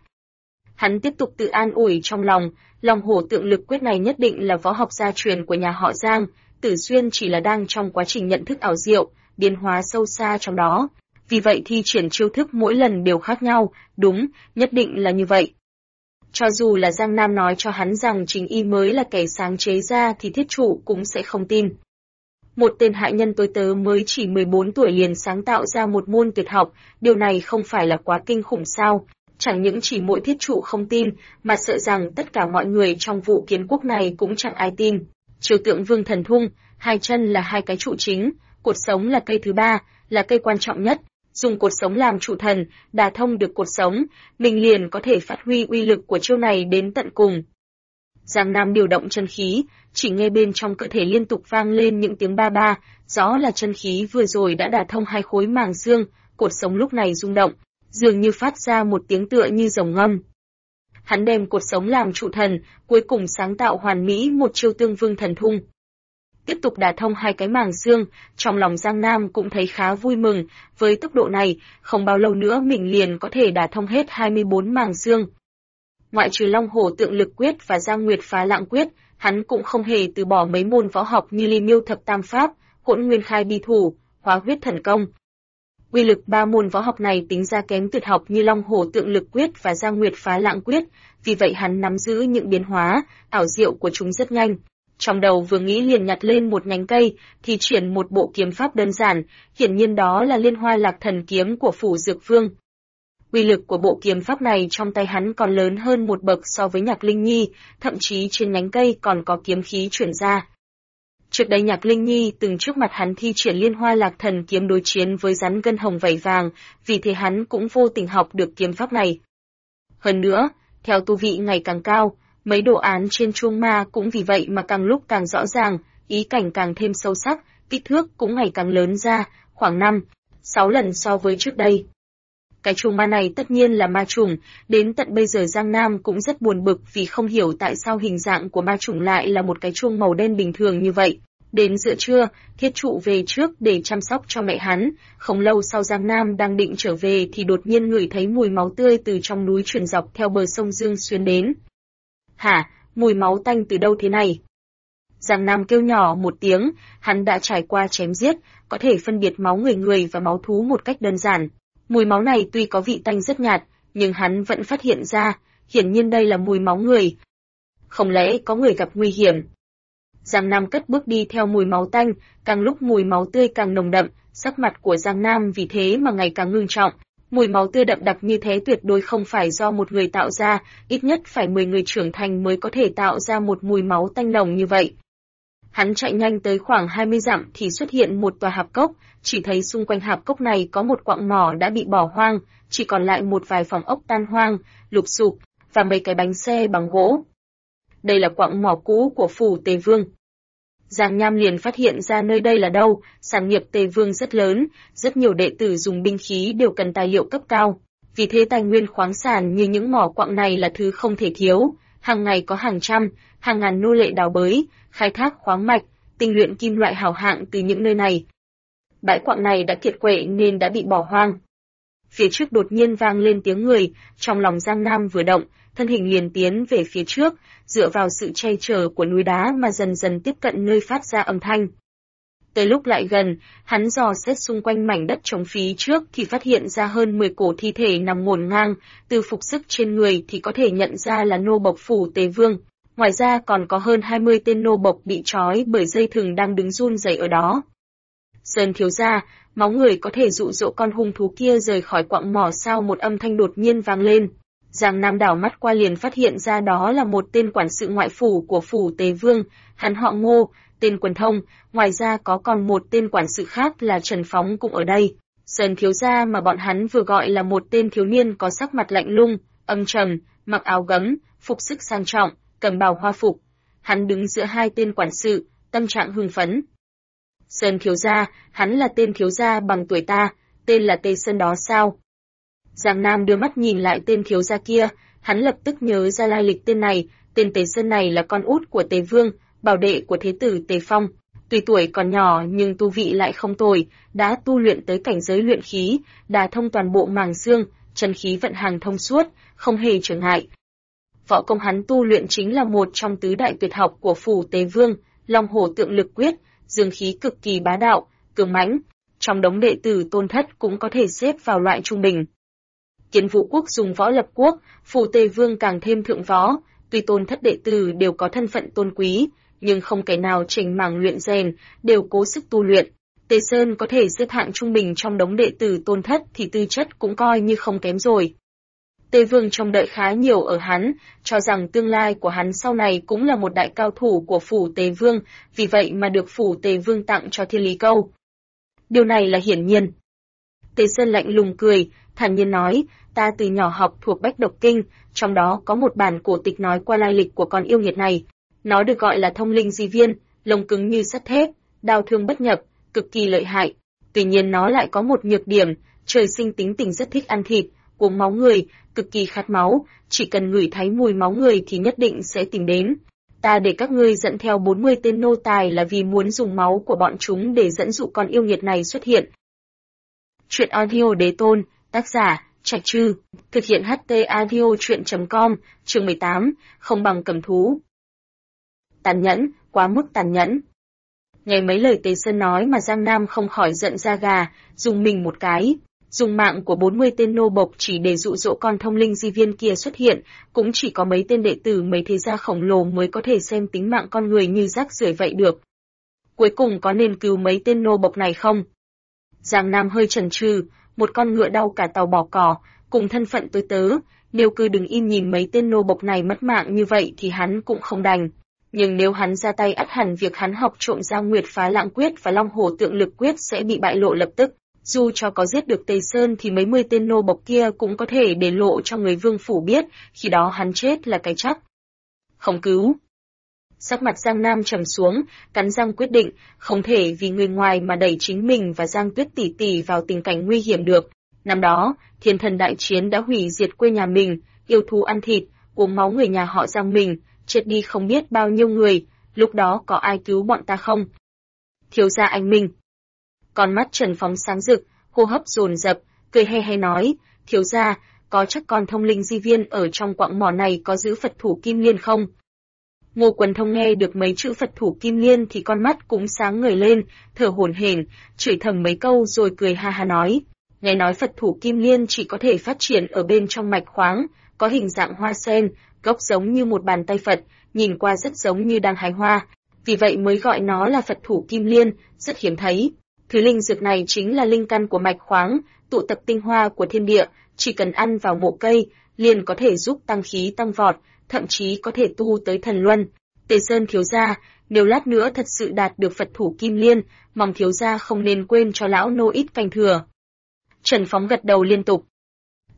Hắn tiếp tục tự an ủi trong lòng, Long Hổ Tượng Lực Quyết này nhất định là võ học gia truyền của nhà họ Giang, Tử Xuyên chỉ là đang trong quá trình nhận thức ảo diệu, biến hóa sâu xa trong đó. Vì vậy thi triển chiêu thức mỗi lần đều khác nhau, đúng, nhất định là như vậy. Cho dù là Giang Nam nói cho hắn rằng chính y mới là kẻ sáng chế ra thì Thiết Trụ cũng sẽ không tin. Một tên hại nhân tôi tớ mới chỉ 14 tuổi liền sáng tạo ra một môn tuyệt học, điều này không phải là quá kinh khủng sao? Chẳng những chỉ mỗi Thiết Trụ không tin, mà sợ rằng tất cả mọi người trong vụ kiến quốc này cũng chẳng ai tin. Chiêu Tượng Vương Thần Thung, hai chân là hai cái trụ chính, cột sống là cây thứ ba, là cây quan trọng nhất. Dùng cột sống làm trụ thần, đả thông được cột sống, mình liền có thể phát huy uy lực của chiêu này đến tận cùng. Giang Nam điều động chân khí, chỉ nghe bên trong cơ thể liên tục vang lên những tiếng ba ba, rõ là chân khí vừa rồi đã đả thông hai khối màng xương, cột sống lúc này rung động, dường như phát ra một tiếng tựa như rồng ngâm. Hắn đem cột sống làm trụ thần, cuối cùng sáng tạo hoàn mỹ một chiêu Tương Vương Thần Thung. Tiếp tục đả thông hai cái màng xương, trong lòng Giang Nam cũng thấy khá vui mừng, với tốc độ này, không bao lâu nữa mình liền có thể đả thông hết 24 màng xương. Ngoại trừ Long Hổ Tượng Lực Quyết và Giang Nguyệt Phá Lạng Quyết, hắn cũng không hề từ bỏ mấy môn võ học như Ly Miêu Thập Tam Pháp, Hỗn Nguyên Khai Bi Thủ, Hóa Huyết Thần Công. Uy lực ba môn võ học này tính ra kém tuyệt học như Long Hổ Tượng Lực Quyết và Giang Nguyệt Phá Lạng Quyết, vì vậy hắn nắm giữ những biến hóa, ảo diệu của chúng rất nhanh. Trong đầu vừa nghĩ liền nhặt lên một nhánh cây, thì triển một bộ kiếm pháp đơn giản, hiển nhiên đó là Liên Hoa Lạc Thần Kiếm của Phủ Dược Vương. Uy lực của bộ kiếm pháp này trong tay hắn còn lớn hơn một bậc so với Nhạc Linh Nhi, thậm chí trên nhánh cây còn có kiếm khí chuyển ra. Trước đây Nhạc Linh Nhi từng trước mặt hắn thi triển Liên Hoa Lạc Thần Kiếm đối chiến với rắn gân hồng vảy vàng, vì thế hắn cũng vô tình học được kiếm pháp này. Hơn nữa, theo tu vị ngày càng cao, mấy đồ án trên chuông ma cũng vì vậy mà càng lúc càng rõ ràng, ý cảnh càng thêm sâu sắc, kích thước cũng ngày càng lớn ra, khoảng 5-6 lần so với trước đây. Cái chuông ma này tất nhiên là ma trùng, đến tận bây giờ Giang Nam cũng rất buồn bực vì không hiểu tại sao hình dạng của ma trùng lại là một cái chuông màu đen bình thường như vậy. Đến giữa trưa, Thiết Trụ về trước để chăm sóc cho mẹ hắn, không lâu sau Giang Nam đang định trở về thì đột nhiên ngửi thấy mùi máu tươi từ trong núi truyền dọc theo bờ sông Dương Xuyên đến. Hả, mùi máu tanh từ đâu thế này? Giang Nam kêu nhỏ một tiếng, hắn đã trải qua chém giết, có thể phân biệt máu người và máu thú một cách đơn giản. Mùi máu này tuy có vị tanh rất nhạt, nhưng hắn vẫn phát hiện ra, hiển nhiên đây là mùi máu người. Không lẽ có người gặp nguy hiểm? Giang Nam cất bước đi theo mùi máu tanh, càng lúc mùi máu tươi càng nồng đậm, sắc mặt của Giang Nam vì thế mà ngày càng ngưng trọng. Mùi máu tươi đậm đặc như thế tuyệt đối không phải do một người tạo ra, ít nhất phải 10 người trưởng thành mới có thể tạo ra một mùi máu tanh nồng như vậy. Hắn chạy nhanh tới khoảng 20 dặm thì xuất hiện một tòa hạp cốc, chỉ thấy xung quanh hạp cốc này có một quặng mỏ đã bị bỏ hoang, chỉ còn lại một vài phòng ốc tan hoang, lụp xụp, và mấy cái bánh xe bằng gỗ. Đây là quặng mỏ cũ của phủ Tề Vương. Giang Nham liền phát hiện ra nơi đây là đâu, sản nghiệp Tề Vương rất lớn, rất nhiều đệ tử dùng binh khí đều cần tài liệu cấp cao. Vì thế tài nguyên khoáng sản như những mỏ quặng này là thứ không thể thiếu, hàng ngày có hàng trăm, hàng ngàn nô lệ đào bới, khai thác khoáng mạch, tinh luyện kim loại hảo hạng từ những nơi này. Bãi quặng này đã kiệt quệ nên đã bị bỏ hoang. Phía trước đột nhiên vang lên tiếng người, trong lòng Giang Nam vừa động, thân hình liền tiến về phía trước, dựa vào sự che chở của núi đá mà dần dần tiếp cận nơi phát ra âm thanh. Tới lúc lại gần, hắn dò xét xung quanh mảnh đất trống phí trước thì phát hiện ra hơn 10 cổ thi thể nằm ngổn ngang, từ phục sức trên người thì có thể nhận ra là nô bộc phủ Tề Vương. Ngoài ra còn có hơn 20 tên nô bộc bị trói bởi dây thừng đang đứng run rẩy ở đó. Sơn thiếu gia, máu người có thể dụ dỗ con hung thú kia rời khỏi quặng mỏ sao? Một âm thanh đột nhiên vang lên. Giang Nam đảo mắt qua liền phát hiện ra đó là một tên quản sự ngoại phủ của phủ Tề Vương, hắn họ Ngô, tên Quần Thông, ngoài ra có còn một tên quản sự khác là Trần Phóng cũng ở đây. Sơn thiếu gia mà bọn hắn vừa gọi là một tên thiếu niên có sắc mặt lạnh lùng, âm trầm, mặc áo gấm, phục sức sang trọng, cầm bào hoa phục. Hắn đứng giữa hai tên quản sự, tâm trạng hưng phấn. Sơn thiếu gia, hắn là tên thiếu gia bằng tuổi ta, tên là Tề Sơn đó sao? Giang Nam đưa mắt nhìn lại tên thiếu gia kia, hắn lập tức nhớ ra lai lịch tên này, tên Tề Sơn này là con út của Tề Vương, bảo đệ của thế tử Tề Phong. Tuy tuổi còn nhỏ nhưng tu vị lại không tồi, đã tu luyện tới cảnh giới luyện khí, đả thông toàn bộ màng xương, chân khí vận hành thông suốt, không hề trở ngại. Võ công hắn tu luyện chính là một trong tứ đại tuyệt học của phủ Tề Vương, Long Hổ Tượng Lực Quyết, dương khí cực kỳ bá đạo, cường mãnh, trong đống đệ tử Tôn Thất cũng có thể xếp vào loại trung bình. Kiến Vũ Quốc dùng võ lập quốc, phủ Tề Vương càng thêm thượng võ, tuy Tôn Thất đệ tử đều có thân phận tôn quý, nhưng không kẻ nào chỉnh mảng luyện rèn, đều cố sức tu luyện. Tề Sơn có thể xếp hạng trung bình trong đống đệ tử Tôn Thất thì tư chất cũng coi như không kém rồi. Tề Vương trông đợi khá nhiều ở hắn, cho rằng tương lai của hắn sau này cũng là một đại cao thủ của phủ Tề Vương, vì vậy mà được phủ Tề Vương tặng cho Thiên Lý Câu. Điều này là hiển nhiên. Tề Sơn lạnh lùng cười, thản nhiên nói, ta từ nhỏ học thuộc Bách Độc Kinh, trong đó có một bản cổ tịch nói qua lai lịch của con yêu nghiệt này. Nó được gọi là Thông Linh Di Viên, lông cứng như sắt thép, đao thương bất nhập, cực kỳ lợi hại. Tuy nhiên nó lại có một nhược điểm, trời sinh tính tình rất thích ăn thịt, uống máu người, cực kỳ khát máu, chỉ cần ngửi thấy mùi máu người thì nhất định sẽ tìm đến. Ta để các ngươi dẫn theo 40 tên nô tài là vì muốn dùng máu của bọn chúng để dẫn dụ con yêu nghiệt này xuất hiện. Truyện audio Đế Tôn, tác giả, Trạch Trư, thực hiện HT audio truyện.com, chương 18, không bằng cầm thú. Tàn nhẫn, quá mức tàn nhẫn. Nghe mấy lời Tề Sơn nói mà Giang Nam không khỏi giận da gà, dùng mình một cái. Dùng mạng của 40 tên nô bộc chỉ để dụ dỗ con Thông Linh Di Viên kia xuất hiện, cũng chỉ có mấy tên đệ tử mấy thế gia khổng lồ mới có thể xem tính mạng con người như rác rưởi vậy được. Cuối cùng có nên cứu mấy tên nô bộc này không? Giang Nam hơi chần chừ, một con ngựa đau cả tàu bỏ cỏ, cùng thân phận tôi tớ, nếu cứ đứng im nhìn mấy tên nô bộc này mất mạng như vậy thì hắn cũng không đành. Nhưng nếu hắn ra tay ắt hẳn việc hắn học trộm ra Nguyệt Phá Lãng Quyết và Long Hổ Tượng Lực Quyết sẽ bị bại lộ lập tức. Dù cho có giết được Tề Sơn thì mấy mươi tên nô bộc kia cũng có thể để lộ cho người vương phủ biết, khi đó hắn chết là cái chắc. Không cứu. Sắc mặt Giang Nam trầm xuống, cắn răng quyết định, không thể vì người ngoài mà đẩy chính mình và Giang Tuyết tỷ tỷ vào tình cảnh nguy hiểm được. Năm đó, Thiên Thần đại chiến đã hủy diệt quê nhà mình, yêu thú ăn thịt, uống máu người nhà họ Giang mình, chết đi không biết bao nhiêu người, lúc đó có ai cứu bọn ta không? Thiếu gia anh Minh. Con mắt Trần Phóng sáng rực, hô hấp dồn dập, cười he he nói, thiếu gia, có chắc con Thông Linh Di Viên ở trong quặng mỏ này có giữ Phật thủ Kim Liên không? Ngô Quần Thông nghe được mấy chữ Phật thủ Kim Liên thì con mắt cũng sáng ngời lên, thở hổn hển, chửi thầm mấy câu rồi cười ha ha nói, nghe nói Phật thủ Kim Liên chỉ có thể phát triển ở bên trong mạch khoáng, có hình dạng hoa sen, gốc giống như một bàn tay Phật, nhìn qua rất giống như đang hái hoa, vì vậy mới gọi nó là Phật thủ Kim Liên, rất hiếm thấy. Thứ linh dược này chính là linh căn của mạch khoáng, tụ tập tinh hoa của thiên địa, chỉ cần ăn vào mộ cây, liền có thể giúp tăng khí tăng vọt, thậm chí có thể tu tới thần luân. Tề Sơn thiếu gia, nếu lát nữa thật sự đạt được Phật thủ Kim Liên, mong thiếu gia không nên quên cho lão nô ít canh thừa. Trần Phóng gật đầu liên tục.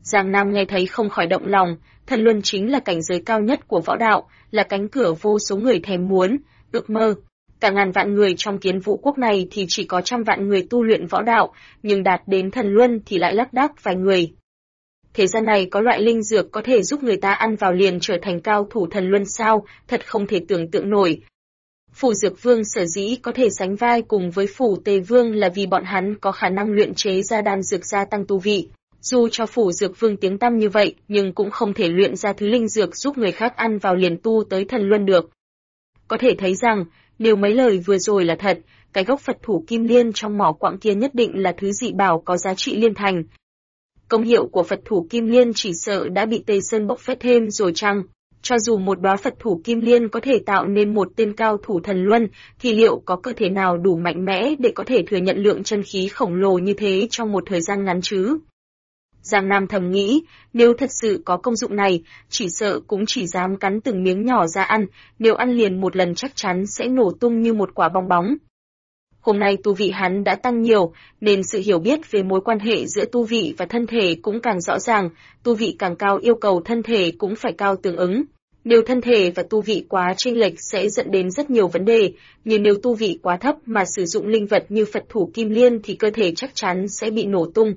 Giang Nam nghe thấy không khỏi động lòng, thần luân chính là cảnh giới cao nhất của võ đạo, là cánh cửa vô số người thèm muốn, ước mơ. Cả ngàn vạn người trong Kiến Vũ quốc này thì chỉ có trăm vạn người tu luyện võ đạo, nhưng đạt đến thần luân thì lại lác đác vài người. Thế gian này có loại linh dược có thể giúp người ta ăn vào liền trở thành cao thủ thần luân sao, thật không thể tưởng tượng nổi. Phủ Dược Vương sở dĩ có thể sánh vai cùng với Phủ Tề Vương là vì bọn hắn có khả năng luyện chế ra đan dược gia tăng tu vị. Dù cho Phủ Dược Vương tiếng tăm như vậy, nhưng cũng không thể luyện ra thứ linh dược giúp người khác ăn vào liền tu tới thần luân được. Có thể thấy rằng, nếu mấy lời vừa rồi là thật, cái gốc Phật thủ kim liên trong mỏ quặng kia nhất định là thứ dị bảo có giá trị liên thành. Công hiệu của Phật thủ kim liên chỉ sợ đã bị Tề Sơn bộc phét thêm rồi chăng? Cho dù một đóa Phật thủ kim liên có thể tạo nên một tên cao thủ thần luân, thì liệu có cơ thể nào đủ mạnh mẽ để có thể thừa nhận lượng chân khí khổng lồ như thế trong một thời gian ngắn chứ? Giang Nam thầm nghĩ, nếu thật sự có công dụng này, chỉ sợ cũng chỉ dám cắn từng miếng nhỏ ra ăn, nếu ăn liền một lần chắc chắn sẽ nổ tung như một quả bong bóng. Hôm nay tu vị hắn đã tăng nhiều, nên sự hiểu biết về mối quan hệ giữa tu vị và thân thể cũng càng rõ ràng, tu vị càng cao yêu cầu thân thể cũng phải cao tương ứng. Nếu thân thể và tu vị quá chênh lệch sẽ dẫn đến rất nhiều vấn đề, nhưng nếu tu vị quá thấp mà sử dụng linh vật như Phật thủ kim liên thì cơ thể chắc chắn sẽ bị nổ tung.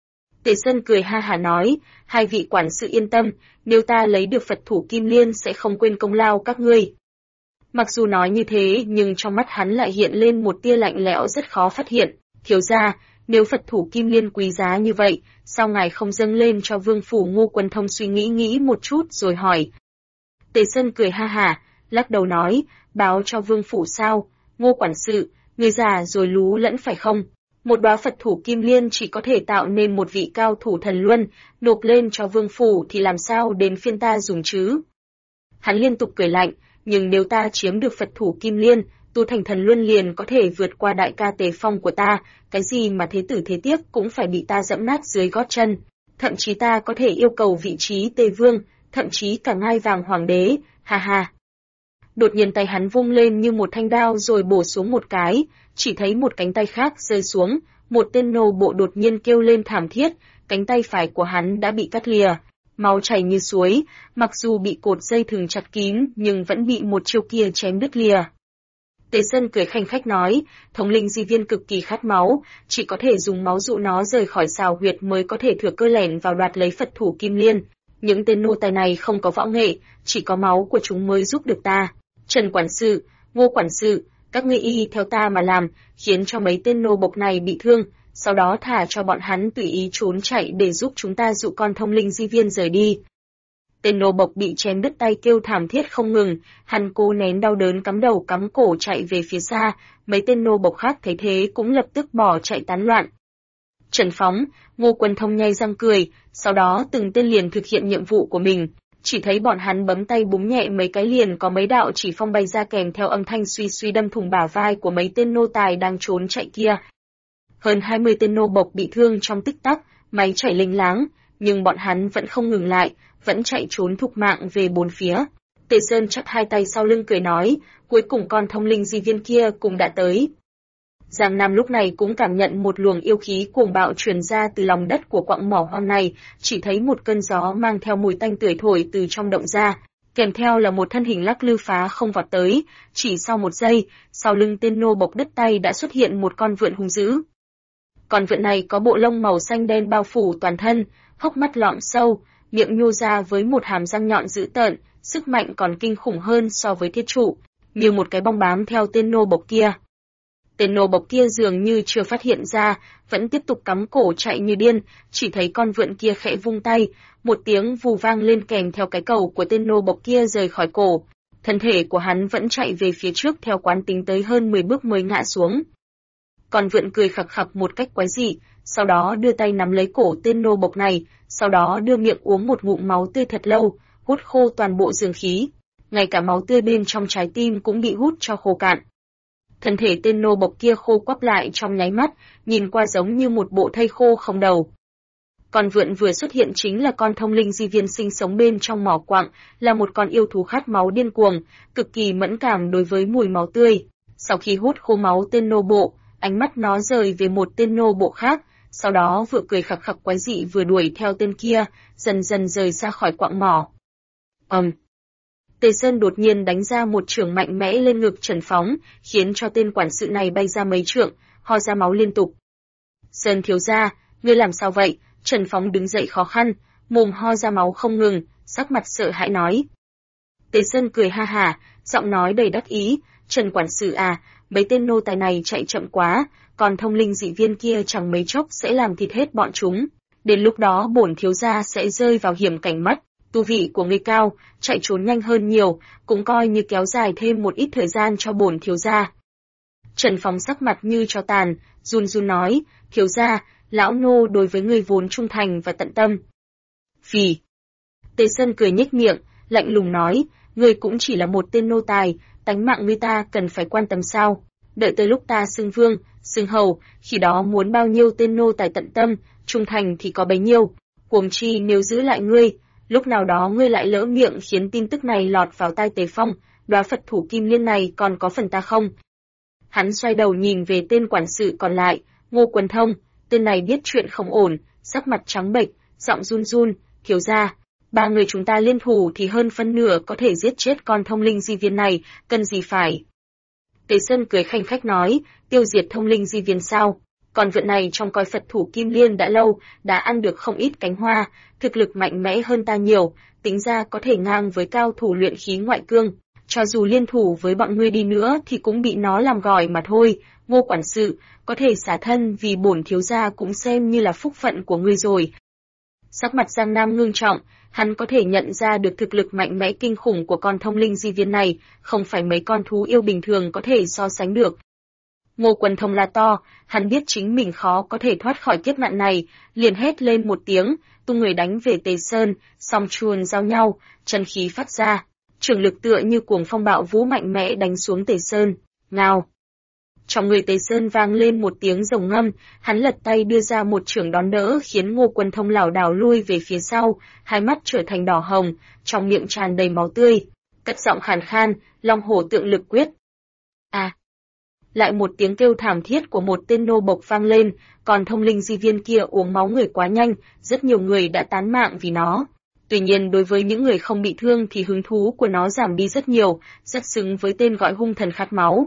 Tề Sơn cười ha hả nói, hai vị quản sự yên tâm, nếu ta lấy được Phật thủ kim liên sẽ không quên công lao các ngươi. Mặc dù nói như thế nhưng trong mắt hắn lại hiện lên một tia lạnh lẽo rất khó phát hiện. Thiếu gia, nếu Phật thủ kim liên quý giá như vậy, sao ngài không dâng lên cho vương phủ Ngô Quân Thông suy nghĩ một chút rồi hỏi. Tề Sơn cười ha hả, lắc đầu nói, báo cho vương phủ sao, Ngô quản sự, người già rồi lú lẫn phải không? Một đóa Phật thủ kim liên chỉ có thể tạo nên một vị cao thủ thần luân, nộp lên cho vương phủ thì làm sao đến phiên ta dùng chứ? Hắn liên tục cười lạnh, nhưng nếu ta chiếm được Phật thủ kim liên, tu thành thần luân liền có thể vượt qua đại ca Tề Phong của ta, cái gì mà thế tử thế tiếp cũng phải bị ta dẫm nát dưới gót chân. Thậm chí ta có thể yêu cầu vị trí Tề Vương, thậm chí cả ngai vàng hoàng đế, ha ha. Đột nhiên tay hắn vung lên như một thanh đao rồi bổ xuống một cái, chỉ thấy một cánh tay khác rơi xuống, một tên nô bộ đột nhiên kêu lên thảm thiết, cánh tay phải của hắn đã bị cắt lìa, máu chảy như suối, mặc dù bị cột dây thừng chặt kín nhưng vẫn bị một chiêu kia chém đứt lìa. Tề Sơn cười khanh khách nói, thống linh di viên cực kỳ khát máu, chỉ có thể dùng máu dụ nó rời khỏi xào huyệt mới có thể thừa cơ lẻn vào đoạt lấy Phật thủ kim liên. Những tên nô tài này không có võ nghệ, chỉ có máu của chúng mới giúp được ta. Trần quản sự, Ngô quản sự, các ngươi y theo ta mà làm, khiến cho mấy tên nô bộc này bị thương, sau đó thả cho bọn hắn tùy ý trốn chạy để giúp chúng ta dụ con thông linh di viên rời đi. Tên nô bộc bị chém đứt tay kêu thảm thiết không ngừng, hắn cố nén đau đớn cắm đầu cắm cổ chạy về phía xa, mấy tên nô bộc khác thấy thế cũng lập tức bỏ chạy tán loạn. Trần Phóng, Ngô Quân Thông nhay răng cười, sau đó từng tên liền thực hiện nhiệm vụ của mình, chỉ thấy bọn hắn bấm tay búng nhẹ mấy cái liền có mấy đạo chỉ phong bay ra kèm theo âm thanh suy suy đâm thủng bả vai của mấy tên nô tài đang trốn chạy kia. Hơn 20 tên nô bộc bị thương trong tích tắc, máy chảy linh láng, nhưng bọn hắn vẫn không ngừng lại, vẫn chạy trốn thục mạng về bốn phía. Tề Sơn chắp hai tay sau lưng cười nói, cuối cùng con thông linh di viên kia cũng đã tới. Giang Nam lúc này cũng cảm nhận một luồng yêu khí cuồng bạo truyền ra từ lòng đất của quặng mỏ hoang này, chỉ thấy một cơn gió mang theo mùi tanh tưởi thổi từ trong động ra, kèm theo là một thân hình lắc lư phá không vọt tới, chỉ sau một giây, sau lưng tên nô bộc đứt tay đã xuất hiện một con vượn hung dữ. Con vượn này có bộ lông màu xanh đen bao phủ toàn thân, hốc mắt lõm sâu, miệng nhô ra với một hàm răng nhọn dữ tợn, sức mạnh còn kinh khủng hơn so với thiết trụ, như một cái bong bám theo tên nô bộc kia. Tên nô bộc kia dường như chưa phát hiện ra, vẫn tiếp tục cắm cổ chạy như điên, chỉ thấy con vượn kia khẽ vung tay, một tiếng vù vang lên kèm theo cái cầu của tên nô bộc kia rời khỏi cổ. Thân thể của hắn vẫn chạy về phía trước theo quán tính tới hơn 10 bước mới ngã xuống. Con vượn cười khặc khặc một cách quái dị, sau đó đưa tay nắm lấy cổ tên nô bộc này, sau đó đưa miệng uống một ngụm máu tươi thật lâu, hút khô toàn bộ dương khí. Ngay cả máu tươi bên trong trái tim cũng bị hút cho khô cạn. Thân thể tên nô bộc kia khô quắp lại trong nháy mắt, nhìn qua giống như một bộ thây khô không đầu. Con vượn vừa xuất hiện chính là con thông linh di viên sinh sống bên trong mỏ quặng, là một con yêu thú khát máu điên cuồng, cực kỳ mẫn cảm đối với mùi máu tươi. Sau khi hút khô máu tên nô bộ, ánh mắt nó rời về một tên nô bộ khác, sau đó vừa cười khặc khặc quái dị vừa đuổi theo tên kia, dần dần rời ra khỏi quặng mỏ. Tề Sơn đột nhiên đánh ra một chưởng mạnh mẽ lên ngực Trần Phóng, khiến cho tên quản sự này bay ra mấy trượng, ho ra máu liên tục. Sơn thiếu gia, ngươi làm sao vậy? Trần Phóng đứng dậy khó khăn, mồm ho ra máu không ngừng, sắc mặt sợ hãi nói. Tề Sơn cười ha hả, giọng nói đầy đắc ý, Trần quản sự à, mấy tên nô tài này chạy chậm quá, còn thông linh dị viên kia chẳng mấy chốc sẽ làm thịt hết bọn chúng. Đến lúc đó bổn thiếu gia sẽ rơi vào hiểm cảnh mất. Tu vị của ngươi cao, chạy trốn nhanh hơn nhiều, cũng coi như kéo dài thêm một ít thời gian cho bổn thiếu gia. Trần Phóng sắc mặt như tro tàn, run run nói, thiếu gia, lão nô đối với ngươi vốn trung thành và tận tâm. Phì. Tề Sơn cười nhếch miệng, lạnh lùng nói, ngươi cũng chỉ là một tên nô tài, tánh mạng ngươi ta cần phải quan tâm sao? Đợi tới lúc ta xưng vương, xưng hầu, khi đó muốn bao nhiêu tên nô tài tận tâm, trung thành thì có bấy nhiêu. Huống chi nếu giữ lại ngươi, lúc nào đó ngươi lại lỡ miệng khiến tin tức này lọt vào tai Tề Phong, đóa Phật thủ kim liên này còn có phần ta không? Hắn xoay đầu nhìn về tên quản sự còn lại, Ngô Quần Thông, tên này biết chuyện không ổn, sắc mặt trắng bệch, giọng run run, thiếu gia, ba người chúng ta liên thủ thì hơn phân nửa có thể giết chết con thông linh di viên này, cần gì phải. Tề Sơn cười khanh khách nói, tiêu diệt thông linh di viên sao? Còn vượn này trong coi Phật thủ kim liên đã lâu, đã ăn được không ít cánh hoa, thực lực mạnh mẽ hơn ta nhiều, tính ra có thể ngang với cao thủ luyện khí ngoại cương. Cho dù liên thủ với bọn ngươi đi nữa thì cũng bị nó làm gỏi mà thôi. Ngô quản sự, có thể xả thân vì bổn thiếu gia cũng xem như là phúc phận của ngươi rồi. Sắc mặt Giang Nam ngưng trọng, hắn có thể nhận ra được thực lực mạnh mẽ kinh khủng của con thông linh di viên này, không phải mấy con thú yêu bình thường có thể so sánh được. Ngô Quần Thông la to, hắn biết chính mình khó có thể thoát khỏi kiếp nạn này, liền hét lên một tiếng, tung người đánh về Tề Sơn, song chuồn giao nhau, chân khí phát ra, trường lực tựa như cuồng phong bạo vũ mạnh mẽ đánh xuống Tề Sơn. Ngao! Trong người Tề Sơn vang lên một tiếng rồng ngâm, hắn lật tay đưa ra một chưởng đón đỡ khiến Ngô Quần Thông lảo đảo lui về phía sau, hai mắt trở thành đỏ hồng, trong miệng tràn đầy máu tươi, cất giọng khàn khan, Long Hổ Tượng Lực Quyết. Lại một tiếng kêu thảm thiết của một tên nô bộc vang lên, còn thông linh di viên kia uống máu người quá nhanh, rất nhiều người đã tán mạng vì nó. Tuy nhiên đối với những người không bị thương thì hứng thú của nó giảm đi rất nhiều, rất xứng với tên gọi hung thần khát máu.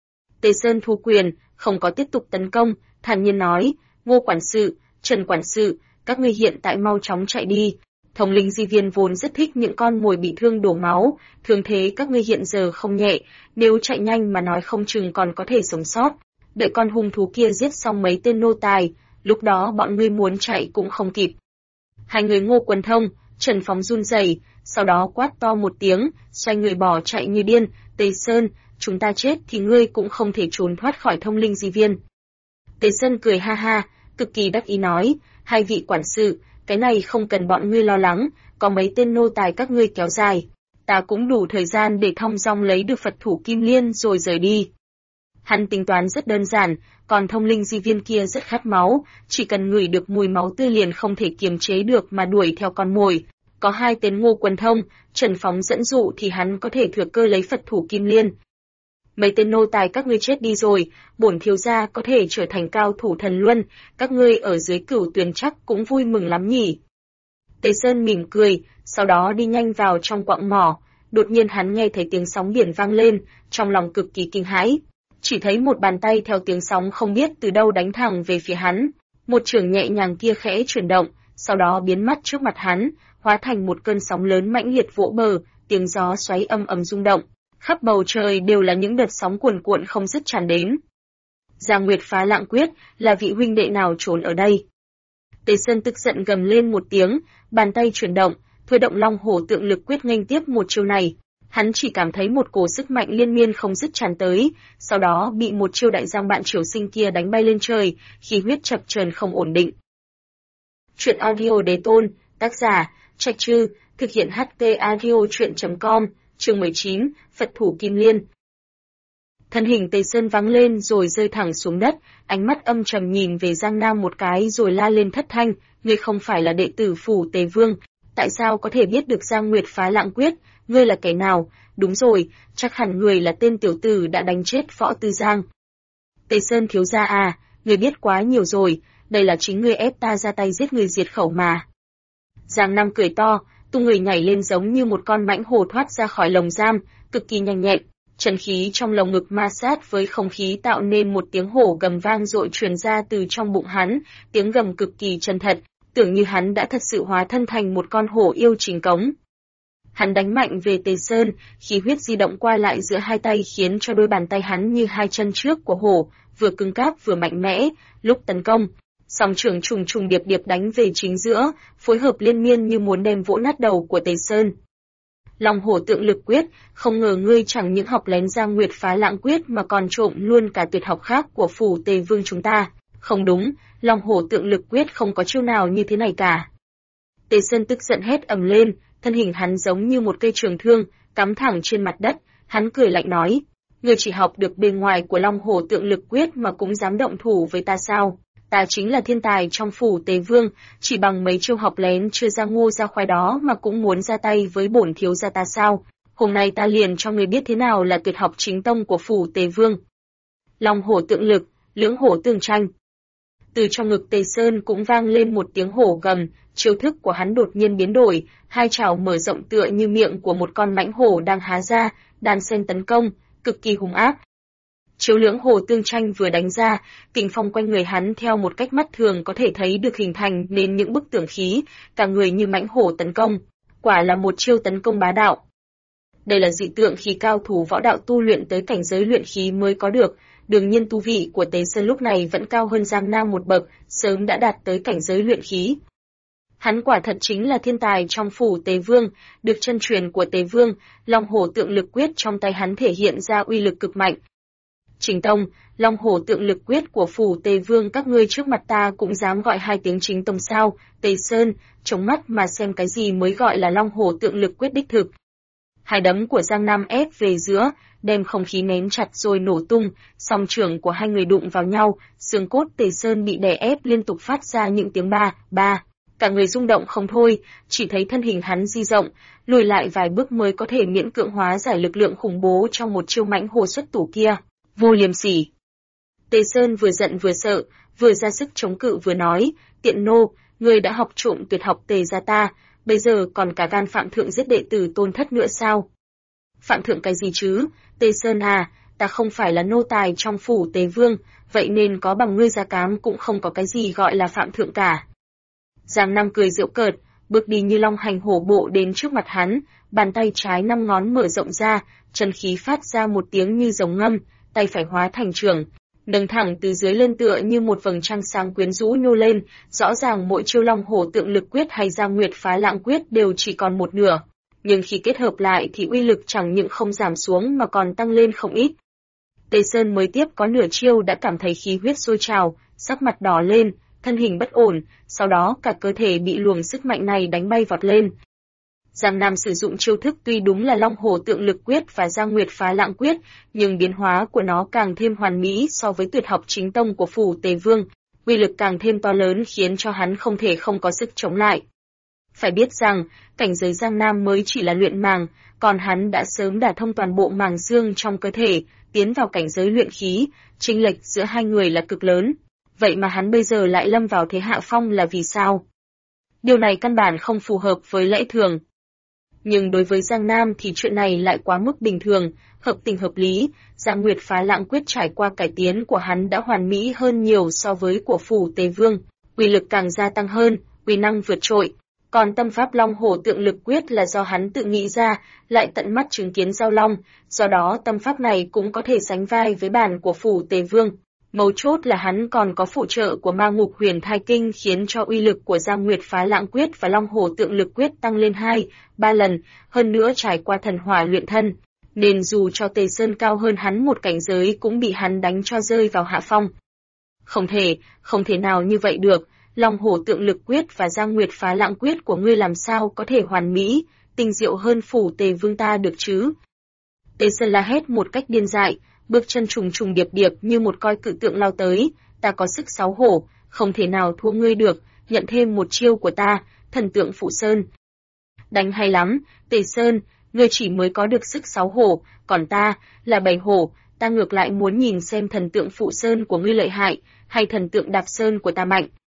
Tề Sơn thu quyền, không có tiếp tục tấn công, thản nhiên nói, Ngô quản sự, Trần quản sự, các ngươi hiện tại mau chóng chạy đi. Thông linh di viên vốn rất thích những con mồi bị thương đổ máu, thường thế các ngươi hiện giờ không nhẹ, nếu chạy nhanh mà nói không chừng còn có thể sống sót. Đợi con hung thú kia giết xong mấy tên nô tài, lúc đó bọn ngươi muốn chạy cũng không kịp. Hai người Ngô Quần Thông, Trần Phóng run rẩy, sau đó quát to một tiếng, xoay người bỏ chạy như điên, Tề Sơn, chúng ta chết thì ngươi cũng không thể trốn thoát khỏi thông linh di viên. Tề Sơn cười ha ha, cực kỳ đắc ý nói, hai vị quản sự, cái này không cần bọn ngươi lo lắng, có mấy tên nô tài các ngươi kéo dài, ta cũng đủ thời gian để thong dong lấy được Phật thủ kim liên rồi rời đi. Hắn tính toán rất đơn giản, còn thông linh di viên kia rất khát máu, chỉ cần ngửi được mùi máu tươi liền không thể kiềm chế được mà đuổi theo con mồi. Có hai tên Ngô Quần Thông, Trần Phóng dẫn dụ thì hắn có thể thừa cơ lấy Phật thủ kim liên. Mấy tên nô tài các ngươi chết đi rồi, bổn thiếu gia có thể trở thành cao thủ thần luân, các ngươi ở dưới Cửu Tuyền chắc cũng vui mừng lắm nhỉ. Tề Sơn mỉm cười, sau đó đi nhanh vào trong quặng mỏ, đột nhiên hắn nghe thấy tiếng sóng biển vang lên, trong lòng cực kỳ kinh hãi. Chỉ thấy một bàn tay theo tiếng sóng không biết từ đâu đánh thẳng về phía hắn, một chưởng nhẹ nhàng kia khẽ chuyển động, sau đó biến mất trước mặt hắn, hóa thành một cơn sóng lớn mãnh liệt vỗ bờ, tiếng gió xoáy âm ầm rung động, khắp bầu trời đều là những đợt sóng cuồn cuộn không dứt tràn đến. Giang Nguyệt Phá Lạng Quyết, là vị huynh đệ nào trốn ở đây? Tề Sơn tức giận gầm lên một tiếng, bàn tay chuyển động, thôi động Long Hổ Tượng Lực Quyết nghênh tiếp một chiêu này. Hắn chỉ cảm thấy một cổ sức mạnh liên miên không dứt tràn tới, sau đó bị một chiêu đại giang bạn triều sinh kia đánh bay lên trời, khí huyết chập chờn không ổn định. Truyện audio Đế Tôn, tác giả Trạch Trư, thực hiện HT Audio Truyện.com, chương 19, Phật thủ Kim Liên. Thân hình Tề Sơn vắng lên rồi rơi thẳng xuống đất, ánh mắt âm trầm nhìn về Giang Nam một cái rồi la lên thất thanh, ngươi không phải là đệ tử phủ Tề Vương, tại sao có thể biết được Giang Nguyệt Phá Lạng Quyết, ngươi là kẻ nào? Đúng rồi, chắc hẳn người là tên tiểu tử đã đánh chết Võ Tư Giang. Tề Sơn thiếu gia à, ngươi biết quá nhiều rồi, đây là chính ngươi ép ta ra tay giết người diệt khẩu mà. Giang Nam cười to, tung người nhảy lên giống như một con mãnh hổ thoát ra khỏi lồng giam, cực kỳ nhanh nhẹn. Chân khí trong lồng ngực ma sát với không khí tạo nên một tiếng hổ gầm vang dội truyền ra từ trong bụng hắn, tiếng gầm cực kỳ chân thật, tưởng như hắn đã thật sự hóa thân thành một con hổ yêu chính cống. Hắn đánh mạnh về Tề Sơn, khí huyết di động qua lại giữa hai tay khiến cho đôi bàn tay hắn như hai chân trước của hổ, vừa cứng cáp vừa mạnh mẽ, lúc tấn công, song trưởng trùng trùng điệp điệp đánh về chính giữa, phối hợp liên miên như muốn đem vỗ nát đầu của Tề Sơn. Long hổ tượng lực quyết, không ngờ ngươi chẳng những học lén Giang Nguyệt phá lãng quyết mà còn trộm luôn cả tuyệt học khác của phủ Tề Vương chúng ta. Không đúng, Long hổ tượng lực quyết không có chiêu nào như thế này cả. Tề Sơn tức giận hét ầm lên, thân hình hắn giống như một cây trường thương, cắm thẳng trên mặt đất, hắn cười lạnh nói, ngươi chỉ học được bề ngoài của Long hổ tượng lực quyết mà cũng dám động thủ với ta sao? Ta chính là thiên tài trong phủ Tề Vương, chỉ bằng mấy chiêu học lén chưa ra ngô ra khoai đó mà cũng muốn ra tay với bổn thiếu gia ta sao? Hôm nay ta liền cho ngươi biết thế nào là tuyệt học chính tông của phủ Tề Vương. Long hổ tượng lực, lưỡng hổ tương tranh. Từ trong ngực Tề Sơn cũng vang lên một tiếng hổ gầm, chiêu thức của hắn đột nhiên biến đổi, hai trảo mở rộng tựa như miệng của một con mãnh hổ đang há ra, đan xen tấn công, cực kỳ hung ác. Chiếu lưỡng hổ tương tranh vừa đánh ra, kình phong quanh người hắn theo một cách mắt thường có thể thấy được hình thành nên những bức tường khí, cả người như mãnh hổ tấn công, quả là một chiêu tấn công bá đạo. Đây là dị tượng khí cao thủ võ đạo tu luyện tới cảnh giới luyện khí mới có được, đương nhiên tu vị của Tề Sơn lúc này vẫn cao hơn Giang Nam một bậc, sớm đã đạt tới cảnh giới luyện khí. Hắn quả thật chính là thiên tài trong phủ Tề Vương, được chân truyền của Tề Vương, Long hổ tượng lực quyết trong tay hắn thể hiện ra uy lực cực mạnh. Chính tông, Long hổ tượng lực quyết của phủ Tề Vương các ngươi trước mặt ta cũng dám gọi hai tiếng chính tông sao? Tề Sơn, chống mắt mà xem cái gì mới gọi là Long hổ tượng lực quyết đích thực. Hai đấm của Giang Nam ép về giữa, đem không khí nén chặt rồi nổ tung, song trưởng của hai người đụng vào nhau, xương cốt Tề Sơn bị đè ép liên tục phát ra những tiếng ba, ba. Cả người rung động không thôi, chỉ thấy thân hình hắn di rộng, lùi lại vài bước mới có thể miễn cưỡng hóa giải lực lượng khủng bố trong một chiêu mãnh hổ xuất thủ kia. Vô liêm sỉ. Tề Sơn vừa giận vừa sợ, vừa ra sức chống cự vừa nói, tiện nô, ngươi đã học trộm tuyệt học Tề gia ta, bây giờ còn cả gan phạm thượng giết đệ tử Tôn Thất nữa sao? Phạm thượng cái gì chứ? Tề Sơn à, ta không phải là nô tài trong phủ Tề Vương, vậy nên có bằng ngươi ra cám cũng không có cái gì gọi là phạm thượng cả. Giang Nam cười giễu cợt, bước đi như long hành hổ bộ đến trước mặt hắn, bàn tay trái 5 ngón mở rộng ra, chân khí phát ra một tiếng như rồng ngâm, tay phải hóa thành trường, nâng thẳng từ dưới lên tựa như một vầng trăng sáng quyến rũ nhô lên, rõ ràng mỗi chiêu long hổ tượng lực quyết hay Giang Nguyệt phá lãng quyết đều chỉ còn một nửa, nhưng khi kết hợp lại thì uy lực chẳng những không giảm xuống mà còn tăng lên không ít. Tề Sơn mới tiếp có nửa chiêu đã cảm thấy khí huyết sôi trào, sắc mặt đỏ lên, thân hình bất ổn, sau đó cả cơ thể bị luồng sức mạnh này đánh bay vọt lên. Giang Nam sử dụng chiêu thức tuy đúng là Long hổ tượng lực quyết và Giang Nguyệt phá lãng quyết, nhưng biến hóa của nó càng thêm hoàn mỹ so với tuyệt học chính tông của phủ Tề Vương, uy lực càng thêm to lớn khiến cho hắn không thể không có sức chống lại. Phải biết rằng, cảnh giới Giang Nam mới chỉ là luyện màng, còn hắn đã sớm đả thông toàn bộ màng xương trong cơ thể, tiến vào cảnh giới luyện khí, chênh lệch giữa hai người là cực lớn. Vậy mà hắn bây giờ lại lâm vào thế hạ phong là vì sao? Điều này căn bản không phù hợp với lẽ thường. Nhưng đối với Giang Nam thì chuyện này lại quá mức bình thường, hợp tình hợp lý, Giang Nguyệt phá lãng quyết trải qua cải tiến của hắn đã hoàn mỹ hơn nhiều so với của phủ Tề Vương, uy lực càng gia tăng hơn, uy năng vượt trội. Còn tâm pháp Long hổ tượng lực quyết là do hắn tự nghĩ ra, lại tận mắt chứng kiến giao long, do đó tâm pháp này cũng có thể sánh vai với bản của phủ Tề Vương. Mấu chốt là hắn còn có phụ trợ của Ma Ngục Huyền Thai Kinh khiến cho uy lực của Giang Nguyệt phá lãng quyết và Long hổ tượng lực quyết tăng lên 2-3 lần, hơn nữa trải qua thần hỏa luyện thân, nên dù cho Tề Sơn cao hơn hắn một cảnh giới cũng bị hắn đánh cho rơi vào hạ phong. Không thể nào như vậy được, Long hổ tượng lực quyết và Giang Nguyệt phá lãng quyết của ngươi làm sao có thể hoàn mỹ, tinh diệu hơn phủ Tề Vương ta được chứ? Tề Sơn la hét một cách điên dại, bước chân trùng trùng điệp điệp như một coi cự tượng lao tới, ta có sức 6 hổ, không thể nào thua ngươi được, nhận thêm một chiêu của ta, thần tượng Phụ Sơn. Đánh hay lắm, Tề Sơn, ngươi chỉ mới có được sức 6 hổ, còn ta, là 7 hổ, ta ngược lại muốn nhìn xem thần tượng Phụ Sơn của ngươi lợi hại, hay thần tượng Đạp Sơn của ta mạnh.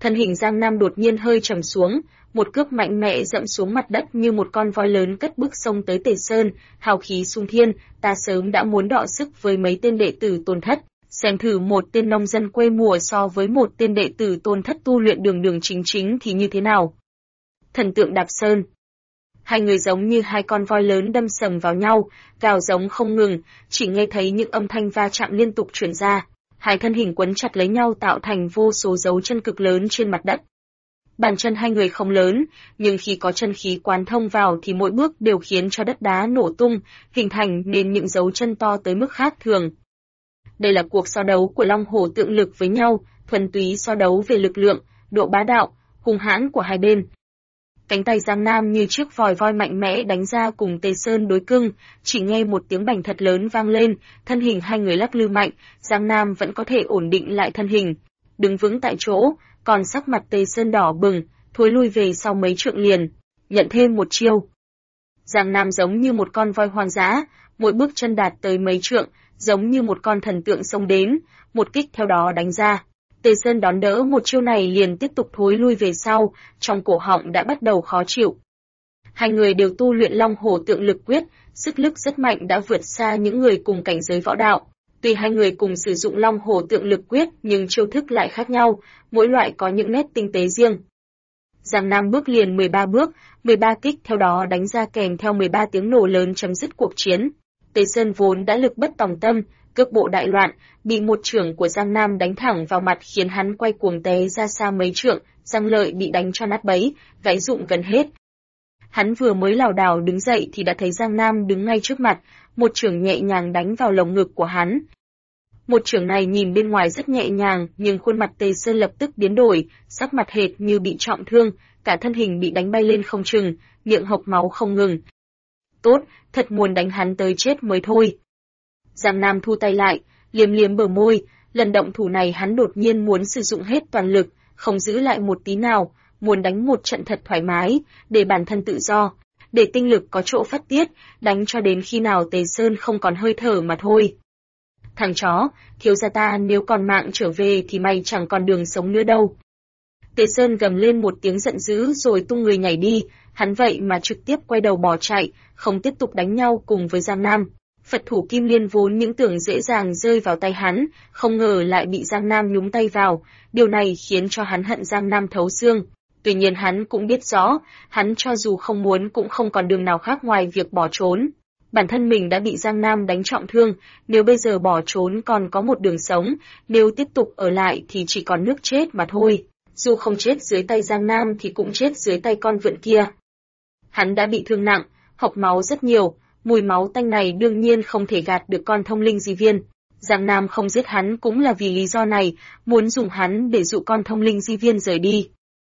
Thân hình Giang Nam đột nhiên hơi trầm xuống, một cước mạnh mẽ dẫm xuống mặt đất như một con voi lớn cất bước xông tới Tề Sơn, hào khí xung thiên, ta sớm đã muốn đọ sức với mấy tên đệ tử Tôn Thất, xem thử một tên nông dân quê mùa so với một tên đệ tử Tôn Thất tu luyện đường đường chính chính thì như thế nào. Thần tượng đạp sơn. Hai người giống như hai con voi lớn đâm sầm vào nhau, gào giống không ngừng, chỉ nghe thấy những âm thanh va chạm liên tục truyền ra. Hai thân hình quấn chặt lấy nhau tạo thành vô số dấu chân cực lớn trên mặt đất. Bàn chân hai người không lớn, nhưng khi có chân khí quán thông vào thì mỗi bước đều khiến cho đất đá nổ tung, hình thành nên những dấu chân to tới mức khác thường. Đây là cuộc so đấu của long hổ tượng lực với nhau, thuần túy so đấu về lực lượng, độ bá đạo, hung hãn của hai bên. Cánh tay Giang Nam như chiếc vòi voi mạnh mẽ đánh ra cùng Tề Sơn đối cưng, chỉ nghe một tiếng bành thật lớn vang lên, thân hình hai người lắc lư mạnh, Giang Nam vẫn có thể ổn định lại thân hình, đứng vững tại chỗ, còn sắc mặt Tề Sơn đỏ bừng, thối lui về sau mấy trượng liền, nhận thêm một chiêu. Giang Nam giống như một con voi hoang dã, mỗi bước chân đạt tới mấy trượng, giống như một con thần tượng xông đến, một kích theo đó đánh ra. Tề Sơn đón đỡ một chiêu này liền tiếp tục thối lui về sau, trong cổ họng đã bắt đầu khó chịu. Hai người đều tu luyện Long Hổ Tượng Lực Quyết, sức lực rất mạnh đã vượt xa những người cùng cảnh giới võ đạo. Tuy hai người cùng sử dụng Long Hổ Tượng Lực Quyết nhưng chiêu thức lại khác nhau, mỗi loại có những nét tinh tế riêng. Giang Nam bước liền 13 bước, 13 kích theo đó đánh ra kèm theo 13 tiếng nổ lớn chấm dứt cuộc chiến. Tề Sơn vốn đã lực bất tòng tâm, cước bộ đại loạn, bị một chưởng của Giang Nam đánh thẳng vào mặt khiến hắn quay cuồng té ra xa mấy trượng, Giang Lợi bị đánh cho nát bấy, gãy rụng gần hết. Hắn vừa mới lảo đảo đứng dậy thì đã thấy Giang Nam đứng ngay trước mặt, một chưởng nhẹ nhàng đánh vào lồng ngực của hắn. Một chưởng này nhìn bên ngoài rất nhẹ nhàng, nhưng khuôn mặt Tề Sơn lập tức biến đổi, sắc mặt hệt như bị trọng thương, cả thân hình bị đánh bay lên không chừng, miệng hộc máu không ngừng. Tốt, thật muốn đánh hắn tới chết mới thôi. Giang Nam thu tay lại, liếm liếm bờ môi, lần động thủ này hắn đột nhiên muốn sử dụng hết toàn lực, không giữ lại một tí nào, muốn đánh một trận thật thoải mái, để bản thân tự do, để tinh lực có chỗ phát tiết, đánh cho đến khi nào Tề Sơn không còn hơi thở mà thôi. Thằng chó, thiếu gia ta nếu còn mạng trở về thì mày chẳng còn đường sống nữa đâu. Tề Sơn gầm lên một tiếng giận dữ rồi tung người nhảy đi, hắn vậy mà trực tiếp quay đầu bỏ chạy, không tiếp tục đánh nhau cùng với Giang Nam. Phật thủ Kim Liên vốn những tưởng dễ dàng rơi vào tay hắn, không ngờ lại bị Giang Nam nhúng tay vào, điều này khiến cho hắn hận Giang Nam thấu xương. Tuy nhiên hắn cũng biết rõ, hắn cho dù không muốn cũng không còn đường nào khác ngoài việc bỏ trốn. Bản thân mình đã bị Giang Nam đánh trọng thương, nếu bây giờ bỏ trốn còn có một đường sống, nếu tiếp tục ở lại thì chỉ còn nước chết mà thôi. Dù không chết dưới tay Giang Nam thì cũng chết dưới tay con vượn kia. Hắn đã bị thương nặng, hộc máu rất nhiều, mùi máu tanh này đương nhiên không thể gạt được con thông linh di viên. Giang Nam không giết hắn cũng là vì lý do này, muốn dùng hắn để dụ con thông linh di viên rời đi.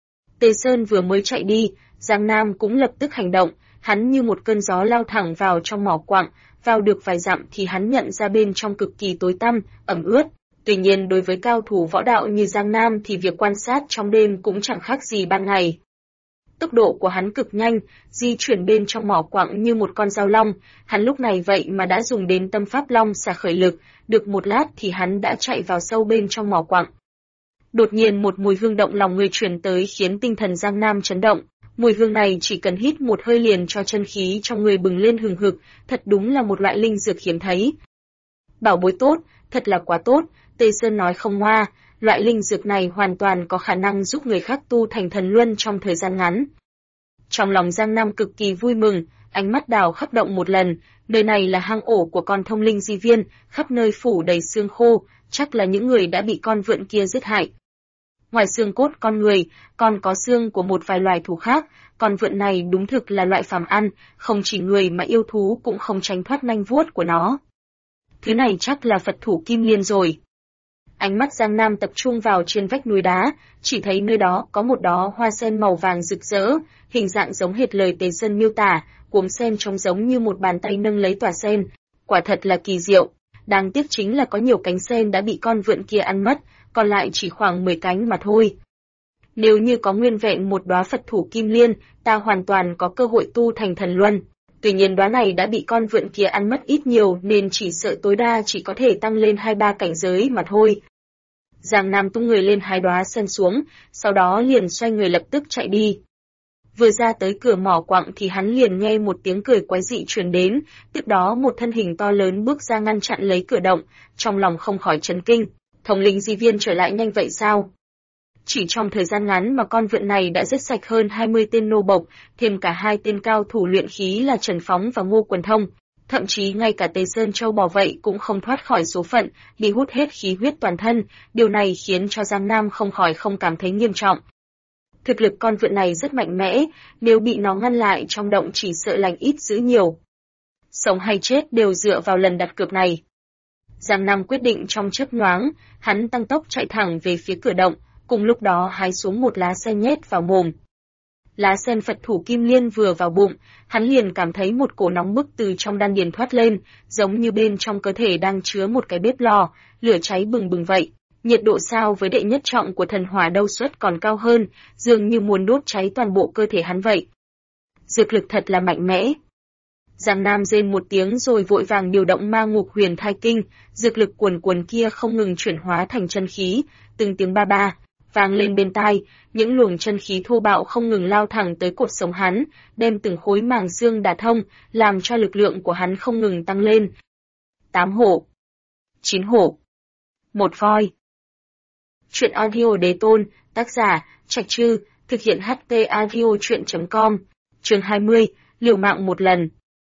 Tề Sơn vừa mới chạy đi, Giang Nam cũng lập tức hành động, hắn như một cơn gió lao thẳng vào trong mỏ quặng, vào được vài dặm thì hắn nhận ra bên trong cực kỳ tối tăm, ẩm ướt. Tuy nhiên đối với cao thủ võ đạo như Giang Nam thì việc quan sát trong đêm cũng chẳng khác gì ban ngày. Tốc độ của hắn cực nhanh, di chuyển bên trong mỏ quặng như một con dao long, hắn lúc này vậy mà đã dùng đến tâm pháp long xà khởi lực, được một lát thì hắn đã chạy vào sâu bên trong mỏ quặng. Đột nhiên một mùi hương động lòng người truyền tới khiến tinh thần Giang Nam chấn động, mùi hương này chỉ cần hít một hơi liền cho chân khí trong người bừng lên hừng hực, thật đúng là một loại linh dược hiếm thấy. Bảo bối tốt, thật là quá tốt, Tề Sơn nói không ngoa, loại linh dược này hoàn toàn có khả năng giúp người khác tu thành thần luân trong thời gian ngắn. Trong lòng Giang Nam cực kỳ vui mừng, ánh mắt đào khắp động một lần, nơi này là hang ổ của con thông linh di viên, khắp nơi phủ đầy xương khô, chắc là những người đã bị con vượn kia giết hại. Ngoài xương cốt con người, còn có xương của một vài loài thú khác, con vượn này đúng thực là loại phàm ăn, không chỉ người mà yêu thú cũng không tránh thoát nanh vuốt của nó. Thứ này chắc là Phật thủ Kim Liên rồi. Ánh mắt Giang Nam tập trung vào trên vách núi đá, chỉ thấy nơi đó có một đóa hoa sen màu vàng rực rỡ, hình dạng giống hệt lời Tề Sơn miêu tả, cuống sen trông giống như một bàn tay nâng lấy tòa sen, quả thật là kỳ diệu. Đáng tiếc chính là có nhiều cánh sen đã bị con vượn kia ăn mất, còn lại chỉ khoảng 10 cánh mà thôi. Nếu như có nguyên vẹn một đóa Phật thủ Kim Liên, ta hoàn toàn có cơ hội tu thành thần luân. Tuy nhiên đóa này đã bị con vượn kia ăn mất ít nhiều nên chỉ sợ tối đa chỉ có thể tăng lên 2-3 cảnh giới mà thôi. Giang Nam tung người lên hái đóa sen xuống, sau đó liền xoay người lập tức chạy đi. Vừa ra tới cửa mỏ quặng thì hắn liền nghe một tiếng cười quái dị truyền đến, tiếp đó một thân hình to lớn bước ra ngăn chặn lấy cửa động, trong lòng không khỏi chấn kinh. Thống lĩnh Di Viên trở lại nhanh vậy sao? Chỉ trong thời gian ngắn mà con vượn này đã giết sạch hơn 20 tên nô bộc, thêm cả 2 tên cao thủ luyện khí là Trần Phóng và Ngô Quần Thông. Thậm chí ngay cả Tề Sơn Châu Bò vậy cũng không thoát khỏi số phận, bị hút hết khí huyết toàn thân, điều này khiến cho Giang Nam không khỏi không cảm thấy nghiêm trọng. Thực lực con vượn này rất mạnh mẽ, nếu bị nó ngăn lại trong động chỉ sợ lành ít dữ nhiều. Sống hay chết đều dựa vào lần đặt cược này. Giang Nam quyết định trong chớp nhoáng, hắn tăng tốc chạy thẳng về phía cửa động, cùng lúc đó hái xuống một lá sen nhét vào mồm. Lá sen Phật thủ Kim Liên vừa vào bụng, hắn liền cảm thấy một cổ nóng bức từ trong đan điền thoát lên, giống như bên trong cơ thể đang chứa một cái bếp lò, lửa cháy bừng bừng vậy. Nhiệt độ sao với đệ nhất trọng của thần hỏa đâu suất còn cao hơn, dường như muốn đốt cháy toàn bộ cơ thể hắn vậy. Dược lực thật là mạnh mẽ. Giang Nam rên một tiếng rồi vội vàng điều động Ma Ngục Huyền Thai Kinh, dược lực cuồn cuộn kia không ngừng chuyển hóa thành chân khí, từng tiếng ba ba vang lên bên tai, những luồng chân khí thô bạo không ngừng lao thẳng tới cột sống hắn, đem từng khối màng xương đả thông, làm cho lực lượng của hắn không ngừng tăng lên. 8 hổ, 9 hổ, 1 voi. Truyện audio Đế Tôn, tác giả Trạch Trư, thực hiện HT audio truyện.com. Chương 20, liều mạng một lần.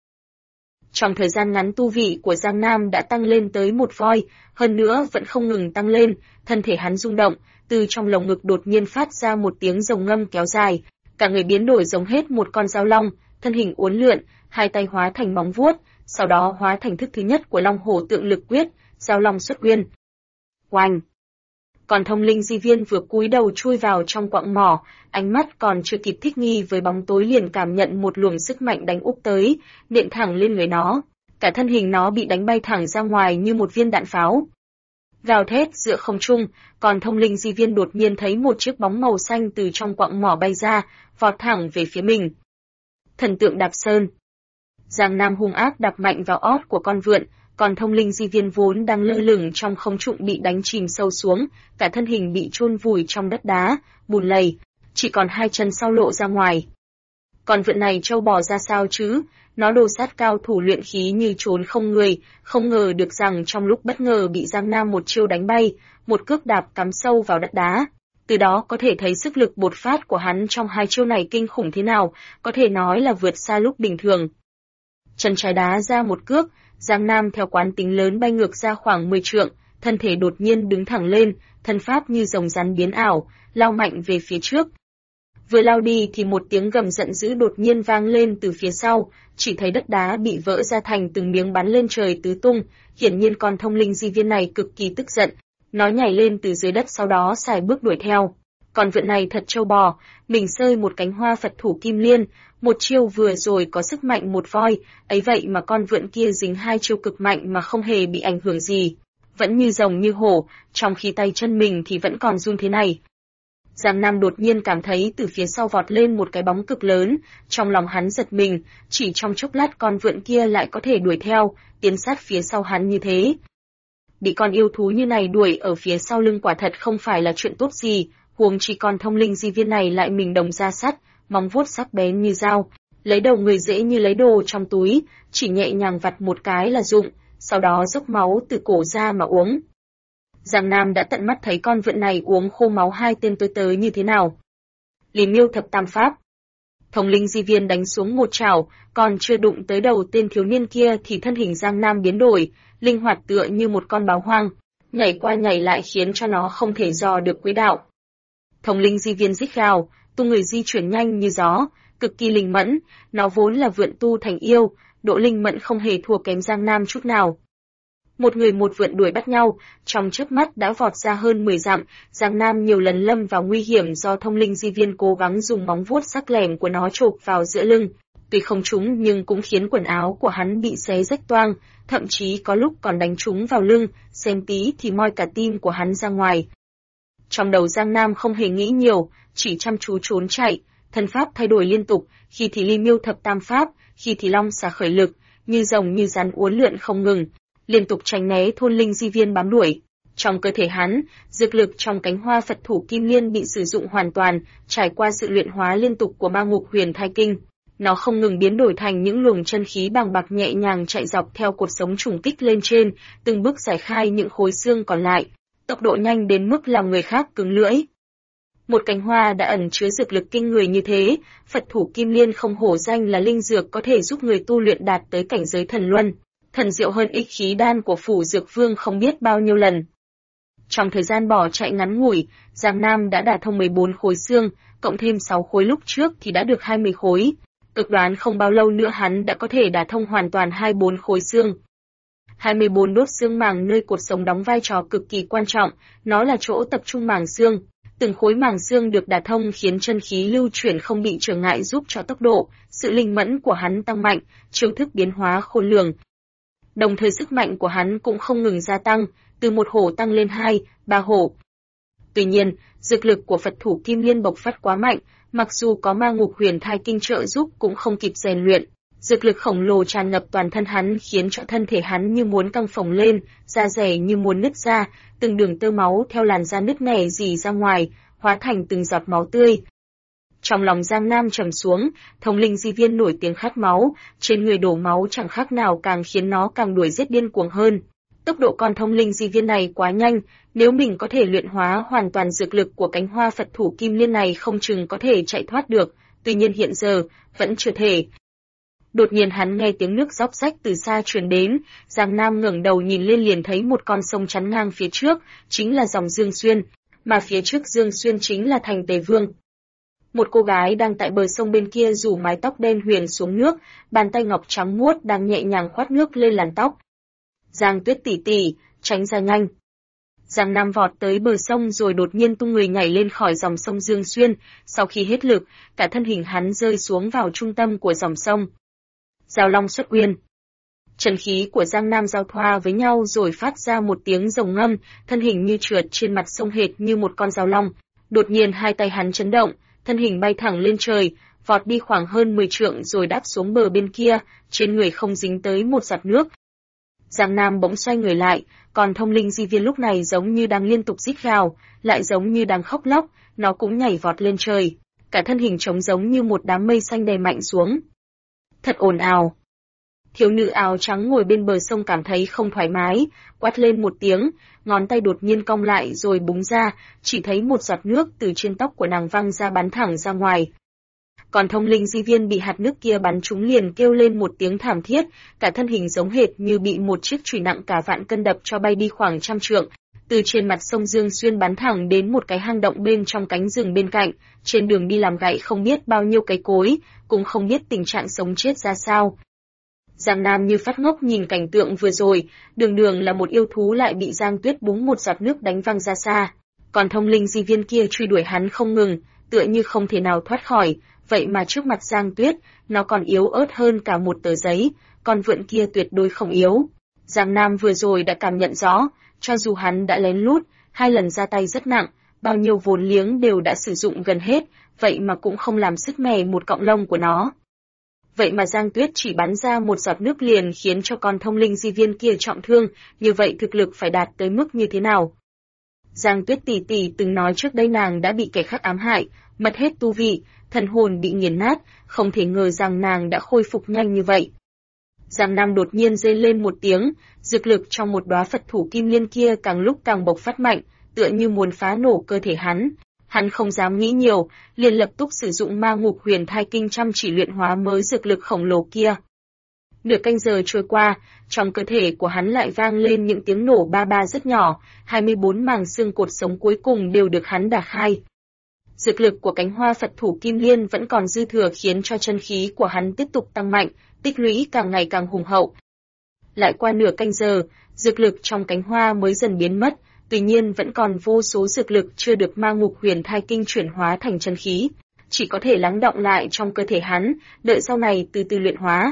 Trong thời gian ngắn tu vị của Giang Nam đã tăng lên tới 1 voi, hơn nữa vẫn không ngừng tăng lên, thân thể hắn rung động, từ trong lồng ngực đột nhiên phát ra một tiếng rồng ngâm kéo dài, cả người biến đổi giống hết một con dao long, thân hình uốn lượn, hai tay hóa thành móng vuốt, sau đó hóa thành thức thứ nhất của Long Hổ Tượng Lực Quyết, Giao Long xuất nguyên. Oanh! Còn Thông Linh Di Viên vừa cúi đầu chui vào trong quặng mỏ, ánh mắt còn chưa kịp thích nghi với bóng tối liền cảm nhận một luồng sức mạnh đánh úp tới, nện thẳng lên người nó. Cả thân hình nó bị đánh bay thẳng ra ngoài như một viên đạn pháo. Gào thét giữa không trung, còn Thông Linh Di Viên đột nhiên thấy một chiếc bóng màu xanh từ trong quặng mỏ bay ra, vọt thẳng về phía mình. Thần tượng đạp sơn. Giang Nam hung ác đạp mạnh vào ót của con vượn, còn Thông Linh Di Viên vốn đang lơ lửng trong không trung bị đánh chìm sâu xuống, cả thân hình bị chôn vùi trong đất đá, bùn lầy, chỉ còn 2 chân sau lộ ra ngoài. Con vượn này trâu bò ra sao chứ, nó đồ sát cao thủ luyện khí như trốn không người, không ngờ được rằng trong lúc bất ngờ bị Giang Nam một chiêu đánh bay, một cước đạp cắm sâu vào đất đá. Từ đó có thể thấy sức lực bột phát của hắn trong 2 chiêu này kinh khủng thế nào, có thể nói là vượt xa lúc bình thường. Chân trái đá ra một cước, Giang Nam theo quán tính lớn bay ngược ra khoảng 10 trượng, thân thể đột nhiên đứng thẳng lên, thân pháp như rồng rắn biến ảo, lao mạnh về phía trước. Vừa lao đi thì một tiếng gầm giận dữ đột nhiên vang lên từ phía sau, chỉ thấy đất đá bị vỡ ra thành từng miếng bắn lên trời tứ tung, hiển nhiên con Thông Linh Di Viên này cực kỳ tức giận, nó nhảy lên từ dưới đất sau đó xài bước đuổi theo. Con vượn này thật trâu bò, mình sơi một cánh hoa Phật thủ Kim Liên, một chiêu vừa rồi có sức mạnh 1 voi, ấy vậy mà con vượn kia dính 2 chiêu cực mạnh mà không hề bị ảnh hưởng gì, vẫn như rồng như hổ, trong khi tay chân mình thì vẫn còn run thế này. Giang Nam đột nhiên cảm thấy từ phía sau vọt lên một cái bóng cực lớn, trong lòng hắn giật mình, chỉ trong chốc lát con vượn kia lại có thể đuổi theo, tiến sát phía sau hắn như thế. Bị con yêu thú như này đuổi ở phía sau lưng quả thật không phải là chuyện tốt gì, huống chi con Thông Linh Di Viên này lại mình đồng ra sắt, móng vuốt sắc bén như dao, lấy đầu người dễ như lấy đồ trong túi, chỉ nhẹ nhàng vặt một cái là dụng, sau đó dốc máu từ cổ ra mà uống. Giang Nam đã tận mắt thấy con vượn này uống khô máu 2 tên tới như thế nào. Lý Miêu Thập Tam Pháp. Thông Linh Di Viên đánh xuống một chảo, còn chưa đụng tới đầu tên thiếu niên kia thì thân hình Giang Nam biến đổi, linh hoạt tựa như một con báo hoang, nhảy qua nhảy lại khiến cho nó không thể dò được quỹ đạo. Thông Linh Di Viên rít gào, tung người di chuyển nhanh như gió, cực kỳ linh mẫn, nó vốn là vượn tu thành yêu, độ linh mẫn không hề thua kém Giang Nam chút nào. Một người một vượn đuổi bắt nhau, trong chớp mắt đã vọt ra hơn 10 dặm, Giang Nam nhiều lần lâm vào nguy hiểm do Thông Linh Di Viên cố gắng dùng móng vuốt sắc lẻm của nó chộp vào giữa lưng, tuy không trúng nhưng cũng khiến quần áo của hắn bị xé rách toang, thậm chí có lúc còn đánh trúng vào lưng, xem tí thì moi cả tim của hắn ra ngoài. Trong đầu Giang Nam không hề nghĩ nhiều, chỉ chăm chú trốn chạy, thân pháp thay đổi liên tục, khi thì Ly Miêu Thập Tam Pháp, khi thì Long Xà khởi lực, như rồng như rắn uốn lượn không ngừng, liên tục tránh né Thông Linh Di Viên bám đuổi. Trong cơ thể hắn, dược lực trong cánh hoa Phật thủ Kim Liên bị sử dụng hoàn toàn, trải qua sự luyện hóa liên tục của Ma Ngục Huyền Thai Kinh. Nó không ngừng biến đổi thành những luồng chân khí bàng bạc nhẹ nhàng chạy dọc theo cột sống trùng kích lên trên, từng bước giải khai những khối xương còn lại, tốc độ nhanh đến mức làm người khác cứng lưỡi. Một cánh hoa đã ẩn chứa dược lực kinh người như thế, Phật thủ Kim Liên không hổ danh là linh dược có thể giúp người tu luyện đạt tới cảnh giới thần luân, thần diệu hơn ích khí đan của Phủ Dược Vương không biết bao nhiêu lần. Trong thời gian bỏ chạy ngắn ngủi, Giang Nam đã đả thông 14 khối xương, cộng thêm 6 khối lúc trước thì đã được 20 khối. Cực đoán không bao lâu nữa hắn đã có thể đả thông hoàn toàn 24 khối xương. 24 đốt xương màng nơi cột sống đóng vai trò cực kỳ quan trọng, nó là chỗ tập trung màng xương. Từng khối màng xương được đả thông khiến chân khí lưu chuyển không bị trở ngại, giúp cho tốc độ, sự linh mẫn của hắn tăng mạnh, chiêu thức biến hóa khôn lường. Đồng thời sức mạnh của hắn cũng không ngừng gia tăng, từ 1 hổ tăng lên 2, 3 hổ. Tuy nhiên, dược lực của Phật thủ Kim Liên bộc phát quá mạnh, mặc dù có Ma Ngục Huyền Thai Kinh trợ giúp cũng không kịp rèn luyện. Dược lực khổng lồ tràn ngập toàn thân hắn khiến cho thân thể hắn như muốn căng phồng lên, da dẻ như muốn nứt ra, từng đường tơ máu theo làn da nứt nẻ rỉ ra ngoài, hóa thành từng giọt máu tươi. Trong lòng Giang Nam trầm xuống, Thông Linh Di Viên nổi tiếng khát máu, trên người đổ máu chẳng khác nào càng khiến nó càng đuổi giết điên cuồng hơn. Tốc độ con Thông Linh Di Viên này quá nhanh, nếu mình có thể luyện hóa hoàn toàn dược lực của cánh hoa Phật thủ Kim Liên này không chừng có thể chạy thoát được, tuy nhiên hiện giờ, vẫn chưa thể. Đột nhiên hắn nghe tiếng nước róc rách từ xa truyền đến, Giang Nam ngẩng đầu nhìn lên liền thấy một con sông chắn ngang phía trước, chính là dòng Dương Xuyên, mà phía trước Dương Xuyên chính là thành Tề Vương. Một cô gái đang tại bờ sông bên kia rủ mái tóc đen huyền xuống nước, bàn tay ngọc trắng muốt đang nhẹ nhàng khoát nước lên làn tóc. Giang Tuyết tỷ tỷ, tránh ra nhanh. Giang Nam vọt tới bờ sông rồi đột nhiên tung người nhảy lên khỏi dòng sông Dương Xuyên, sau khi hết lực, cả thân hình hắn rơi xuống vào trung tâm của dòng sông. Giao Long xuất uyên. Chân khí của Giang Nam giao thoa với nhau rồi phát ra một tiếng rồng ngâm, thân hình như trượt trên mặt sông hệt như một con giao long. Đột nhiên hai tay hắn chấn động, thân hình bay thẳng lên trời, vọt đi khoảng hơn 10 trượng rồi đáp xuống bờ bên kia, trên người không dính tới một giọt nước. Giang Nam bỗng xoay người lại, còn Thông Linh Di Viên lúc này giống như đang liên tục rít gào, lại giống như đang khóc lóc, nó cũng nhảy vọt lên trời, cả thân hình trống giống như một đám mây xanh đè mạnh xuống. Thật ồn ào. Thiếu nữ áo trắng ngồi bên bờ sông cảm thấy không thoải mái, quát lên một tiếng, ngón tay đột nhiên cong lại rồi búng ra, chỉ thấy một giọt nước từ trên tóc của nàng văng ra bắn thẳng ra ngoài. Còn Thông Linh Di Viên bị hạt nước kia bắn trúng liền kêu lên một tiếng thảm thiết, cả thân hình giống hệt như bị một chiếc chùy nặng cả vạn cân đập cho bay đi khoảng 100 trượng, từ trên mặt sông Dương Xuyên bắn thẳng đến một cái hang động bên trong cánh rừng bên cạnh, trên đường đi làm gãy không biết bao nhiêu cây cối, cũng không biết tình trạng sống chết ra sao. Giang Nam như phát ngốc nhìn cảnh tượng vừa rồi, đường là một yêu thú lại bị Giang Tuyết búng một giọt nước đánh văng ra xa, còn Thông Linh Di Viên kia truy đuổi hắn không ngừng, tựa như không thể nào thoát khỏi, vậy mà trước mặt Giang Tuyết, nó còn yếu ớt hơn cả một tờ giấy, con vượn kia tuyệt đối không yếu. Giang Nam vừa rồi đã cảm nhận rõ, cho dù hắn đã lén lút, 2 lần ra tay rất nặng, bao nhiêu vốn liếng đều đã sử dụng gần hết, vậy mà cũng không làm sứt mẻ một cọng lông của nó. Vậy mà Giang Tuyết chỉ bắn ra một giọt nước liền khiến cho con Thông Linh Di Viên kia trọng thương, như vậy thực lực phải đạt tới mức như thế nào? Giang Tuyết tỷ tỷ từng nói trước đây nàng đã bị kẻ khác ám hại, mất hết tu vị, thần hồn bị nghiền nát, không thể ngờ rằng nàng đã khôi phục nhanh như vậy. Giang Nam đột nhiên rên lên một tiếng, dược lực trong một đóa Phật thủ Kim Liên kia càng lúc càng bộc phát mạnh, tựa như muốn phá nổ cơ thể hắn. Hắn không dám nghĩ nhiều, liền lập tức sử dụng Ma Ngục Huyền Thai Kinh chăm chỉ luyện hóa mới dược lực khổng lồ kia. Nửa canh giờ trôi qua, trong cơ thể của hắn lại vang lên những tiếng nổ ba ba rất nhỏ, 24 màng xương cột sống cuối cùng đều được hắn đả khai. Dược lực của cánh hoa Phật thủ Kim Liên vẫn còn dư thừa khiến cho chân khí của hắn tiếp tục tăng mạnh, tích lũy càng ngày càng hùng hậu. Lại qua nửa canh giờ, dược lực trong cánh hoa mới dần biến mất, tuy nhiên vẫn còn vô số dược lực chưa được Ma Ngục Huyền Thai Kinh chuyển hóa thành chân khí, chỉ có thể lắng đọng lại trong cơ thể hắn, đợi sau này từ từ luyện hóa.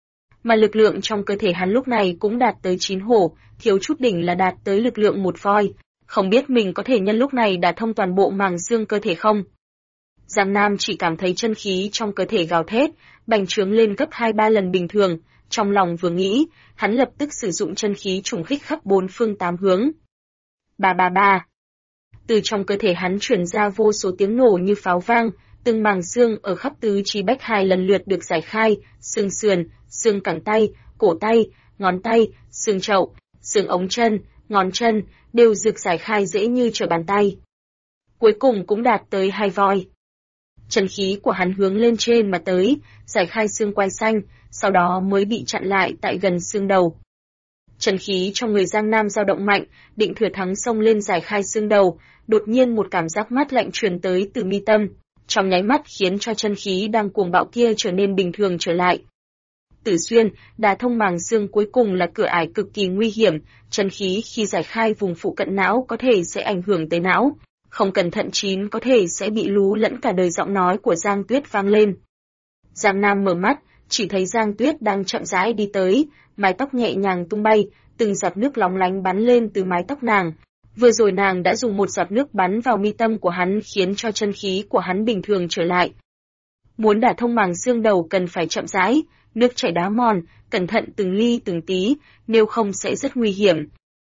Mà lực lượng trong cơ thể hắn lúc này cũng đạt tới 9 hổ, thiếu chút đỉnh là đạt tới lực lượng 1 voi. Không biết mình có thể nhân lúc này đả thông toàn bộ màng xương cơ thể không? Giang Nam chỉ cảm thấy chân khí trong cơ thể gào thét, bành trướng lên gấp 2-3 lần bình thường, trong lòng vừa nghĩ, hắn lập tức sử dụng chân khí trùng kích khắp 4 phương 8 hướng. ba ba ba. Từ trong cơ thể hắn truyền ra vô số tiếng nổ như pháo vang, từng màng xương ở khắp tứ chi bách hải lần lượt được giải khai, xương sườn, xương cẳng tay, cổ tay, ngón tay, xương chậu, xương ống chân, ngón chân, đều được giải khai dễ như trở bàn tay. Cuối cùng cũng đạt tới 2 voi. Chân khí của hắn hướng lên trên mà tới, giải khai xương quai xanh, sau đó mới bị chặn lại tại gần xương đầu. Chân khí trong người Giang Nam dao động mạnh, định thừa thắng xông lên giải khai xương đầu, đột nhiên một cảm giác mát lạnh truyền tới từ mi tâm, trong nháy mắt khiến cho chân khí đang cuồng bạo kia trở nên bình thường trở lại. Tử Xuyên, đả thông màng xương cuối cùng là cửa ải cực kỳ nguy hiểm, chân khí khi giải khai vùng phụ cận não có thể sẽ ảnh hưởng tới não, không cẩn thận chín có thể sẽ bị lú lẫn cả đời. Giọng nói của Giang Tuyết vang lên. Giang Nam mở mắt, chỉ thấy Giang Tuyết đang chậm rãi đi tới, mái tóc nhẹ nhàng tung bay, từng giọt nước lóng lánh bắn lên từ mái tóc nàng. Vừa rồi nàng đã dùng một giọt nước bắn vào mi tâm của hắn khiến cho chân khí của hắn bình thường trở lại. Muốn đả thông màng xương đầu cần phải chậm rãi, nước chảy đá mòn, cẩn thận từng ly từng tí, nếu không sẽ rất nguy hiểm.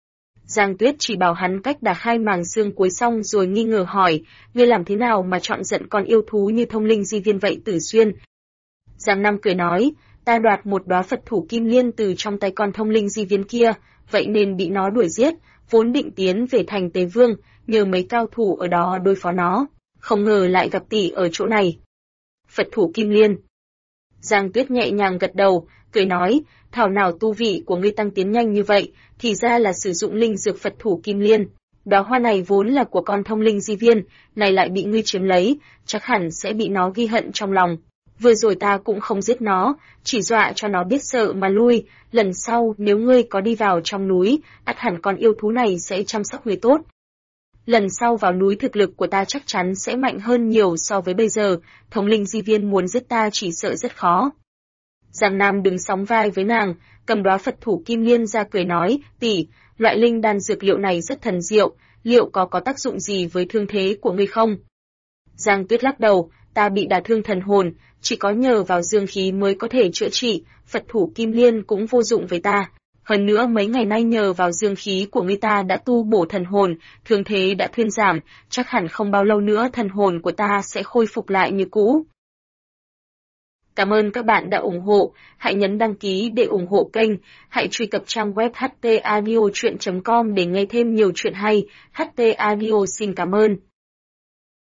Giang Tuyết chỉ bảo hắn cách đả khai màng xương cuối xong rồi nghi ngờ hỏi, ngươi làm thế nào mà chọn giận con yêu thú như Thông Linh Di Viên vậy Tử Xuyên? Giang Nam cười nói, ta đoạt một đóa Phật thủ kim liên từ trong tay con Thông Linh Di Viên kia, vậy nên bị nó đuổi giết, vốn định tiến về thành Tế Vương, nhờ mấy cao thủ ở đó đối phó nó, không ngờ lại gặp tỷ ở chỗ này. Phật thủ kim liên. Giang Tuyết nhẹ nhàng gật đầu, cười nói, thảo nào tu vị của ngươi tăng tiến nhanh như vậy, thì ra là sử dụng linh dược Phật thủ kim liên. Đóa hoa này vốn là của con Thông Linh Di Viên, này lại bị ngươi chiếm lấy, chắc hẳn sẽ bị nó ghi hận trong lòng. Vừa rồi ta cũng không giết nó, chỉ dọa cho nó biết sợ mà lui, lần sau nếu ngươi có đi vào trong núi, ắt hẳn con yêu thú này sẽ chăm sóc ngươi tốt. Lần sau vào núi thực lực của ta chắc chắn sẽ mạnh hơn nhiều so với bây giờ, Thông Linh Di Viên muốn giết ta chỉ sợ rất khó. Giang Nam đứng sóng vai với nàng, cầm đóa Phật thủ kim liên ra cười nói, tỷ, loại linh đan dược liệu này rất thần diệu, liệu có tác dụng gì với thương thế của ngươi không? Giang Tuyết lắc đầu, ta bị đả thương thần hồn, chỉ có nhờ vào dương khí mới có thể chữa trị, Phật thủ kim liên cũng vô dụng với ta. Hơn nữa mấy ngày nay nhờ vào dương khí của ngươi ta đã tu bổ thần hồn, thương thế đã thuyên giảm, chắc hẳn không bao lâu nữa thần hồn của ta sẽ khôi phục lại như cũ. Cảm ơn các bạn đã ủng hộ, hãy nhấn đăng ký để ủng hộ kênh, hãy truy cập trang web htaudio.com để nghe thêm nhiều chuyện hay, HT Audio xin cảm ơn.